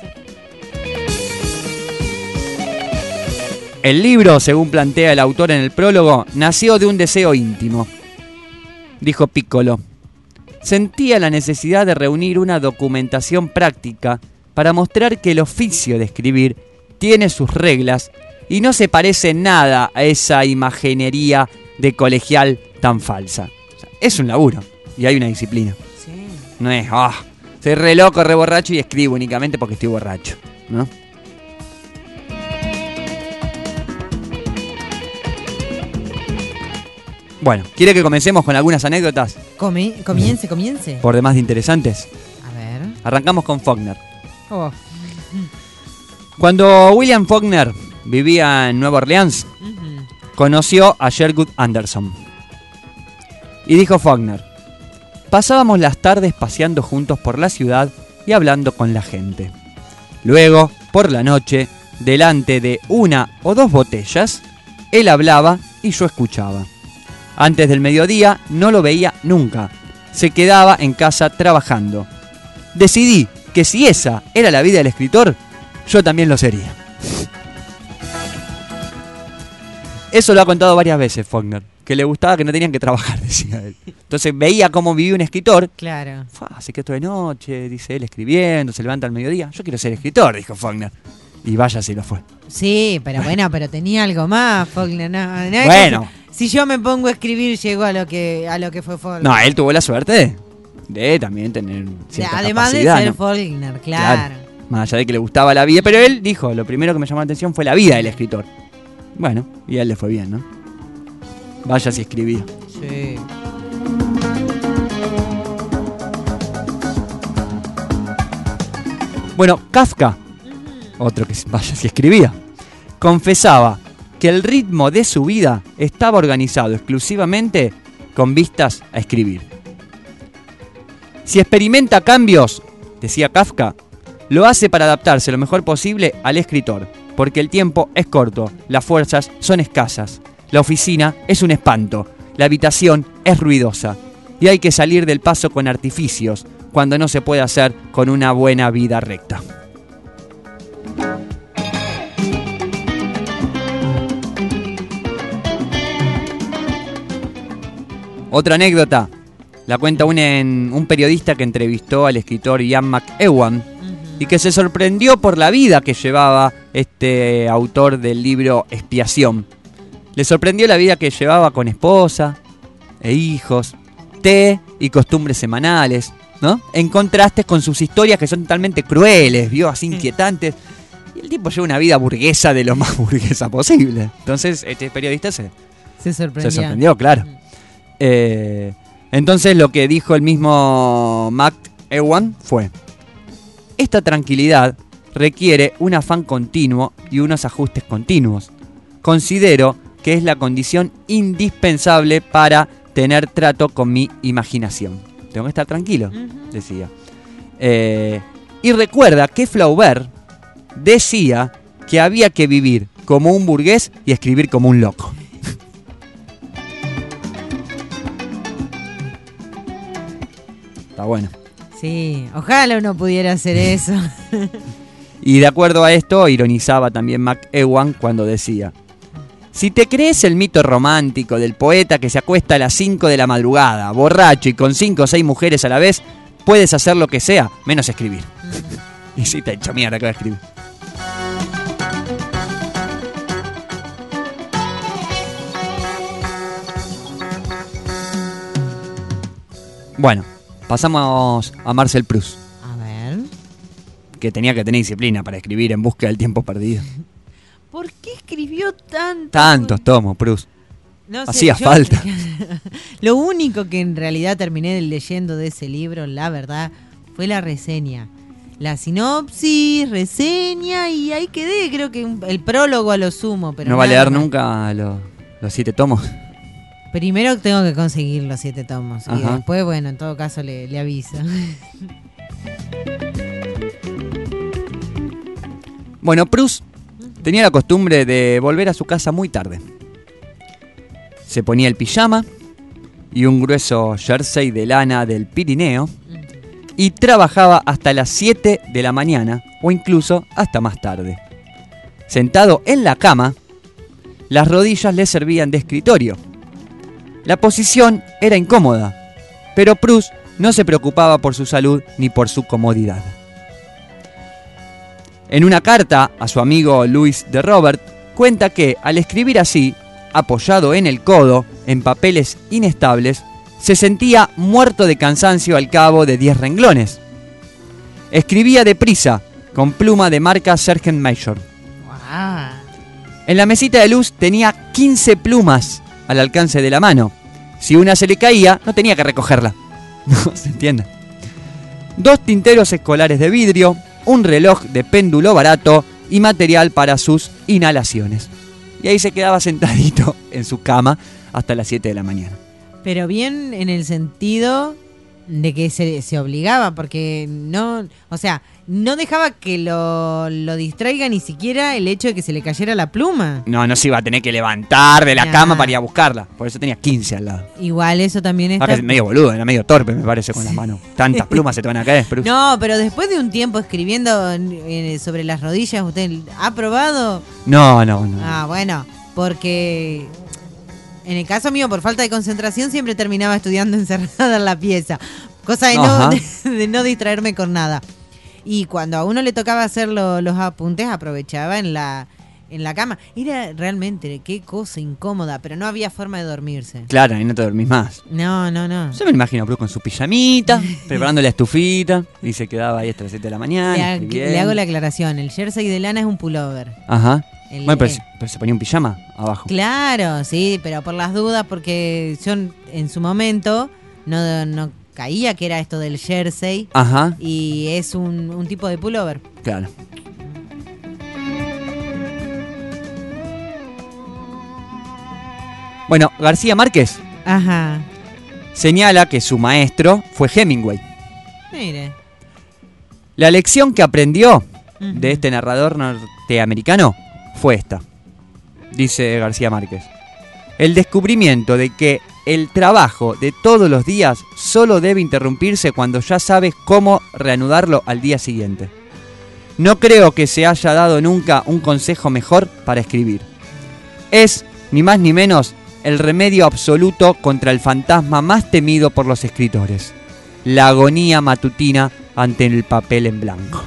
El libro, según plantea el autor en el prólogo, nació de un deseo íntimo. Dijo Piccolo: sentía la necesidad de reunir una documentación práctica para mostrar que el oficio de escribir tiene sus reglas y no se parece en nada a esa imaginería de colegial tan falsa. O sea, es un laburo y hay una disciplina. Sí. No es, soy re loco, re borracho y escribo únicamente porque estoy borracho, ¿no? Bueno, ¿quiere que comencemos con algunas anécdotas? Comience. Por demás de interesantes. A ver. Arrancamos con Faulkner. Oh. Cuando William Faulkner vivía en Nueva Orleans, conoció a Sherwood Anderson. Y dijo Faulkner: pasábamos las tardes paseando juntos por la ciudad y hablando con la gente. Luego, por la noche, delante de una o dos botellas, él hablaba y yo escuchaba. Antes del mediodía no lo veía nunca. Se quedaba en casa trabajando. Decidí que si esa era la vida del escritor, yo también lo sería. Eso lo ha contado varias veces Faulkner, que le gustaba que no tenían que trabajar, decía él. Entonces veía cómo vivía un escritor. Claro. Así que toda de noche, dice él, escribiendo, se levanta al mediodía. Yo quiero ser escritor, dijo Faulkner. Y vaya si lo fue. Sí, pero bueno, pero tenía algo más, Faulkner. No, bueno. Si yo me pongo a escribir, llego a lo que fue Faulkner. No, él tuvo la suerte de también tener cierta además capacidad, de ser ¿no? Faulkner, claro. Más allá de que le gustaba la vida, pero él dijo, lo primero que me llamó la atención fue la vida del escritor. Bueno, y a él le fue bien, ¿no? Vaya si escribía. Sí. Bueno, Kafka, otro que vaya si escribía, confesaba que el ritmo de su vida estaba organizado exclusivamente con vistas a escribir. Si experimenta cambios, decía Kafka, lo hace para adaptarse lo mejor posible al escritor, porque el tiempo es corto, las fuerzas son escasas, la oficina es un espanto, la habitación es ruidosa, y hay que salir del paso con artificios, cuando no se puede hacer con una buena vida recta. Otra anécdota la cuenta un periodista que entrevistó al escritor Ian McEwan y que se sorprendió por la vida que llevaba este autor del libro Expiación. Le sorprendió la vida que llevaba con esposa e hijos, té y costumbres semanales, ¿no? En contraste con sus historias que son totalmente crueles, vio, así inquietantes. Y el tipo lleva una vida burguesa de lo más burguesa posible. Entonces este periodista se sorprendió, claro. Entonces lo que dijo el mismo McEwan fue: esta tranquilidad requiere un afán continuo y unos ajustes continuos. Considero que es la condición indispensable para tener trato con mi imaginación. Tengo que estar tranquilo, decía. Y recuerda que Flaubert decía que había que vivir como un burgués y escribir como un loco. Está bueno. Sí, ojalá uno pudiera hacer eso. Y de acuerdo a esto, ironizaba también McEwan cuando decía: si te crees el mito romántico del poeta que se acuesta a las 5 de la madrugada, borracho y con 5 o 6 mujeres a la vez, puedes hacer lo que sea, menos escribir. Y sí, te he hecho mierda que voy a escribir. Bueno, pasamos a Marcel Proust. A ver. Que tenía que tener disciplina para escribir En busca del tiempo perdido. ¿Por qué escribió tanto? Tantos tomos, Proust. No sé, hacía falta. Lo único que en realidad terminé leyendo de ese libro, la verdad, fue la reseña. La sinopsis, reseña, y ahí quedé. Creo que el prólogo a lo sumo. Pero ¿no va a nada leer más. nunca los 7 tomos? Primero tengo que conseguir los 7 tomos. Y Ajá. después, bueno, en todo caso le aviso. Bueno, Proust tenía la costumbre de volver a su casa muy tarde. Se ponía el pijama y un grueso jersey de lana del Pirineo y trabajaba hasta las 7 de la mañana o incluso hasta más tarde. Sentado en la cama, las rodillas le servían de escritorio. La posición era incómoda, pero Proust no se preocupaba por su salud ni por su comodidad. En una carta a su amigo Louis de Robert, cuenta que al escribir así, apoyado en el codo, en papeles inestables, se sentía muerto de cansancio al cabo de 10 renglones. Escribía deprisa, con pluma de marca Sergeant Major. En la mesita de luz tenía 15 plumas al alcance de la mano. Si una se le caía, no tenía que recogerla. No se entiende. 2 tinteros escolares de vidrio, un reloj de péndulo barato y material para sus inhalaciones. Y ahí se quedaba sentadito en su cama hasta las 7 de la mañana. Pero bien en el sentido de que se obligaba, porque no, o sea, no dejaba que lo distraiga ni siquiera el hecho de que se le cayera la pluma. No se iba a tener que levantar de la cama para ir a buscarla. Por eso tenía 15 al lado. Igual eso también está... Ahora es medio boludo, era medio torpe, me parece, con las manos. Tantas plumas se te van a caer. Pero... No, pero después de un tiempo escribiendo sobre las rodillas, ¿usted ha probado? No. Ah, bueno, porque... En el caso mío, por falta de concentración, siempre terminaba estudiando encerrada en la pieza. Cosa de no distraerme con nada. Y cuando a uno le tocaba hacer los apuntes, aprovechaba en la cama. Era realmente, qué cosa incómoda, pero no había forma de dormirse. Claro, y no te dormís más. No. Yo me imagino a Bruce con su pijamita, preparando la estufita, y se quedaba ahí hasta las 7 de la mañana. Le hago la aclaración, el jersey de lana es un pullover. Ajá. Bueno, pero se ponía un pijama abajo. Claro, sí, pero por las dudas, porque yo en su momento no caía que era esto del jersey. Ajá. Y es un tipo de pullover. Claro. Bueno, García Márquez Ajá. señala que su maestro fue Hemingway. Mire. La lección que aprendió de este narrador norteamericano fue esta. Dice García Márquez: el descubrimiento de que el trabajo de todos los días solo debe interrumpirse cuando ya sabes cómo reanudarlo al día siguiente. No creo que se haya dado nunca un consejo mejor para escribir. Es, ni más ni menos, el remedio absoluto contra el fantasma más temido por los escritores: la agonía matutina ante el papel en blanco.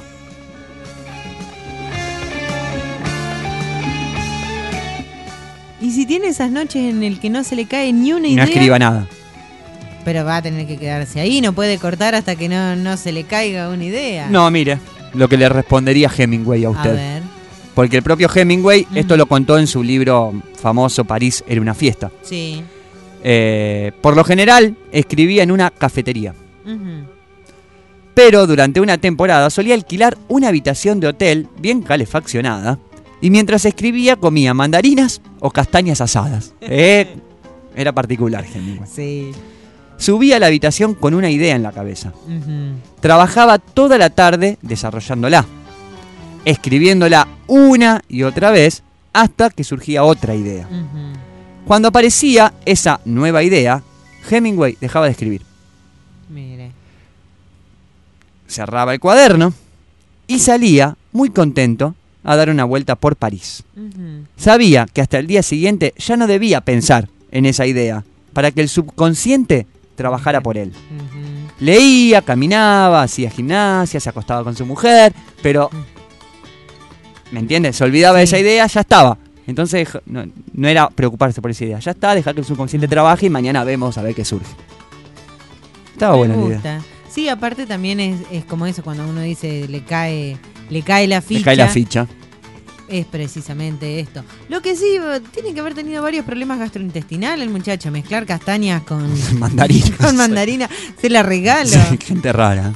Y si tiene esas noches en el que no se le cae ni una idea... No escriba nada. Pero va a tener que quedarse ahí, no puede cortar hasta que no se le caiga una idea. No, mire, lo que le respondería Hemingway a usted. A ver. Porque el propio Hemingway esto lo contó en su libro famoso París era una fiesta. Sí. Por lo general, escribía en una cafetería. Ujú. Pero durante una temporada solía alquilar una habitación de hotel bien calefaccionada y mientras escribía comía mandarinas o castañas asadas. Era particular, Hemingway. Sí. Subía a la habitación con una idea en la cabeza. Ujú. Trabajaba toda la tarde desarrollándola, escribiéndola una y otra vez hasta que surgía otra idea. Ujú. Cuando aparecía esa nueva idea, Hemingway dejaba de escribir. Mire. Cerraba el cuaderno y salía, muy contento, a dar una vuelta por París. Ujú. Sabía que hasta el día siguiente ya no debía pensar en esa idea, para que el subconsciente trabajara por él. Leía, caminaba, hacía gimnasia, se acostaba con su mujer, pero... ¿Me entiendes? Se olvidaba de esa idea, ya estaba. Entonces no era preocuparse por esa idea. Ya está, dejar que el subconsciente trabaje y mañana vemos a ver qué surge. Estaba buena la idea. gusta. Sí, aparte también es como eso, cuando uno dice le cae la ficha. Le cae la ficha. Es precisamente esto. Lo que sí, tiene que haber tenido varios problemas gastrointestinales el muchacho. Mezclar castañas con Mandarinas. con mandarina. Se la regalo. Sí, gente rara.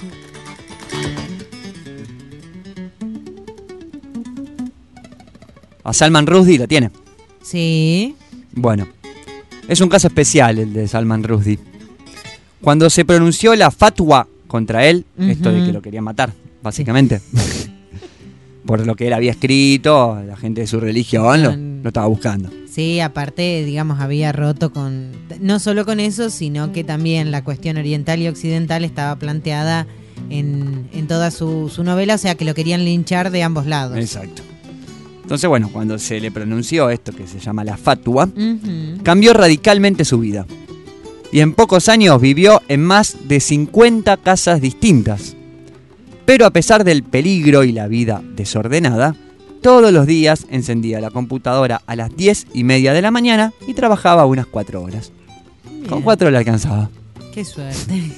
A Salman Rushdie lo tiene. Sí. Bueno, es un caso especial el de Salman Rushdie. Cuando se pronunció la fatwa contra él, esto de que lo querían matar, básicamente, por lo que él había escrito, la gente de su religión lo estaba buscando. Sí, aparte, digamos, había roto con... No solo con eso, sino que también la cuestión oriental y occidental estaba planteada en toda su novela, o sea que lo querían linchar de ambos lados. Exacto. Entonces, bueno, cuando se le pronunció esto que se llama la fatwa, Ujú. cambió radicalmente su vida. Y en pocos años vivió en más de 50 casas distintas. Pero a pesar del peligro y la vida desordenada, todos los días encendía la computadora a las 10:30 de la mañana y trabajaba unas 4 horas. Con 4 le alcanzaba. Qué suerte.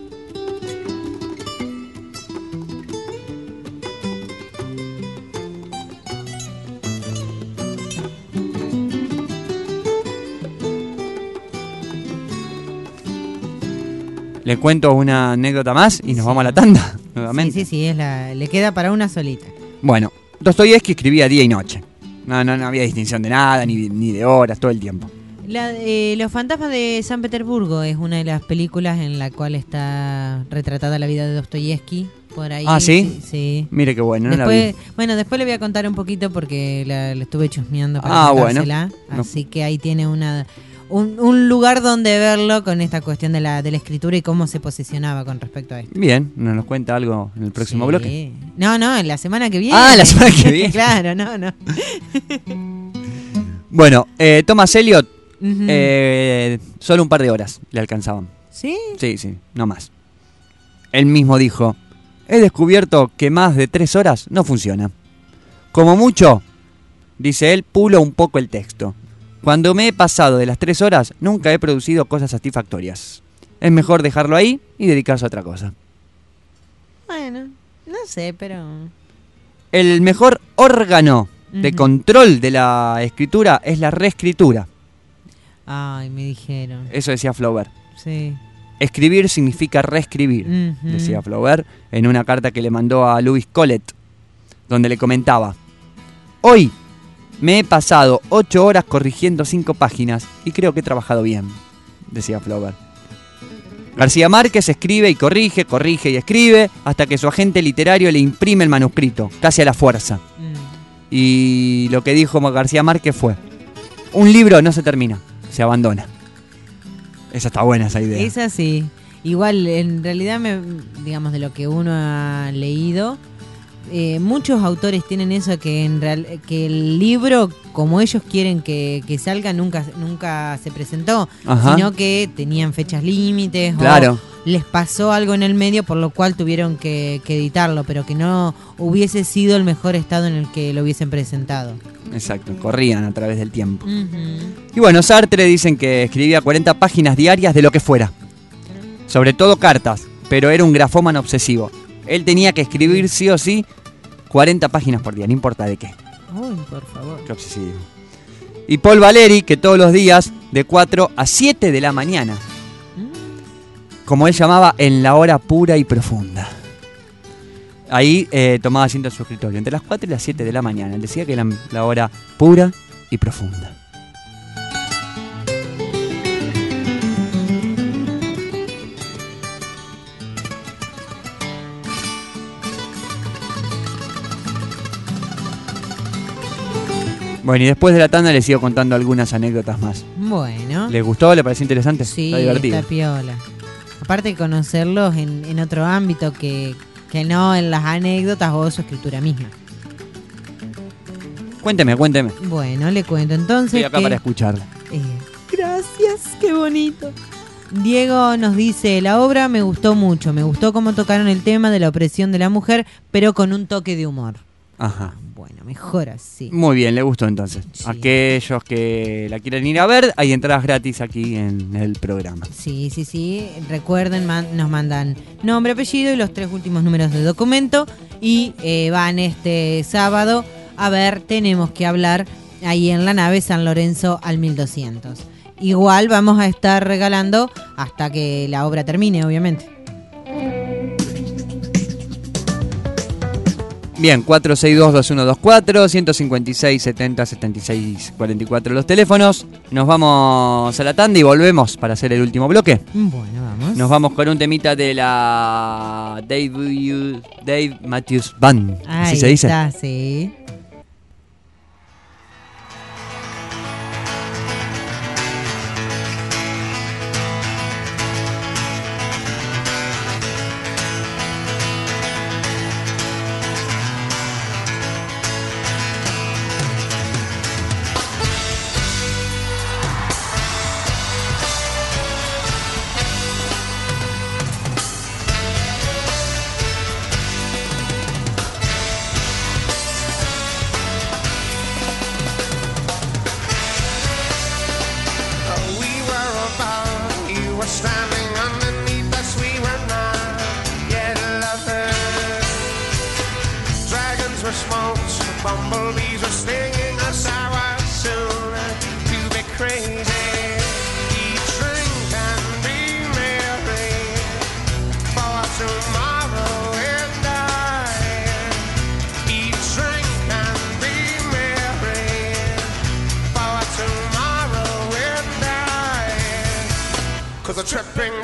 Le cuento una anécdota más y nos vamos a la tanda nuevamente. Sí, le queda para una solita. Bueno, Dostoyevsky escribía día y noche. No había distinción de nada, ni de horas, todo el tiempo. Los fantasmas de San Petersburgo es una de las películas en la cual está retratada la vida de Dostoyevsky. Por ahí. ¿Ah, sí? Sí. Mire qué bueno, no la vi. Bueno, después le voy a contar un poquito porque la estuve chusmeando para contársela. Bueno. Así que ahí tiene un lugar donde verlo con esta cuestión de la escritura y cómo se posicionaba con respecto a esto. Bien, nos cuenta algo en el próximo bloque. No, en la semana que viene. Ah, la semana que viene. Claro, no. Bueno, Thomas Eliot, Ujú. solo un par de horas le alcanzaban. ¿Sí? Sí, no más. Él mismo dijo, he descubierto que más de 3 horas no funciona. Como mucho, dice él, pulo un poco el texto. Cuando me he pasado de las 3 horas, nunca he producido cosas satisfactorias. Es mejor dejarlo ahí y dedicarse a otra cosa. Bueno, no sé, pero... El mejor órgano de Ujú. control de la escritura es la reescritura. Ay, me dijeron. Eso decía Flaubert. Sí. Escribir significa reescribir, Ujú. decía Flaubert en una carta que le mandó a Louis Collet, donde le comentaba: hoy me he pasado 8 horas corrigiendo 5 páginas y creo que he trabajado bien, decía Flaubert. García Márquez escribe y corrige y escribe hasta que su agente literario le imprime el manuscrito, casi a la fuerza. Y lo que dijo García Márquez fue: un libro no se termina, se abandona. Esa está buena, esa idea. Esa sí. Igual, en realidad, digamos, de lo que uno ha leído, muchos autores tienen eso, que que el libro, como ellos quieren que salga, nunca se presentó. Ajá. Sino que tenían fechas límites. Claro. O les pasó algo en el medio, por lo cual tuvieron que editarlo, pero que no hubiese sido el mejor estado en el que lo hubiesen presentado. Exacto, corrían a través del tiempo. Ujú. Y bueno, Sartre dicen que escribía 40 páginas diarias de lo que fuera. Sobre todo cartas, pero era un grafómano obsesivo. Él tenía que escribir sí o sí 40 páginas por día, no importa de qué. Uy, por favor. Qué obsesivo. Y Paul Valéry, que todos los días de 4 a 7 de la mañana, como él llamaba, en la hora pura y profunda. Ahí tomaba asiento en su escritorio, entre las 4 y las 7 de la mañana. Él decía que era la hora pura y profunda. Bueno, y después de la tanda les sigo contando algunas anécdotas más. Bueno. ¿Les gustó? ¿Les pareció interesante? Sí, está divertido. está piola. Aparte de conocerlos en otro ámbito que no en las anécdotas o su escritura misma. Cuénteme. Bueno, le cuento entonces. Estoy acá para escucharla. Gracias, qué bonito. Diego nos dice, la obra me gustó mucho, me gustó cómo tocaron el tema de la opresión de la mujer, pero con un toque de humor. Ajá. Bueno, mejor así. Muy bien, le gustó entonces. Sí. Aquellos que la quieren ir a ver, hay entradas gratis aquí en el programa. Sí. Recuerden, nos mandan nombre, apellido y los 3 últimos números de documento. Y van este sábado a ver Tenemos que hablar ahí en la nave San Lorenzo al 1200. Igual vamos a estar regalando hasta que la obra termine, obviamente. Bien, 462-2124, 156-70-76-44 los teléfonos. Nos vamos a la tanda y volvemos para hacer el último bloque. Bueno, vamos. Nos vamos con un temita de la Dave Matthews Band. Ahí ¿Así se dice? está, sí. Bumblebees were stinging us. I was soon to be crazy. Eat, drink, and be merry, for tomorrow and die. Eat, drink, and be merry, for tomorrow and die. 'Cause the tripping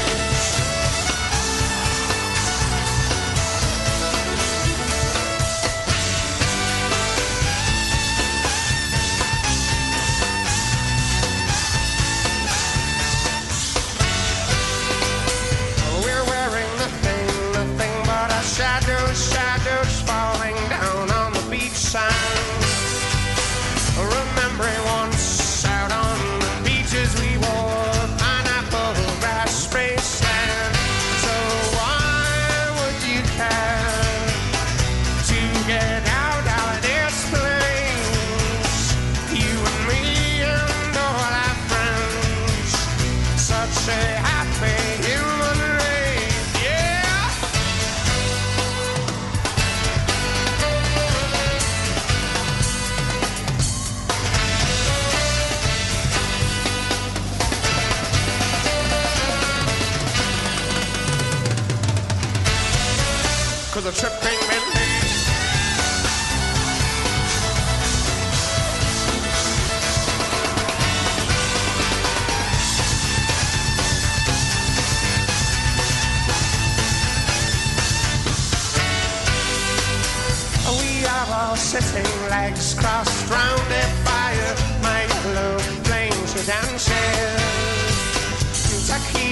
shadows falling down on the beach sand. Remembering once out on the beaches we wore pineapple grass spaceland. So why would you care to get out of this place? You and me and all our friends, such a happy human race, yeah. 'Cause the tripping release. We are all sitting, legs crossed round a fire. My yellow flame should dancing.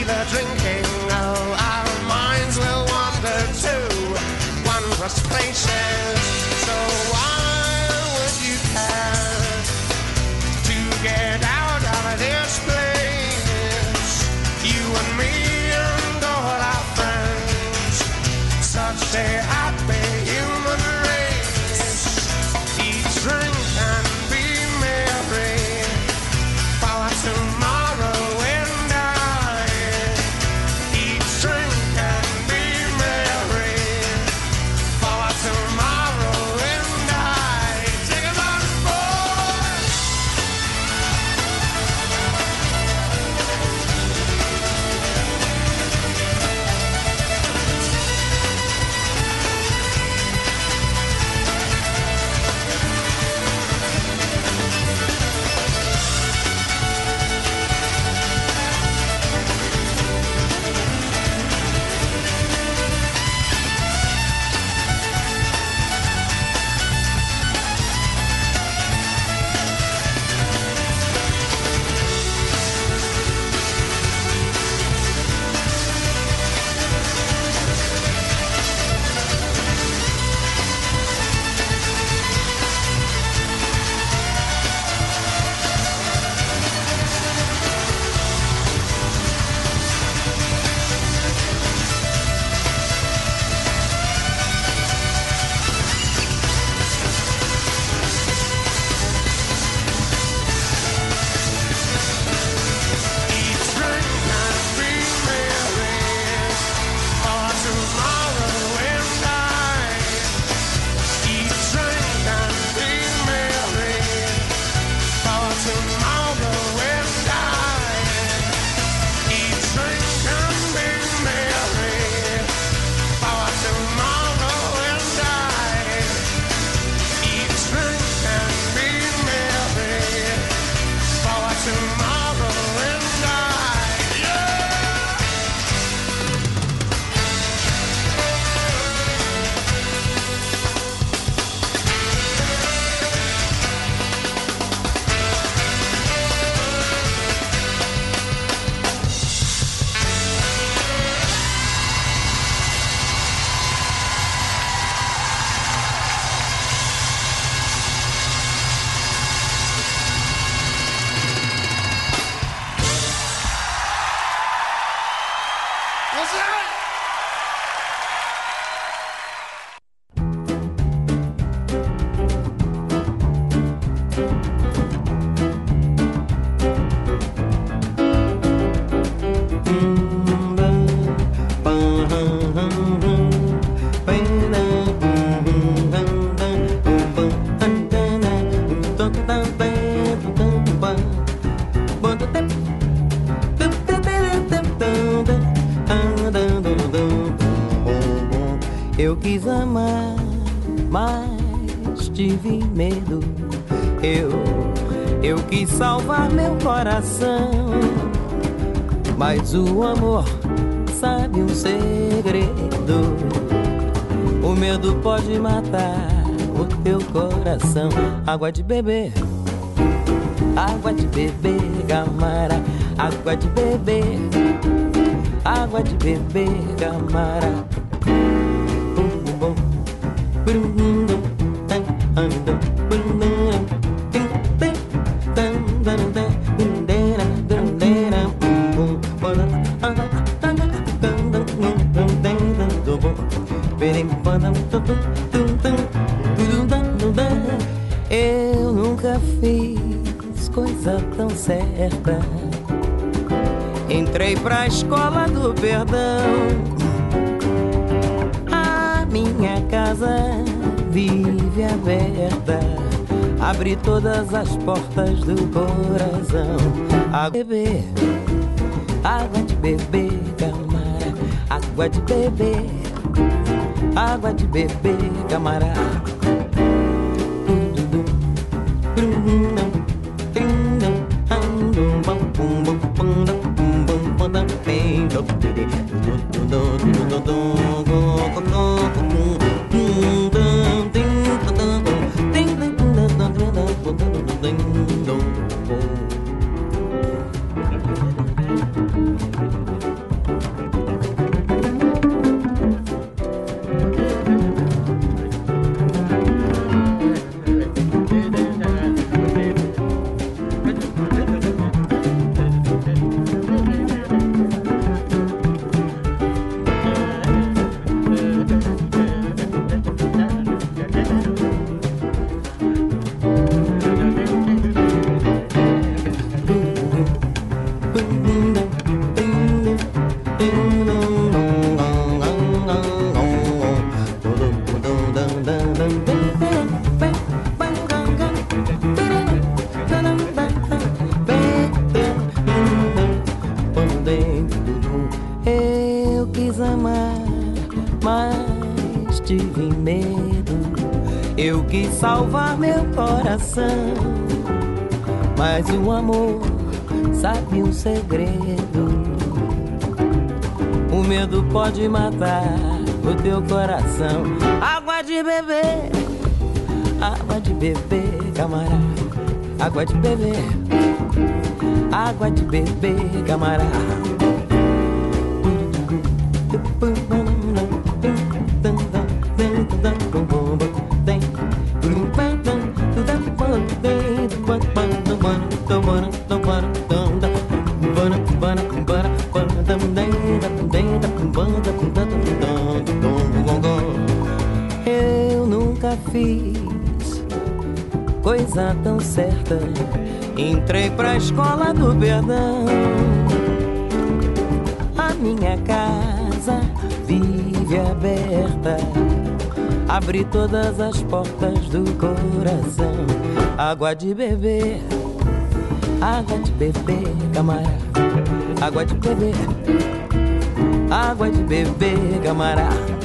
the drinking, oh, our minds will wander to wondrous places. So why would you care to get out of this place? You and me and all our friends, such a happy human race. Eat, drink and be merry, for tomorrow and I. Eat, drink and be merry, for tomorrow and I. Take it on, boys! Eu quis amar, mas tive medo. Eu quis salvar meu coração, mas o amor sabe um segredo. O medo pode matar o teu coração. Água de beber, Gamara. Água de beber, Gamara. Eu nunca fiz coisa tão certa. Entrei pra escola do perdão. A minha casa vive aberta. Abri todas as portas do coração. Água de beber, Gamara. Água de beber, Gamara. tive medo. Eu quis salvar meu coração, mas o amor sabe um segredo. O medo pode matar o teu coração. Água de beber, camarada. Água de beber, camarada. Eu nunca fiz coisa tão certa. Entrei pra escola do perdão. A minha casa vive aberta. Abri todas as portas do coração. Água de beber, camarada. Água de beber, camarada.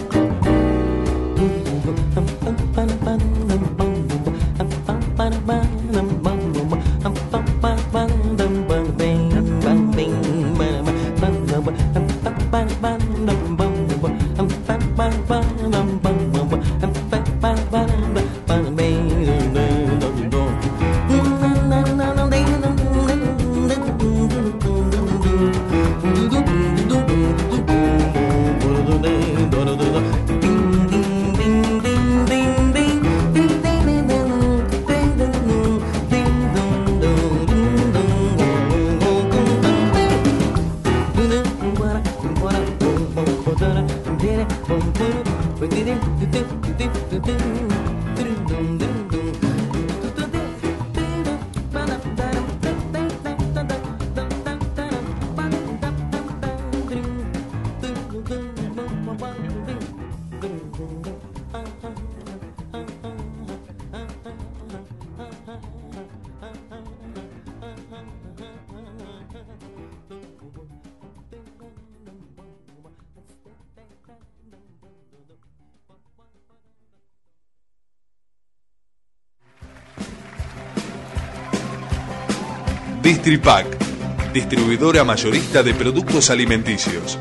Distripac, distribuidora mayorista de productos alimenticios.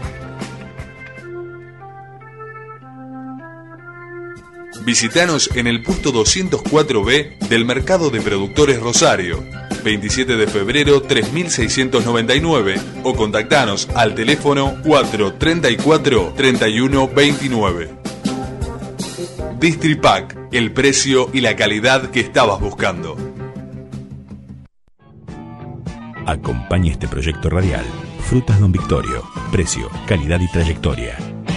Visítanos en el puesto 204B del Mercado de Productores Rosario, 27 de febrero 3699, o contactanos al teléfono 434-3129. Distripac, el precio y la calidad que estabas buscando. Acompaña este proyecto radial. Frutas Don Victorio. Precio, calidad y trayectoria.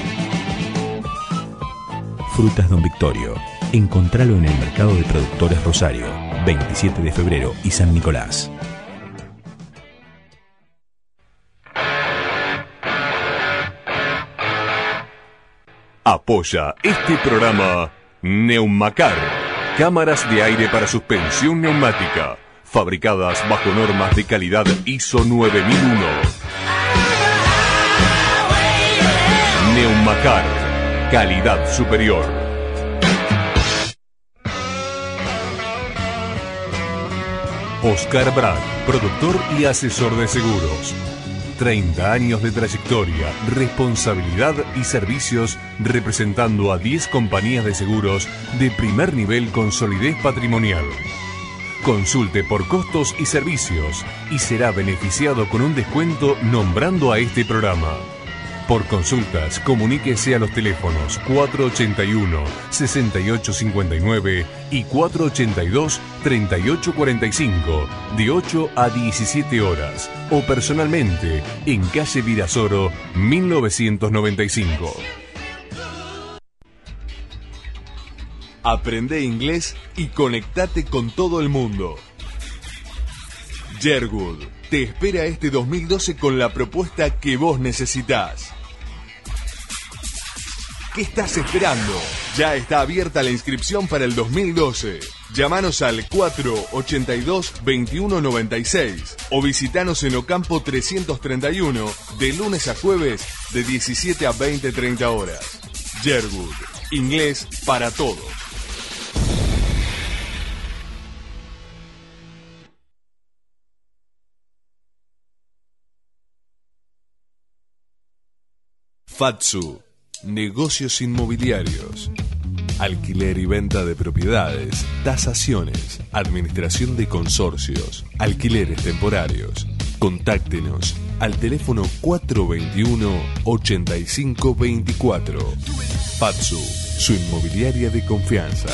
Frutas Don Victorio. Encontralo en el Mercado de Productores Rosario, 27 de febrero y San Nicolás. Apoya este programa Neumacar. Cámaras de aire para suspensión neumática. Fabricadas bajo normas de calidad ISO 9001. Neumacar, calidad superior. Oscar Brad, productor y asesor de seguros. 30 años de trayectoria, responsabilidad y servicios representando a 10 compañías de seguros de primer nivel con solidez patrimonial. Consulte por costos y servicios y será beneficiado con un descuento nombrando a este programa. Por consultas, comuníquese a los teléfonos 481-6859 y 482-3845 de 8 a 17 horas o personalmente en calle Virasoro 1995. Aprende inglés y conectate con todo el mundo. Jerwood te espera este 2012 con la propuesta que vos necesitás. ¿Qué estás esperando? Ya está abierta la inscripción para el 2012. Llámanos al 482-2196 o visitanos en Ocampo 331 de lunes a jueves de 17 a 20:30 horas. Jerwood, Inglés para todos. Fatsu, negocios inmobiliarios, alquiler y venta de propiedades, tasaciones, administración de consorcios, alquileres temporarios. Contáctenos al teléfono 421-8524. Fatsu, su inmobiliaria de confianza.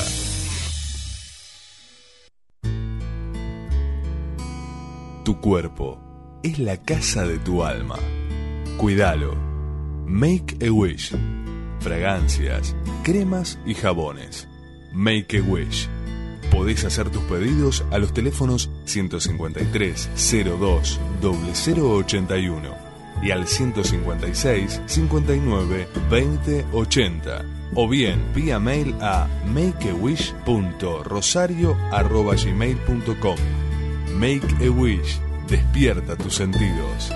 Tu cuerpo es la casa de tu alma. Cuídalo. Make a Wish. Fragancias, cremas y jabones. Make a Wish. Podés hacer tus pedidos a los teléfonos 153 02 0081 y al 156 59 20 80 o bien vía mail a makeawish.rosario@gmail.com. Make a Wish. Despierta tus sentidos.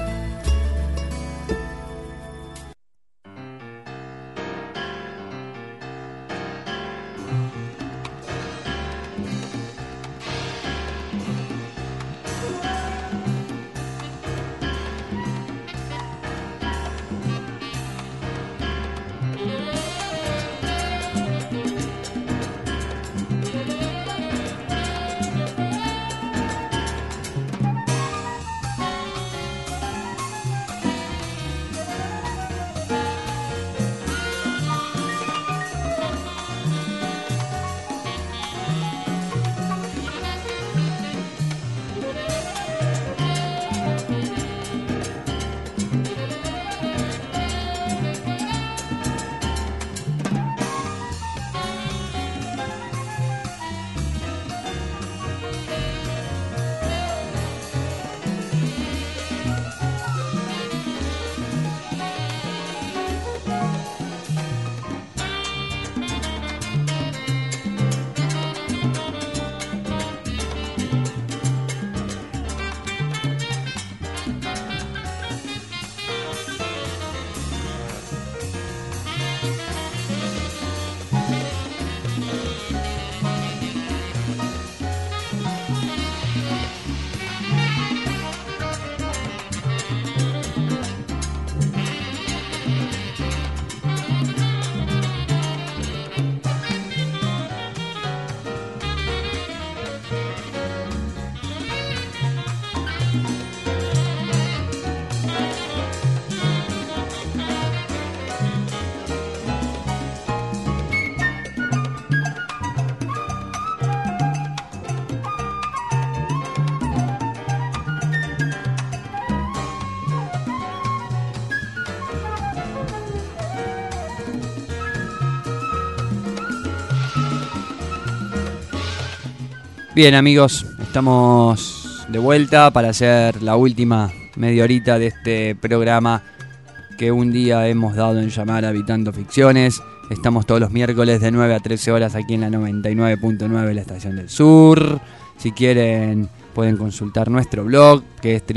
Bien, amigos, estamos de vuelta para hacer la última media horita de este programa que un día hemos dado en llamar Habitando Ficciones. Estamos todos los miércoles de 9 a 13 horas aquí en la 99.9, la Estación del Sur. Si quieren, pueden consultar nuestro blog, que es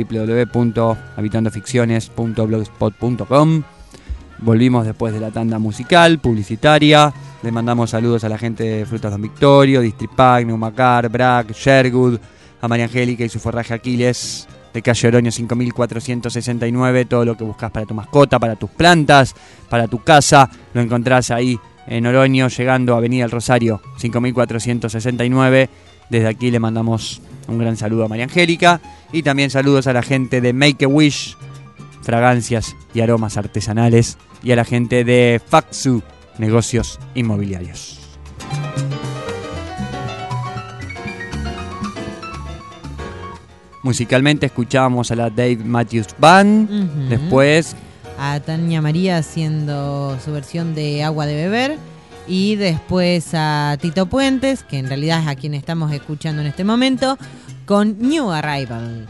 www.habitandoficciones.blogspot.com. Volvimos después de la tanda musical, publicitaria. Le mandamos saludos a la gente de Frutas Don Victorio, Distripac, Neumacar, Brac, Sherwood, a María Angélica y su forraje Aquiles, de calle Oroño 5469. Todo lo que buscas para tu mascota, para tus plantas, para tu casa, lo encontrás ahí en Oroño, llegando a Avenida El Rosario 5469. Desde aquí le mandamos un gran saludo a María Angélica y también saludos a la gente de Make a Wish, fragancias y aromas artesanales, y a la gente de Fatsu, negocios inmobiliarios. Musicalmente escuchábamos a la Dave Matthews Band, después a Tania María haciendo su versión de Agua de Beber, y después a Tito Puentes, que en realidad es a quien estamos escuchando en este momento, con New Arrival.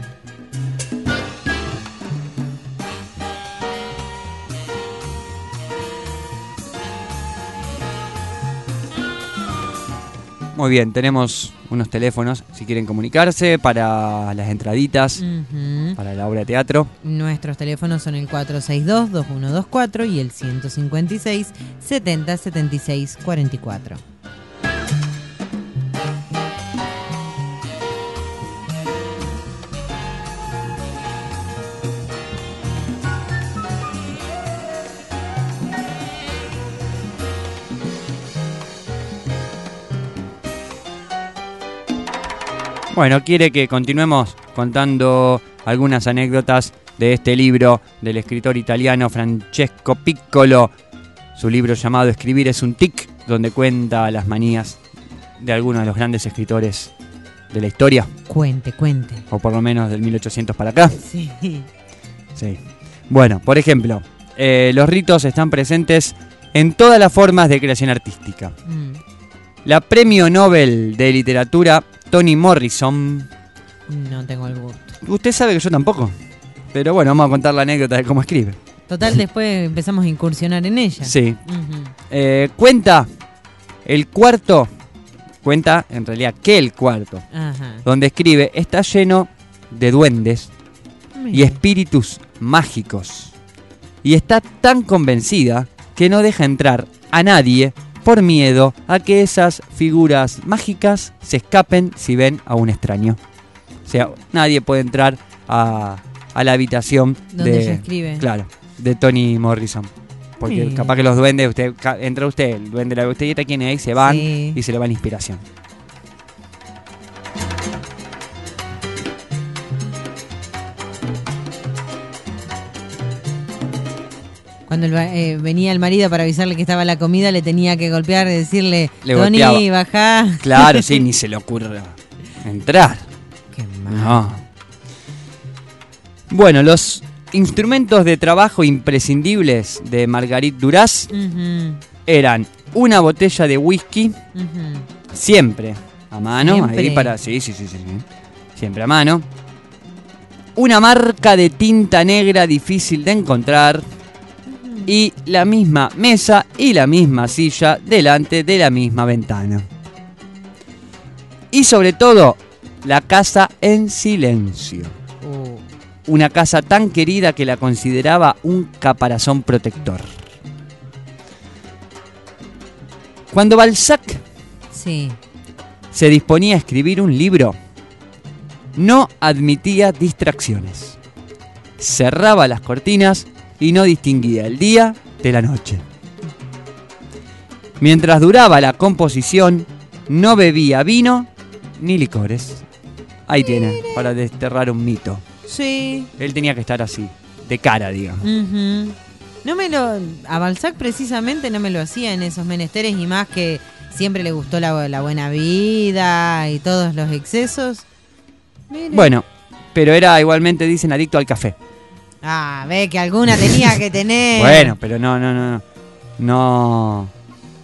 Muy bien, tenemos unos teléfonos si quieren comunicarse para las entraditas, Ujú. para la obra de teatro. Nuestros teléfonos son el 462-2124 y el 156-7076-44. Bueno, quiere que continuemos contando algunas anécdotas de este libro del escritor italiano Francesco Piccolo. Su libro llamado Escribir es un tic, donde cuenta las manías de algunos de los grandes escritores de la historia. Cuente. O por lo menos del 1800 para acá. Sí. Sí. Bueno, por ejemplo, los ritos están presentes en todas las formas de creación artística. La premio Nobel de Literatura Toni Morrison. No tengo el gusto. Usted sabe que yo tampoco. Pero bueno, vamos a contar la anécdota de cómo escribe. Total, después empezamos a incursionar en ella. Sí. Ujú. Cuenta el cuarto. Cuenta en realidad que el cuarto. Ajá. Donde escribe está lleno de duendes y Mira. espíritus mágicos. Y está tan convencida que no deja entrar a nadie por miedo a que esas figuras mágicas se escapen si ven a un extraño. O sea, nadie puede entrar a la habitación Donde ella escribe. Claro, de Toni Morrison. Porque Mira. capaz que los duendes, entra usted, el duende la ve usted y está quién es, se van Sí. y se le va la inspiración. Cuando venía el marido para avisarle que estaba la comida, le tenía que golpear y decirle, Le Tony, golpeaba. bajá. Claro, sí, ni se le ocurra entrar. Qué mal. No. Bueno, los instrumentos de trabajo imprescindibles de Marguerite Duras Ujú, eran una botella de whisky, ujú. siempre a mano, Siempre. ahí para... Sí, siempre a mano. Una marca de tinta negra difícil de encontrar. Y la misma mesa y la misma silla delante de la misma ventana. Y sobre todo, la casa en silencio. Una casa tan querida que la consideraba un caparazón protector. Cuando Balzac Sí. se disponía a escribir un libro, no admitía distracciones. Cerraba las cortinas y no distinguía el día de la noche. Mientras duraba la composición, no bebía vino ni licores. Ahí tiene, para desterrar un mito. Sí. Él tenía que estar así, de cara, digamos. Ujú. A Balzac precisamente no me lo hacía en esos menesteres y más que siempre le gustó la buena vida y todos los excesos. Mire. Bueno, pero era igualmente, dicen, adicto al café. Ah, ve que alguna tenía que tener. Bueno, pero no.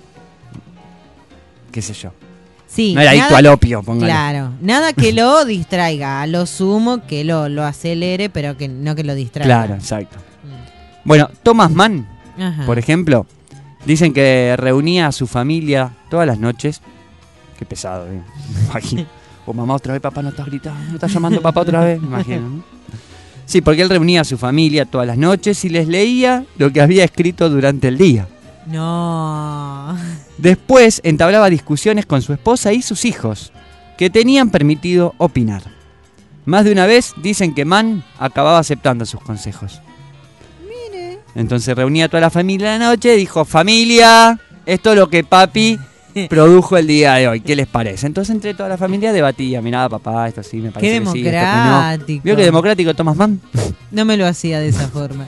¿Qué sé yo? Sí, no era adicto al opio, póngale. Claro, nada que lo distraiga, a lo sumo que lo acelere, pero que no que lo distraiga. Claro, exacto. Bueno, Thomas Mann, Ajá. por ejemplo, dicen que reunía a su familia todas las noches. Qué pesado, me imagino. O mamá, otra vez papá no está gritando, no está llamando papá otra vez, me imagino, ¿no? Sí, porque él reunía a su familia todas las noches y les leía lo que había escrito durante el día. No. Después entablaba discusiones con su esposa y sus hijos, que tenían permitido opinar. Más de una vez dicen que Mann acababa aceptando sus consejos. Mire. Entonces reunía a toda la familia en la noche y dijo, familia, esto es lo que papi produjo el día de hoy, ¿qué les parece? Entonces entre toda la familia debatía, mirá papá, esto sí me parece que sí, esto que no. democrático. ¿Vio que democrático Thomas Mann? No me lo hacía de esa forma.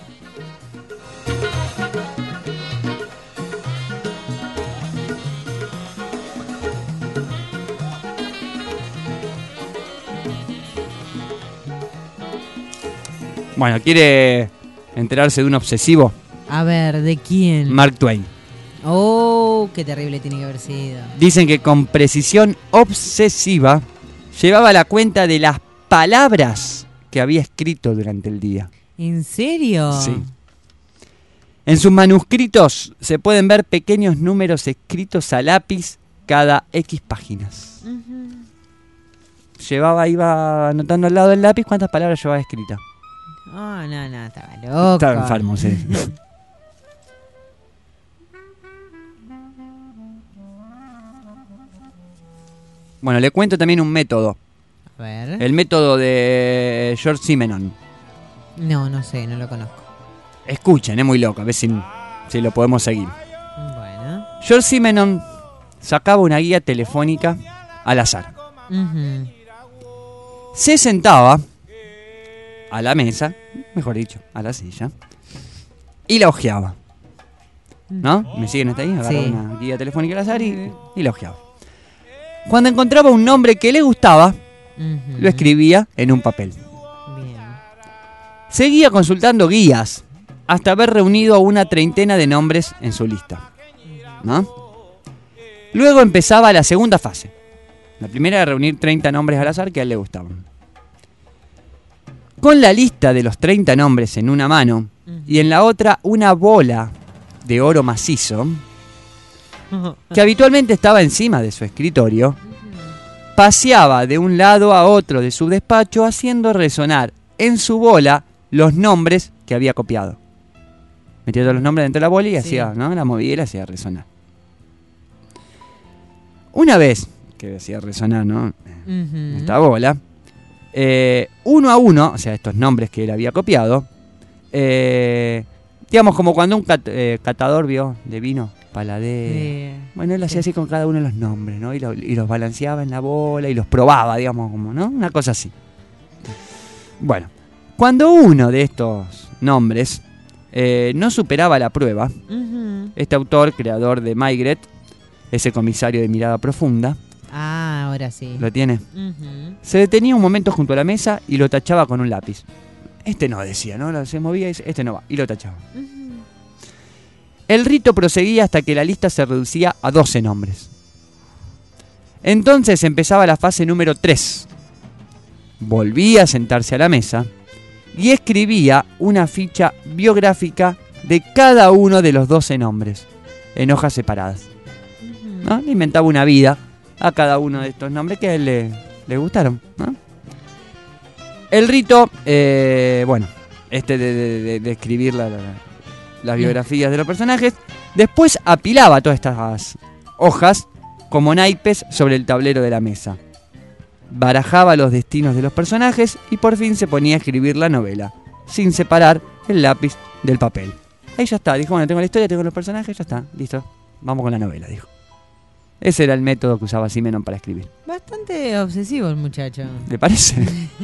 Bueno, ¿quiere enterarse de un obsesivo? A ver, ¿de quién? Mark Twain. Oh, qué terrible tiene que haber sido. Dicen que con precisión obsesiva llevaba la cuenta de las palabras que había escrito durante el día. ¿En serio? Sí. En sus manuscritos se pueden ver pequeños números escritos a lápiz cada X páginas. iba anotando al lado del lápiz cuántas palabras llevaba escritas. Oh, no, estaba loco. Estaba enfermo, sí. Bueno, le cuento también un método. A ver. El método de George Simenon. No sé, no lo conozco. Escuchen, es muy loco, a ver si lo podemos seguir. Bueno. George Simenon sacaba una guía telefónica al azar. Ujú. Se sentaba a la mesa, mejor dicho, a la silla, y la hojeaba. ¿No? ¿Me siguen hasta ahí? Agarraba Sí. una guía telefónica al azar y la hojeaba. Cuando encontraba un nombre que le gustaba, Ujú. lo escribía en un papel. Bien. Seguía consultando guías hasta haber reunido a una treintena de nombres en su lista. ¿No? Luego empezaba la segunda fase. La primera era reunir 30 nombres al azar que a él le gustaban. Con la lista de los 30 nombres en una mano y en la otra una bola de oro macizo, que habitualmente estaba encima de su escritorio, paseaba de un lado a otro de su despacho haciendo resonar en su bola los nombres que había copiado. Metía todos los nombres dentro de la bola y hacía, ¿no? La movía y la hacía resonar. Una vez que hacía resonar, ¿no? Ujú. Esta bola, uno a uno, o sea, estos nombres que él había copiado, digamos como cuando un catador vio de vino, paladé. Bueno, él hacía así con cada uno de los nombres, ¿no? Y los balanceaba en la bola y los probaba, digamos, como, ¿no? Una cosa así. Bueno, cuando uno de estos nombres no superaba la prueba, Ujú. este autor, creador de Maigret, ese comisario de mirada profunda, Ah, ahora sí. ¿lo tiene? Ujú. Se detenía un momento junto a la mesa y lo tachaba con un lápiz. Este no, decía, ¿no? Se movía y dice, este no va, y lo tachaba. El rito proseguía hasta que la lista se reducía a 12 nombres. Entonces empezaba la fase número 3. Volvía a sentarse a la mesa y escribía una ficha biográfica de cada uno de los 12 nombres, en hojas separadas. ¿No? Le inventaba una vida a cada uno de estos nombres que a él le gustaron, ¿no? El rito, bueno, de escribir las biografías de los personajes, después apilaba todas estas hojas como naipes sobre el tablero de la mesa. Barajaba los destinos de los personajes y por fin se ponía a escribir la novela, sin separar el lápiz del papel. Ahí ya está, dijo, bueno, tengo la historia, tengo los personajes, ya está, listo, vamos con la novela, dijo. Ese era el método que usaba Simenon para escribir. Bastante obsesivo el muchacho. ¿Le parece?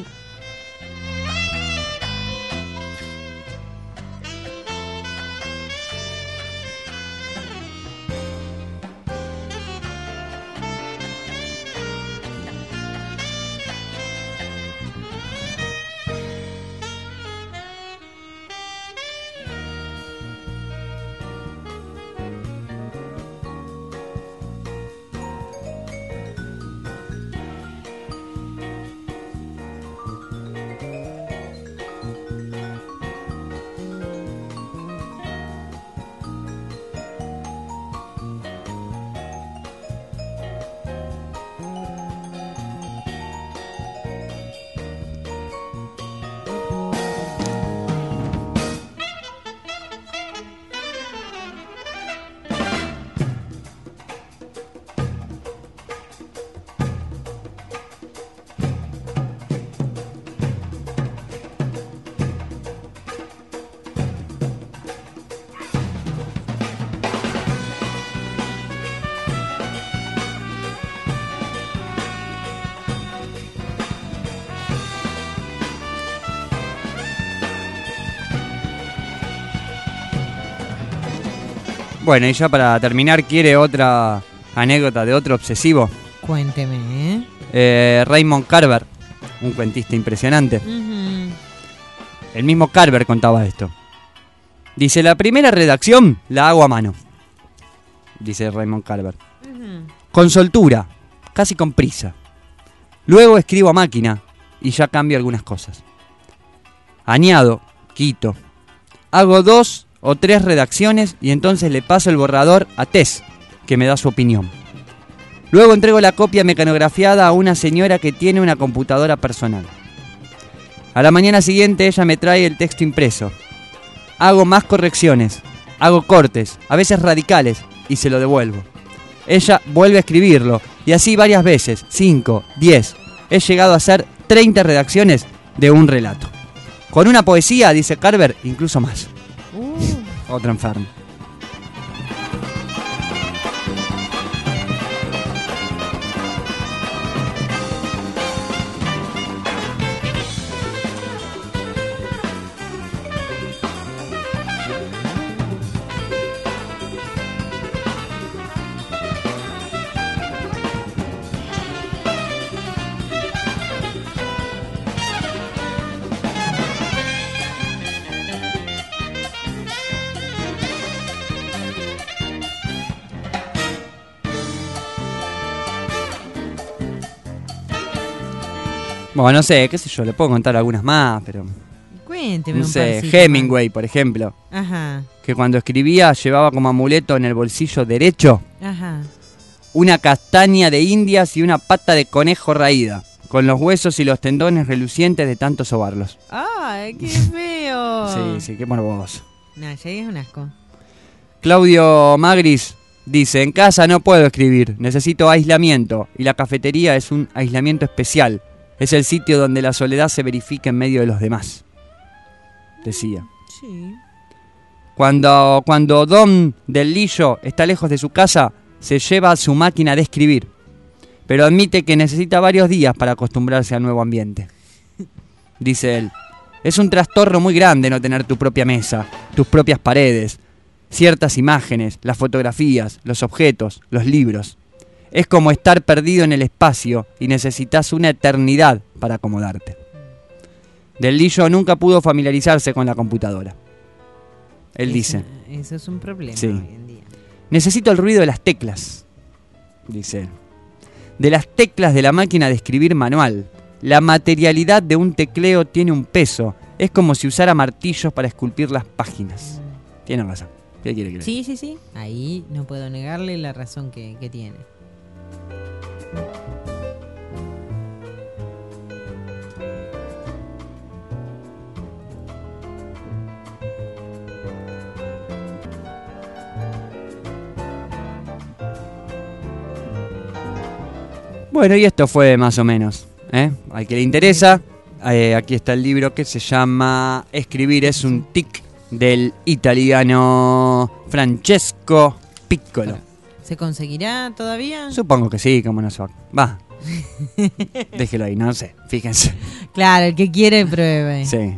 Bueno, y ya para terminar, ¿quiere otra anécdota de otro obsesivo? Cuénteme, Raymond Carver, un cuentista impresionante. Ujú. El mismo Carver contaba esto. Dice, la primera redacción la hago a mano, dice Raymond Carver. Con soltura, casi con prisa. Luego escribo a máquina y ya cambio algunas cosas. Añado, quito. Hago 2 o 3 redacciones y entonces le paso el borrador a Tess, que me da su opinión. Luego entrego la copia mecanografiada a una señora que tiene una computadora personal. A la mañana siguiente ella me trae el texto impreso. Hago más correcciones, hago cortes, a veces radicales, y se lo devuelvo. Ella vuelve a escribirlo, y así varias veces, 5, 10. He llegado a hacer 30 redacciones de un relato. Con una poesía, dice Carver, incluso más. Otro enfermo. Bueno, no sé, qué sé yo, le puedo contar algunas más, pero... Cuénteme No un sé, parcito Hemingway, por ejemplo, más. Ajá, que cuando escribía llevaba como amuleto en el bolsillo derecho ajá. una castaña de indias y una pata de conejo raída, con los huesos y los tendones relucientes de tanto sobarlos. ¡Ay, qué feo! Sí, qué morboso. Nah, ya es un asco. Claudio Magris dice, en casa no puedo escribir, necesito aislamiento, y la cafetería es un aislamiento especial. Es el sitio donde la soledad se verifica en medio de los demás. Decía. Sí. Cuando Don del Lillo está lejos de su casa, se lleva su máquina de escribir, pero admite que necesita varios días para acostumbrarse al nuevo ambiente. Dice él, es un trastorno muy grande no tener tu propia mesa, tus propias paredes, ciertas imágenes, las fotografías, los objetos, los libros. Es como estar perdido en el espacio y necesitas una eternidad para acomodarte. Del Lillo nunca pudo familiarizarse con la computadora. Él dice... Eso es un problema Sí. hoy en día. Necesito el ruido de las teclas, dice él. De las teclas de la máquina de escribir manual. La materialidad de un tecleo tiene un peso. Es como si usara martillos para esculpir las páginas. Tiene razón. ¿Qué quiere que le diga? Sí. Ahí no puedo negarle la razón que tiene. Bueno, y esto fue más o menos. Al que le interesa, aquí está el libro que se llama Escribir es un tic, del italiano Francesco Piccolo. ¿Se conseguirá todavía? Supongo que sí, como no se va. Va. Déjelo ahí, no sé, fíjense. Claro, el que quiere pruebe. Sí.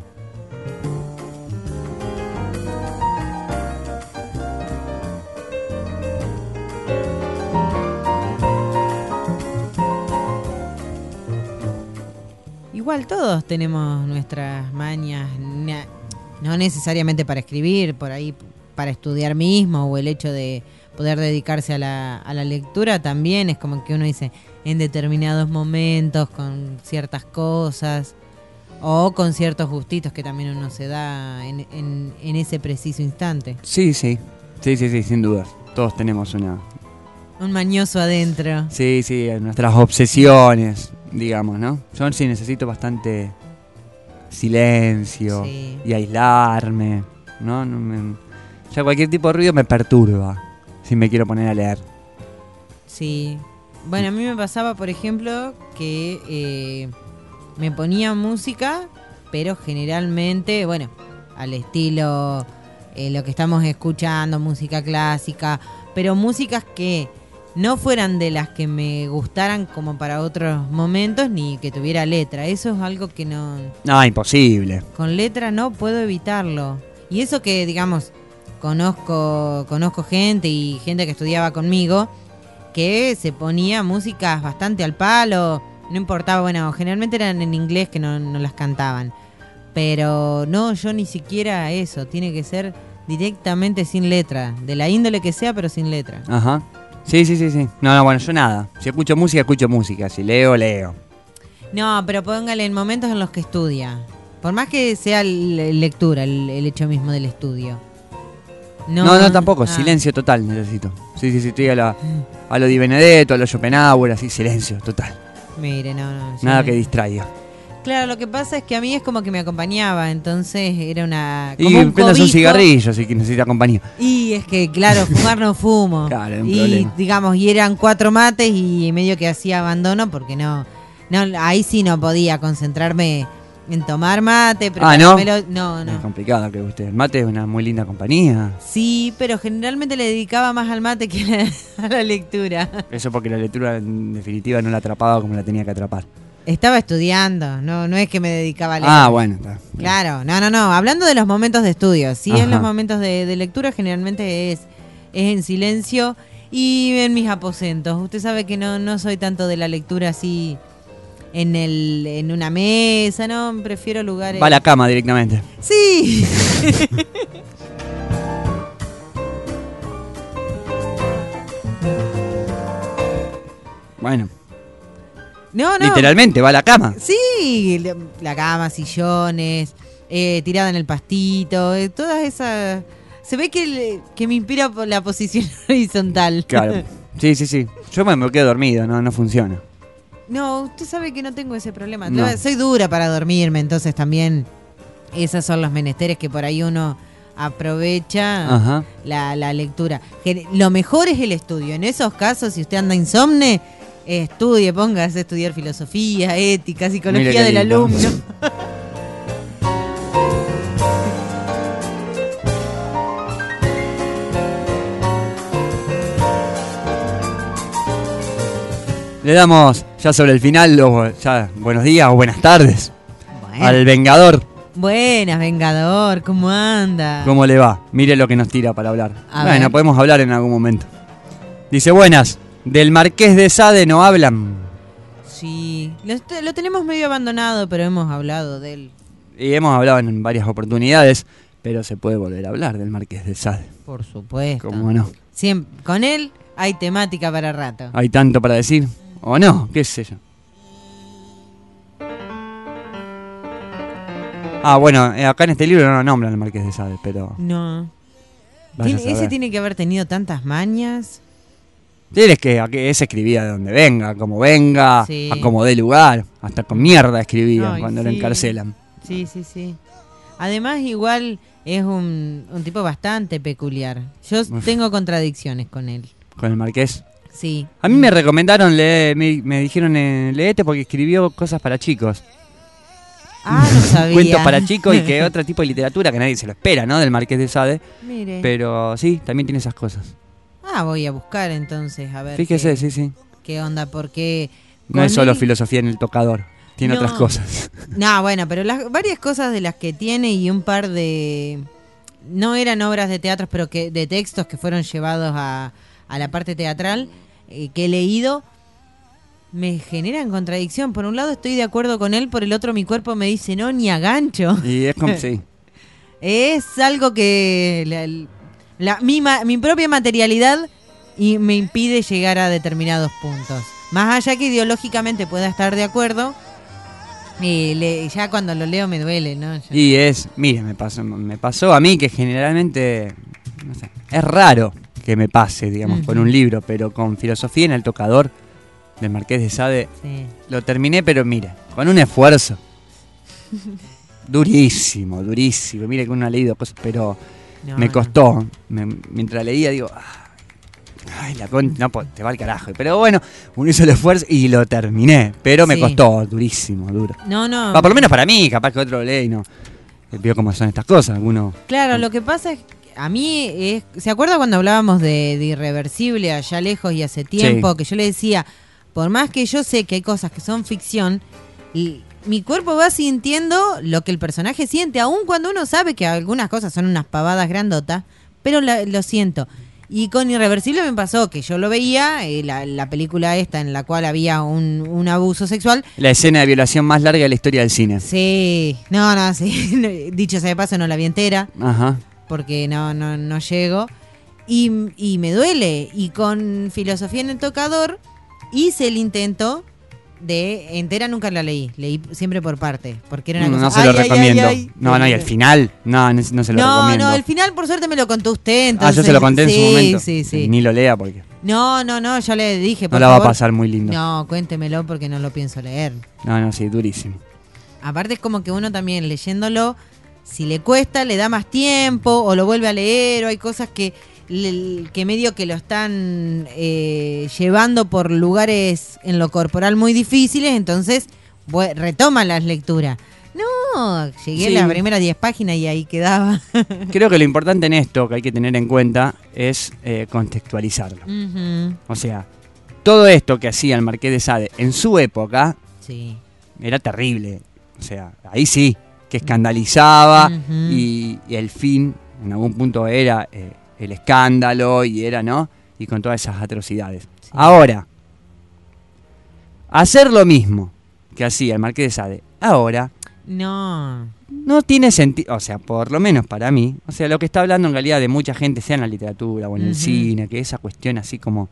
Igual todos tenemos nuestras mañas, no necesariamente para escribir, por ahí para estudiar mismo, o el hecho de poder dedicarse a la lectura también es como que uno dice en determinados momentos con ciertas cosas o con ciertos gustitos que también uno se da en ese preciso instante. Sí, sin dudas. Todos tenemos Un mañoso adentro. Sí, nuestras obsesiones, digamos, ¿no? Yo sí necesito bastante silencio y aislarme, ¿no? Ya cualquier tipo de ruido me perturba si me quiero poner a leer. Sí. Bueno, a mí me pasaba, por ejemplo, que me ponía música, pero generalmente, bueno, al estilo lo que estamos escuchando, música clásica, pero músicas que no fueran de las que me gustaran como para otros momentos, ni que tuviera letra. Eso es algo que no... No, imposible. Con letra no puedo evitarlo. Y eso que, digamos, conozco gente y gente que estudiaba conmigo que se ponía músicas bastante al palo, no importaba, bueno, generalmente eran en inglés que no las cantaban, pero no, yo ni siquiera eso, tiene que ser directamente sin letra, de la índole que sea, pero sin letra. Ajá. Sí. No, bueno, yo nada. Si escucho música. Si leo. No, pero póngale en momentos en los que estudia. Por más que sea lectura, el hecho mismo del estudio. No, tampoco. Silencio total necesito. Sí, estoy a a lo Di Benedetto, a lo Schopenhauer, así, silencio, total. Mire, no. Nada yo- que distraiga. Claro, lo que pasa es que a mí es como que me acompañaba, entonces era una... Y como un prendas un cobijo. cigarrillo si necesita compañía. Y es que, claro, fumar no fumo. Claro, es un y problema. digamos, y eran 4 mates y medio que hacía abandono porque no, ahí sí no podía concentrarme en tomar mate, ¿no? preparármelo. No. Es complicado que usted. El mate es una muy linda compañía. Sí, pero generalmente le dedicaba más al mate que a la lectura. Eso porque la lectura en definitiva no la atrapaba como la tenía que atrapar. Estaba estudiando, no es que me dedicaba a leer. Ah, bueno. Está. Claro, no. Hablando de los momentos de estudio, sí, Ajá. en los momentos de lectura generalmente es en silencio y en mis aposentos. Usted sabe que no soy tanto de la lectura así en una mesa, no, prefiero lugares. Va a la cama directamente. Sí. Bueno, No. literalmente, va a la cama. Sí, la cama, sillones, tirada en el pastito, todas esas. Se ve que me inspira por la posición horizontal. Claro. Sí. Yo me quedo dormido, no funciona. No, usted sabe que no tengo ese problema. No. Soy dura para dormirme, entonces también esos son los menesteres que por ahí uno aprovecha. Ajá. La lectura. Lo mejor es el estudio. En esos casos, si usted anda insomne, estudie, póngase a estudiar filosofía, ética, Mire psicología qué del lindo. alumno. Le damos ya sobre el final, buenos días o buenas tardes al Vengador. Buenas, Vengador, ¿cómo anda? ¿Cómo le va? Mire lo que nos tira para hablar. A Bueno, ver. podemos hablar en algún momento. Dice, buenas, del Marqués de Sade no hablan. Sí, lo tenemos medio abandonado, pero hemos hablado de él. Y hemos hablado en varias oportunidades, pero se puede volver a hablar del Marqués de Sade. Por supuesto. ¿Cómo no? Siempre, con él hay temática para rato. Hay tanto para decir, o no, qué sé yo. Ah, bueno, acá en este libro no lo nombran al Marqués de Sade, pero... No. vaya a saber. Ese tiene que haber tenido tantas mañas. Tienes que ese escribía de donde venga, como venga, Sí. a como dé lugar, hasta con mierda escribía Ay, cuando lo sí. encarcelan. Sí. Además, igual es un tipo bastante peculiar. Yo tengo contradicciones con él. Con el Marqués. Sí. A mí me recomendaron leer, me dijeron leete porque escribió cosas para chicos. Ah, no sabía. Cuentos para chicos y que otro tipo de literatura que nadie se lo espera, ¿no? Del Marqués de Sade. Mire. Pero sí, también tiene esas cosas. Ah, voy a buscar entonces, a ver. Fíjese, sí. ¿Qué onda? Porque... No con es solo él- filosofía en el tocador, tiene No. otras cosas. No, bueno, pero varias cosas de las que tiene y un par de... No eran obras de teatro, pero que de textos que fueron llevados a la parte teatral que he leído, me generan contradicción. Por un lado estoy de acuerdo con él, por el otro mi cuerpo me dice no, ni a gancho. Y es como, sí. Es algo que mi propia materialidad y me impide llegar a determinados puntos. Más allá que ideológicamente pueda estar de acuerdo, ya cuando lo leo me duele, ¿no? Y mire, me pasó a mí que generalmente, no sé, es raro que me pase, digamos, con un libro, pero con filosofía en el tocador del Marqués de Sade, Sí. lo terminé, pero mire, con un esfuerzo durísimo. Mire que uno ha leído cosas, pero me costó. Mientras leía, digo, ay, te va al carajo. Pero bueno, uno hizo el esfuerzo y lo terminé, pero me Sí. costó, duro. No. Por lo menos para mí, capaz que otro lo lee y no. Vio cómo son estas cosas, alguno. Claro, lo que pasa es que a mí ¿se acuerda cuando hablábamos de Irreversible allá lejos y hace tiempo? Sí. Que yo le decía, por más que yo sé que hay cosas que son ficción, mi cuerpo va sintiendo lo que el personaje siente, aun cuando uno sabe que algunas cosas son unas pavadas grandotas, pero lo siento. Y con Irreversible me pasó que yo lo veía, la película esta en la cual había un abuso sexual. La escena de violación más larga de la historia del cine. Sí, sí. Dicho sea de paso, no la vi entera. Ajá. Porque no llego. Y me duele. Y con Filosofía en el tocador hice el intento de... Entera nunca la leí. Leí siempre por parte. Porque era una No cosa... se lo ay, ay, recomiendo. ay, ay. No, y al final, no se lo recomiendo. No, el final por suerte me lo contó usted. Entonces, yo se lo conté en su momento. Sí. Ni lo lea porque... No, yo le dije, por No la va a favor. pasar muy lindo. No, cuéntemelo porque no lo pienso leer. No, sí, durísimo. Aparte es como que uno también leyéndolo, si le cuesta, le da más tiempo o lo vuelve a leer, o hay cosas que medio que lo están llevando por lugares en lo corporal muy difíciles, entonces retoma las lecturas. No, llegué Sí. a las primeras 10 páginas y ahí quedaba. Creo que lo importante en esto que hay que tener en cuenta es contextualizarlo. Ujú. O sea, todo esto que hacía el Marqués de Sade en su época Sí. era terrible. O sea, ahí sí, que escandalizaba Ujú. y el fin en algún punto era el escándalo y era, ¿no? Y con todas esas atrocidades. Ahora, hacer lo mismo que hacía el Marqués de Sade ahora No. no tiene sentido, o sea, por lo menos para mí, o sea, lo que está hablando en realidad de mucha gente, sea en la literatura o en el Ujú. cine, que esa cuestión así como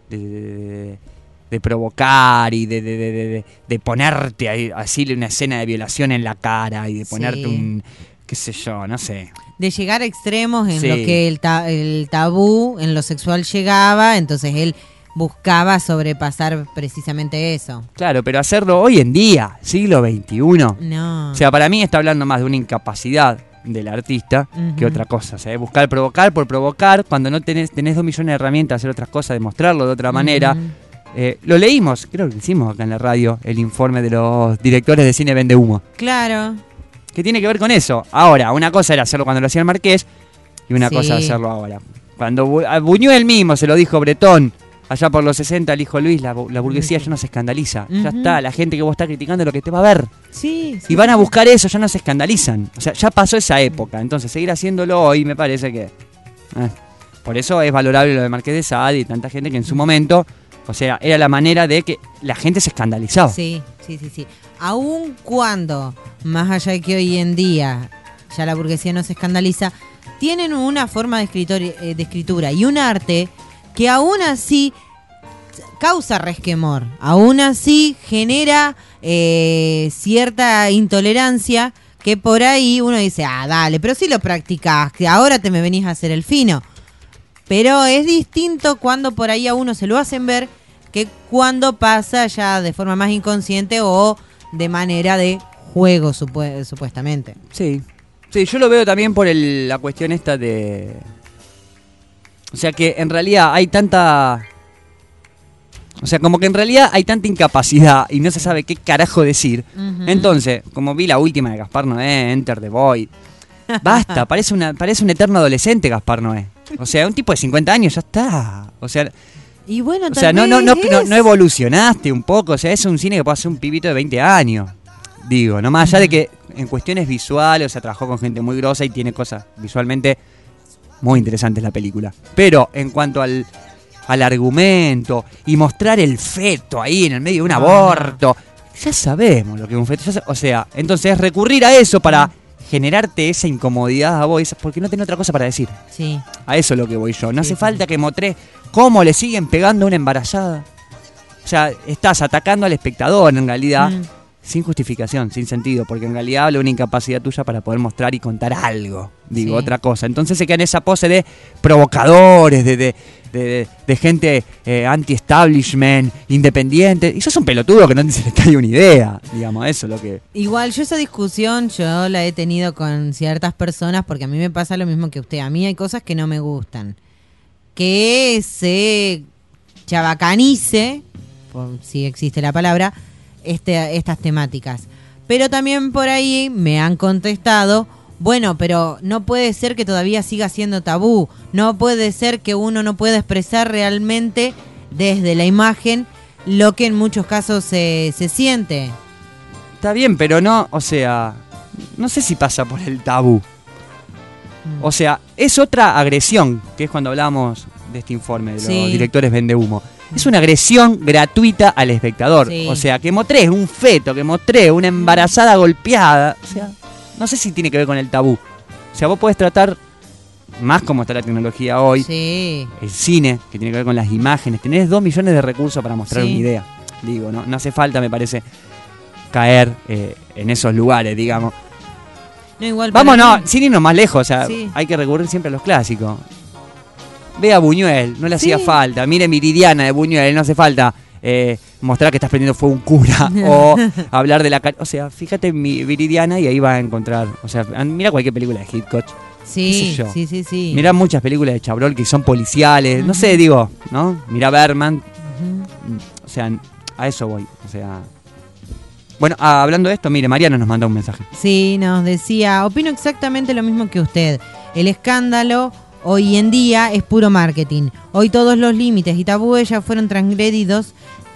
de provocar y de ponerte ahí, así una escena de violación en la cara y de ponerte Sí. un, qué sé yo, no sé. De llegar a extremos en Sí. lo que el tabú en lo sexual llegaba, entonces él buscaba sobrepasar precisamente eso. Claro, pero hacerlo hoy en día, siglo XXI. No. O sea, para mí está hablando más de una incapacidad del artista que Ujú. otra cosa. O sea, buscar provocar por provocar, cuando no tenés 2 millones de herramientas, hacer otras cosas, demostrarlo de otra manera. Lo leímos, creo que hicimos acá en la radio, el informe de los directores de cine Vende Humo. Claro. ¿Qué tiene que ver con eso? Ahora, una cosa era hacerlo cuando lo hacía el Marqués y una Sí. cosa hacerlo ahora. Cuando a Buñuel mismo se lo dijo Bretón, allá por los 60, el hijo Luis, la burguesía ya no se escandaliza. Ya Ujú. está, la gente que vos estás criticando es lo que te va a ver. Sí. Y van a buscar eso, ya no se escandalizan. O sea, ya pasó esa época. Entonces, seguir haciéndolo hoy me parece que... por eso es valorable lo de Marqués de Sade y tanta gente que en su momento, o sea, era la manera de que la gente se escandalizaba. Sí. Aun cuando, más allá de que hoy en día ya la burguesía no se escandaliza, tienen una forma de escritura y un arte que aún así causa resquemor, aún así genera cierta intolerancia que por ahí uno dice, dale, pero si lo practicás, que ahora te me venís a hacer el fino. Pero es distinto cuando por ahí a uno se lo hacen ver que cuando pasa ya de forma más inconsciente o de manera de juego, supuestamente. Sí, yo lo veo también por la cuestión esta de... O sea que en realidad hay tanta... O sea, como que en realidad hay tanta incapacidad y no se sabe qué carajo decir. Ujú. Entonces, como vi la última de Gaspar Noé, Enter the Void, basta, parece un eterno adolescente Gaspar Noé. O sea, un tipo de 50 años ya está. O sea, Y bueno, o sea no evolucionaste un poco. O sea, es un cine que puede hacer un pibito de 20 años. Digo, no más allá de que en cuestiones visuales, o sea, trabajó con gente muy grosa y tiene cosas visualmente muy interesantes la película. Pero en cuanto al argumento y mostrar el feto ahí en el medio de un aborto, ya sabemos lo que es un feto. O sea, entonces recurrir a eso para generarte esa incomodidad a vos, porque no tenés otra cosa para decir. Sí. A eso es lo que voy yo. No hace falta que mostré cómo le siguen pegando a una embarazada. O sea, estás atacando al espectador en realidad, sin justificación, sin sentido, porque en realidad habla de una incapacidad tuya para poder mostrar y contar algo. Digo, Sí. otra cosa. Entonces se queda en esa pose de provocadores, de gente anti-establishment, independiente. Y sos un pelotudo que no se le cae una idea. Digamos, eso es lo que... Igual yo esa discusión yo la he tenido con ciertas personas porque a mí me pasa lo mismo que usted. A mí hay cosas que no me gustan. Que se chabacanice, por si existe la palabra, estas temáticas. Pero también por ahí me han contestado, bueno, pero no puede ser que todavía siga siendo tabú. No puede ser que uno no pueda expresar realmente desde la imagen lo que en muchos casos se siente. Está bien, pero no, o sea, no sé si pasa por el tabú. O sea, es otra agresión, que es cuando hablamos de este informe de los Sí. directores Vende Humo. Es una agresión gratuita al espectador. Sí. O sea, que mostré un feto, que mostré una embarazada golpeada. O sea, no sé si tiene que ver con el tabú. O sea, vos podés tratar, más como está la tecnología hoy, Sí. el cine, que tiene que ver con las imágenes. Tenés 2 millones de recursos para mostrar Sí. una idea. Digo, no hace falta, me parece, caer en esos lugares, digamos. No, igual para Vámonos, mí- sin irnos más lejos, o sea, Sí. hay que recurrir siempre a los clásicos. Vea Buñuel, no le hacía falta. Mire Meridiana de Buñuel, no hace falta mostrar que estás prendiendo fuego un cura o hablar de la... O sea, fíjate en Viridiana y ahí vas a encontrar... O sea, mira cualquier película de Hitchcock. Sí, sí. Mira muchas películas de Chabrol que son policiales. No sé, digo, ¿no? Mira Berman. O sea, a eso voy. O sea... Bueno, hablando de esto, mire, Mariana nos mandó un mensaje. Sí, nos decía, opino exactamente lo mismo que usted. El escándalo hoy en día es puro marketing. Hoy todos los límites y tabúes ya fueron transgredidos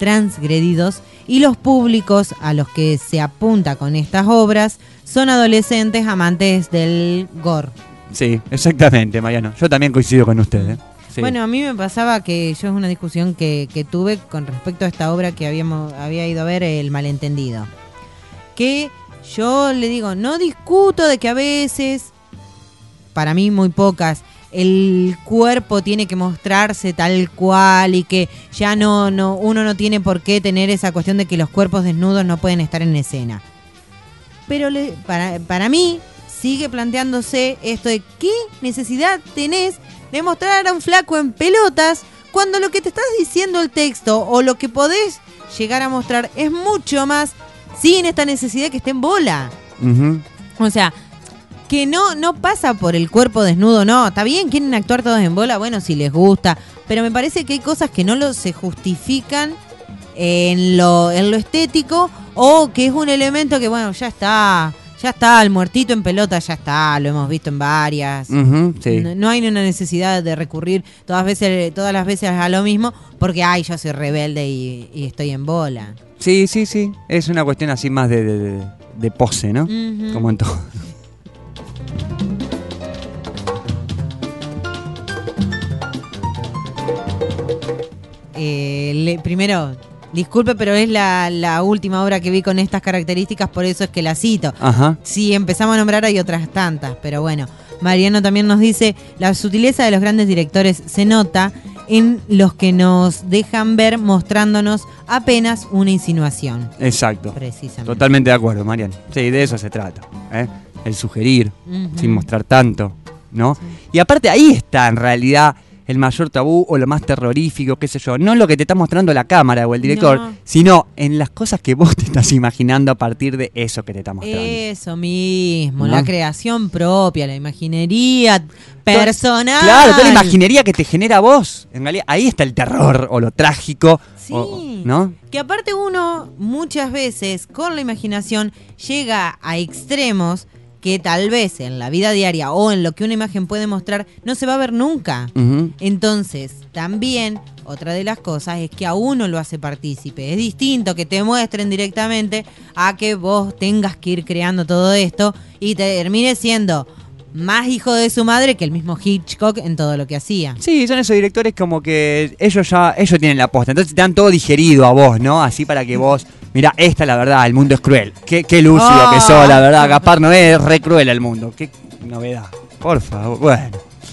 y los públicos a los que se apunta con estas obras son adolescentes amantes del gore. Sí, exactamente, Mariano. Yo también coincido con usted, ¿eh? Sí. Bueno, a mí me pasaba que yo es una discusión que tuve con respecto a esta obra que había ido a ver, El Malentendido. Que yo le digo, no discuto de que a veces, para mí muy pocas, el cuerpo tiene que mostrarse tal cual y que ya uno no tiene por qué tener esa cuestión de que los cuerpos desnudos no pueden estar en escena. Pero para mí sigue planteándose esto de qué necesidad tenés de mostrar a un flaco en pelotas cuando lo que te estás diciendo el texto o lo que podés llegar a mostrar es mucho más sin esta necesidad que esté en bola. O sea, que no pasa por el cuerpo desnudo, no. Está bien, quieren actuar todos en bola, bueno, si les gusta. Pero me parece que hay cosas que no se justifican en lo estético o que es un elemento que, bueno, ya está, el muertito en pelota, ya está, lo hemos visto en varias. Sí. No hay una necesidad de recurrir todas las veces a lo mismo porque, yo soy rebelde y estoy en bola. Sí. Es una cuestión así más de pose, ¿no? Como en todo. Primero, disculpe, pero es la última obra que vi con estas características, por eso es que la cito. Ajá. Si empezamos a nombrar hay otras tantas, pero bueno. Mariano también nos dice, la sutileza de los grandes directores se nota en los que nos dejan ver mostrándonos apenas una insinuación. Exacto. Precisamente. Totalmente de acuerdo, Mariano. Sí, de eso se trata, ¿eh? El sugerir, sin mostrar tanto, ¿no? Sí. Y aparte ahí está en realidad el mayor tabú o lo más terrorífico, qué sé yo, no lo que te está mostrando la cámara o el director, sino en las cosas que vos te estás imaginando a partir de eso que te está mostrando. Eso mismo, ¿no? La creación propia, la imaginería personal. Claro, toda la imaginería que te genera vos. En realidad ahí está el terror o lo trágico. Sí, ¿no? Que aparte uno muchas veces con la imaginación llega a extremos que tal vez en la vida diaria o en lo que una imagen puede mostrar no se va a ver nunca. Entonces, también otra de las cosas es que a uno lo hace partícipe. Es distinto que te muestren directamente a que vos tengas que ir creando todo esto y te termine siendo más hijo de su madre que el mismo Hitchcock en todo lo que hacía. Sí, son esos directores como que ellos tienen la posta, entonces te dan todo digerido a vos, ¿no? Así para que vos, mirá, esta es la verdad, el mundo es cruel. Qué lúcido que sos, la verdad, Gaspar Noé es re cruel el mundo. Qué novedad, por favor. Bueno,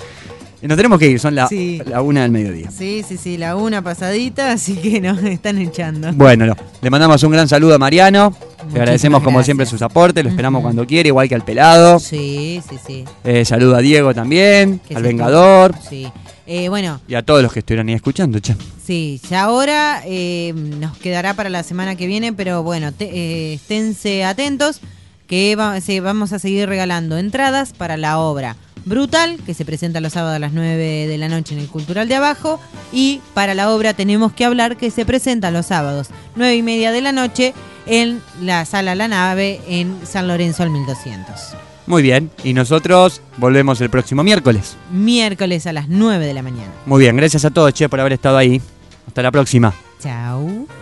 nos tenemos que ir, son la 1 del mediodía. Sí, la 1 pasadita, así que nos están echando. Bueno, le mandamos un gran saludo a Mariano. Le agradecemos como siempre sus aportes, lo esperamos cuando quiera, igual que al Pelado. Sí. Saludo a Diego también, al Vengador. Sí. Bueno. Y a todos los que estuvieron ahí escuchando, che. Sí, ya ahora nos quedará para la semana que viene, pero bueno, esténse atentos que vamos a seguir regalando entradas para la obra Brutal, que se presenta los sábados a las 9 de la noche en el Cultural de Abajo, y para la obra Tenemos que hablar, que se presenta los sábados 9:30 de la noche en la Sala La Nave en San Lorenzo al 1200. Muy bien, y nosotros volvemos el próximo miércoles. Miércoles a las 9 de la mañana. Muy bien, gracias a todos, che, por haber estado ahí. Hasta la próxima. Chao.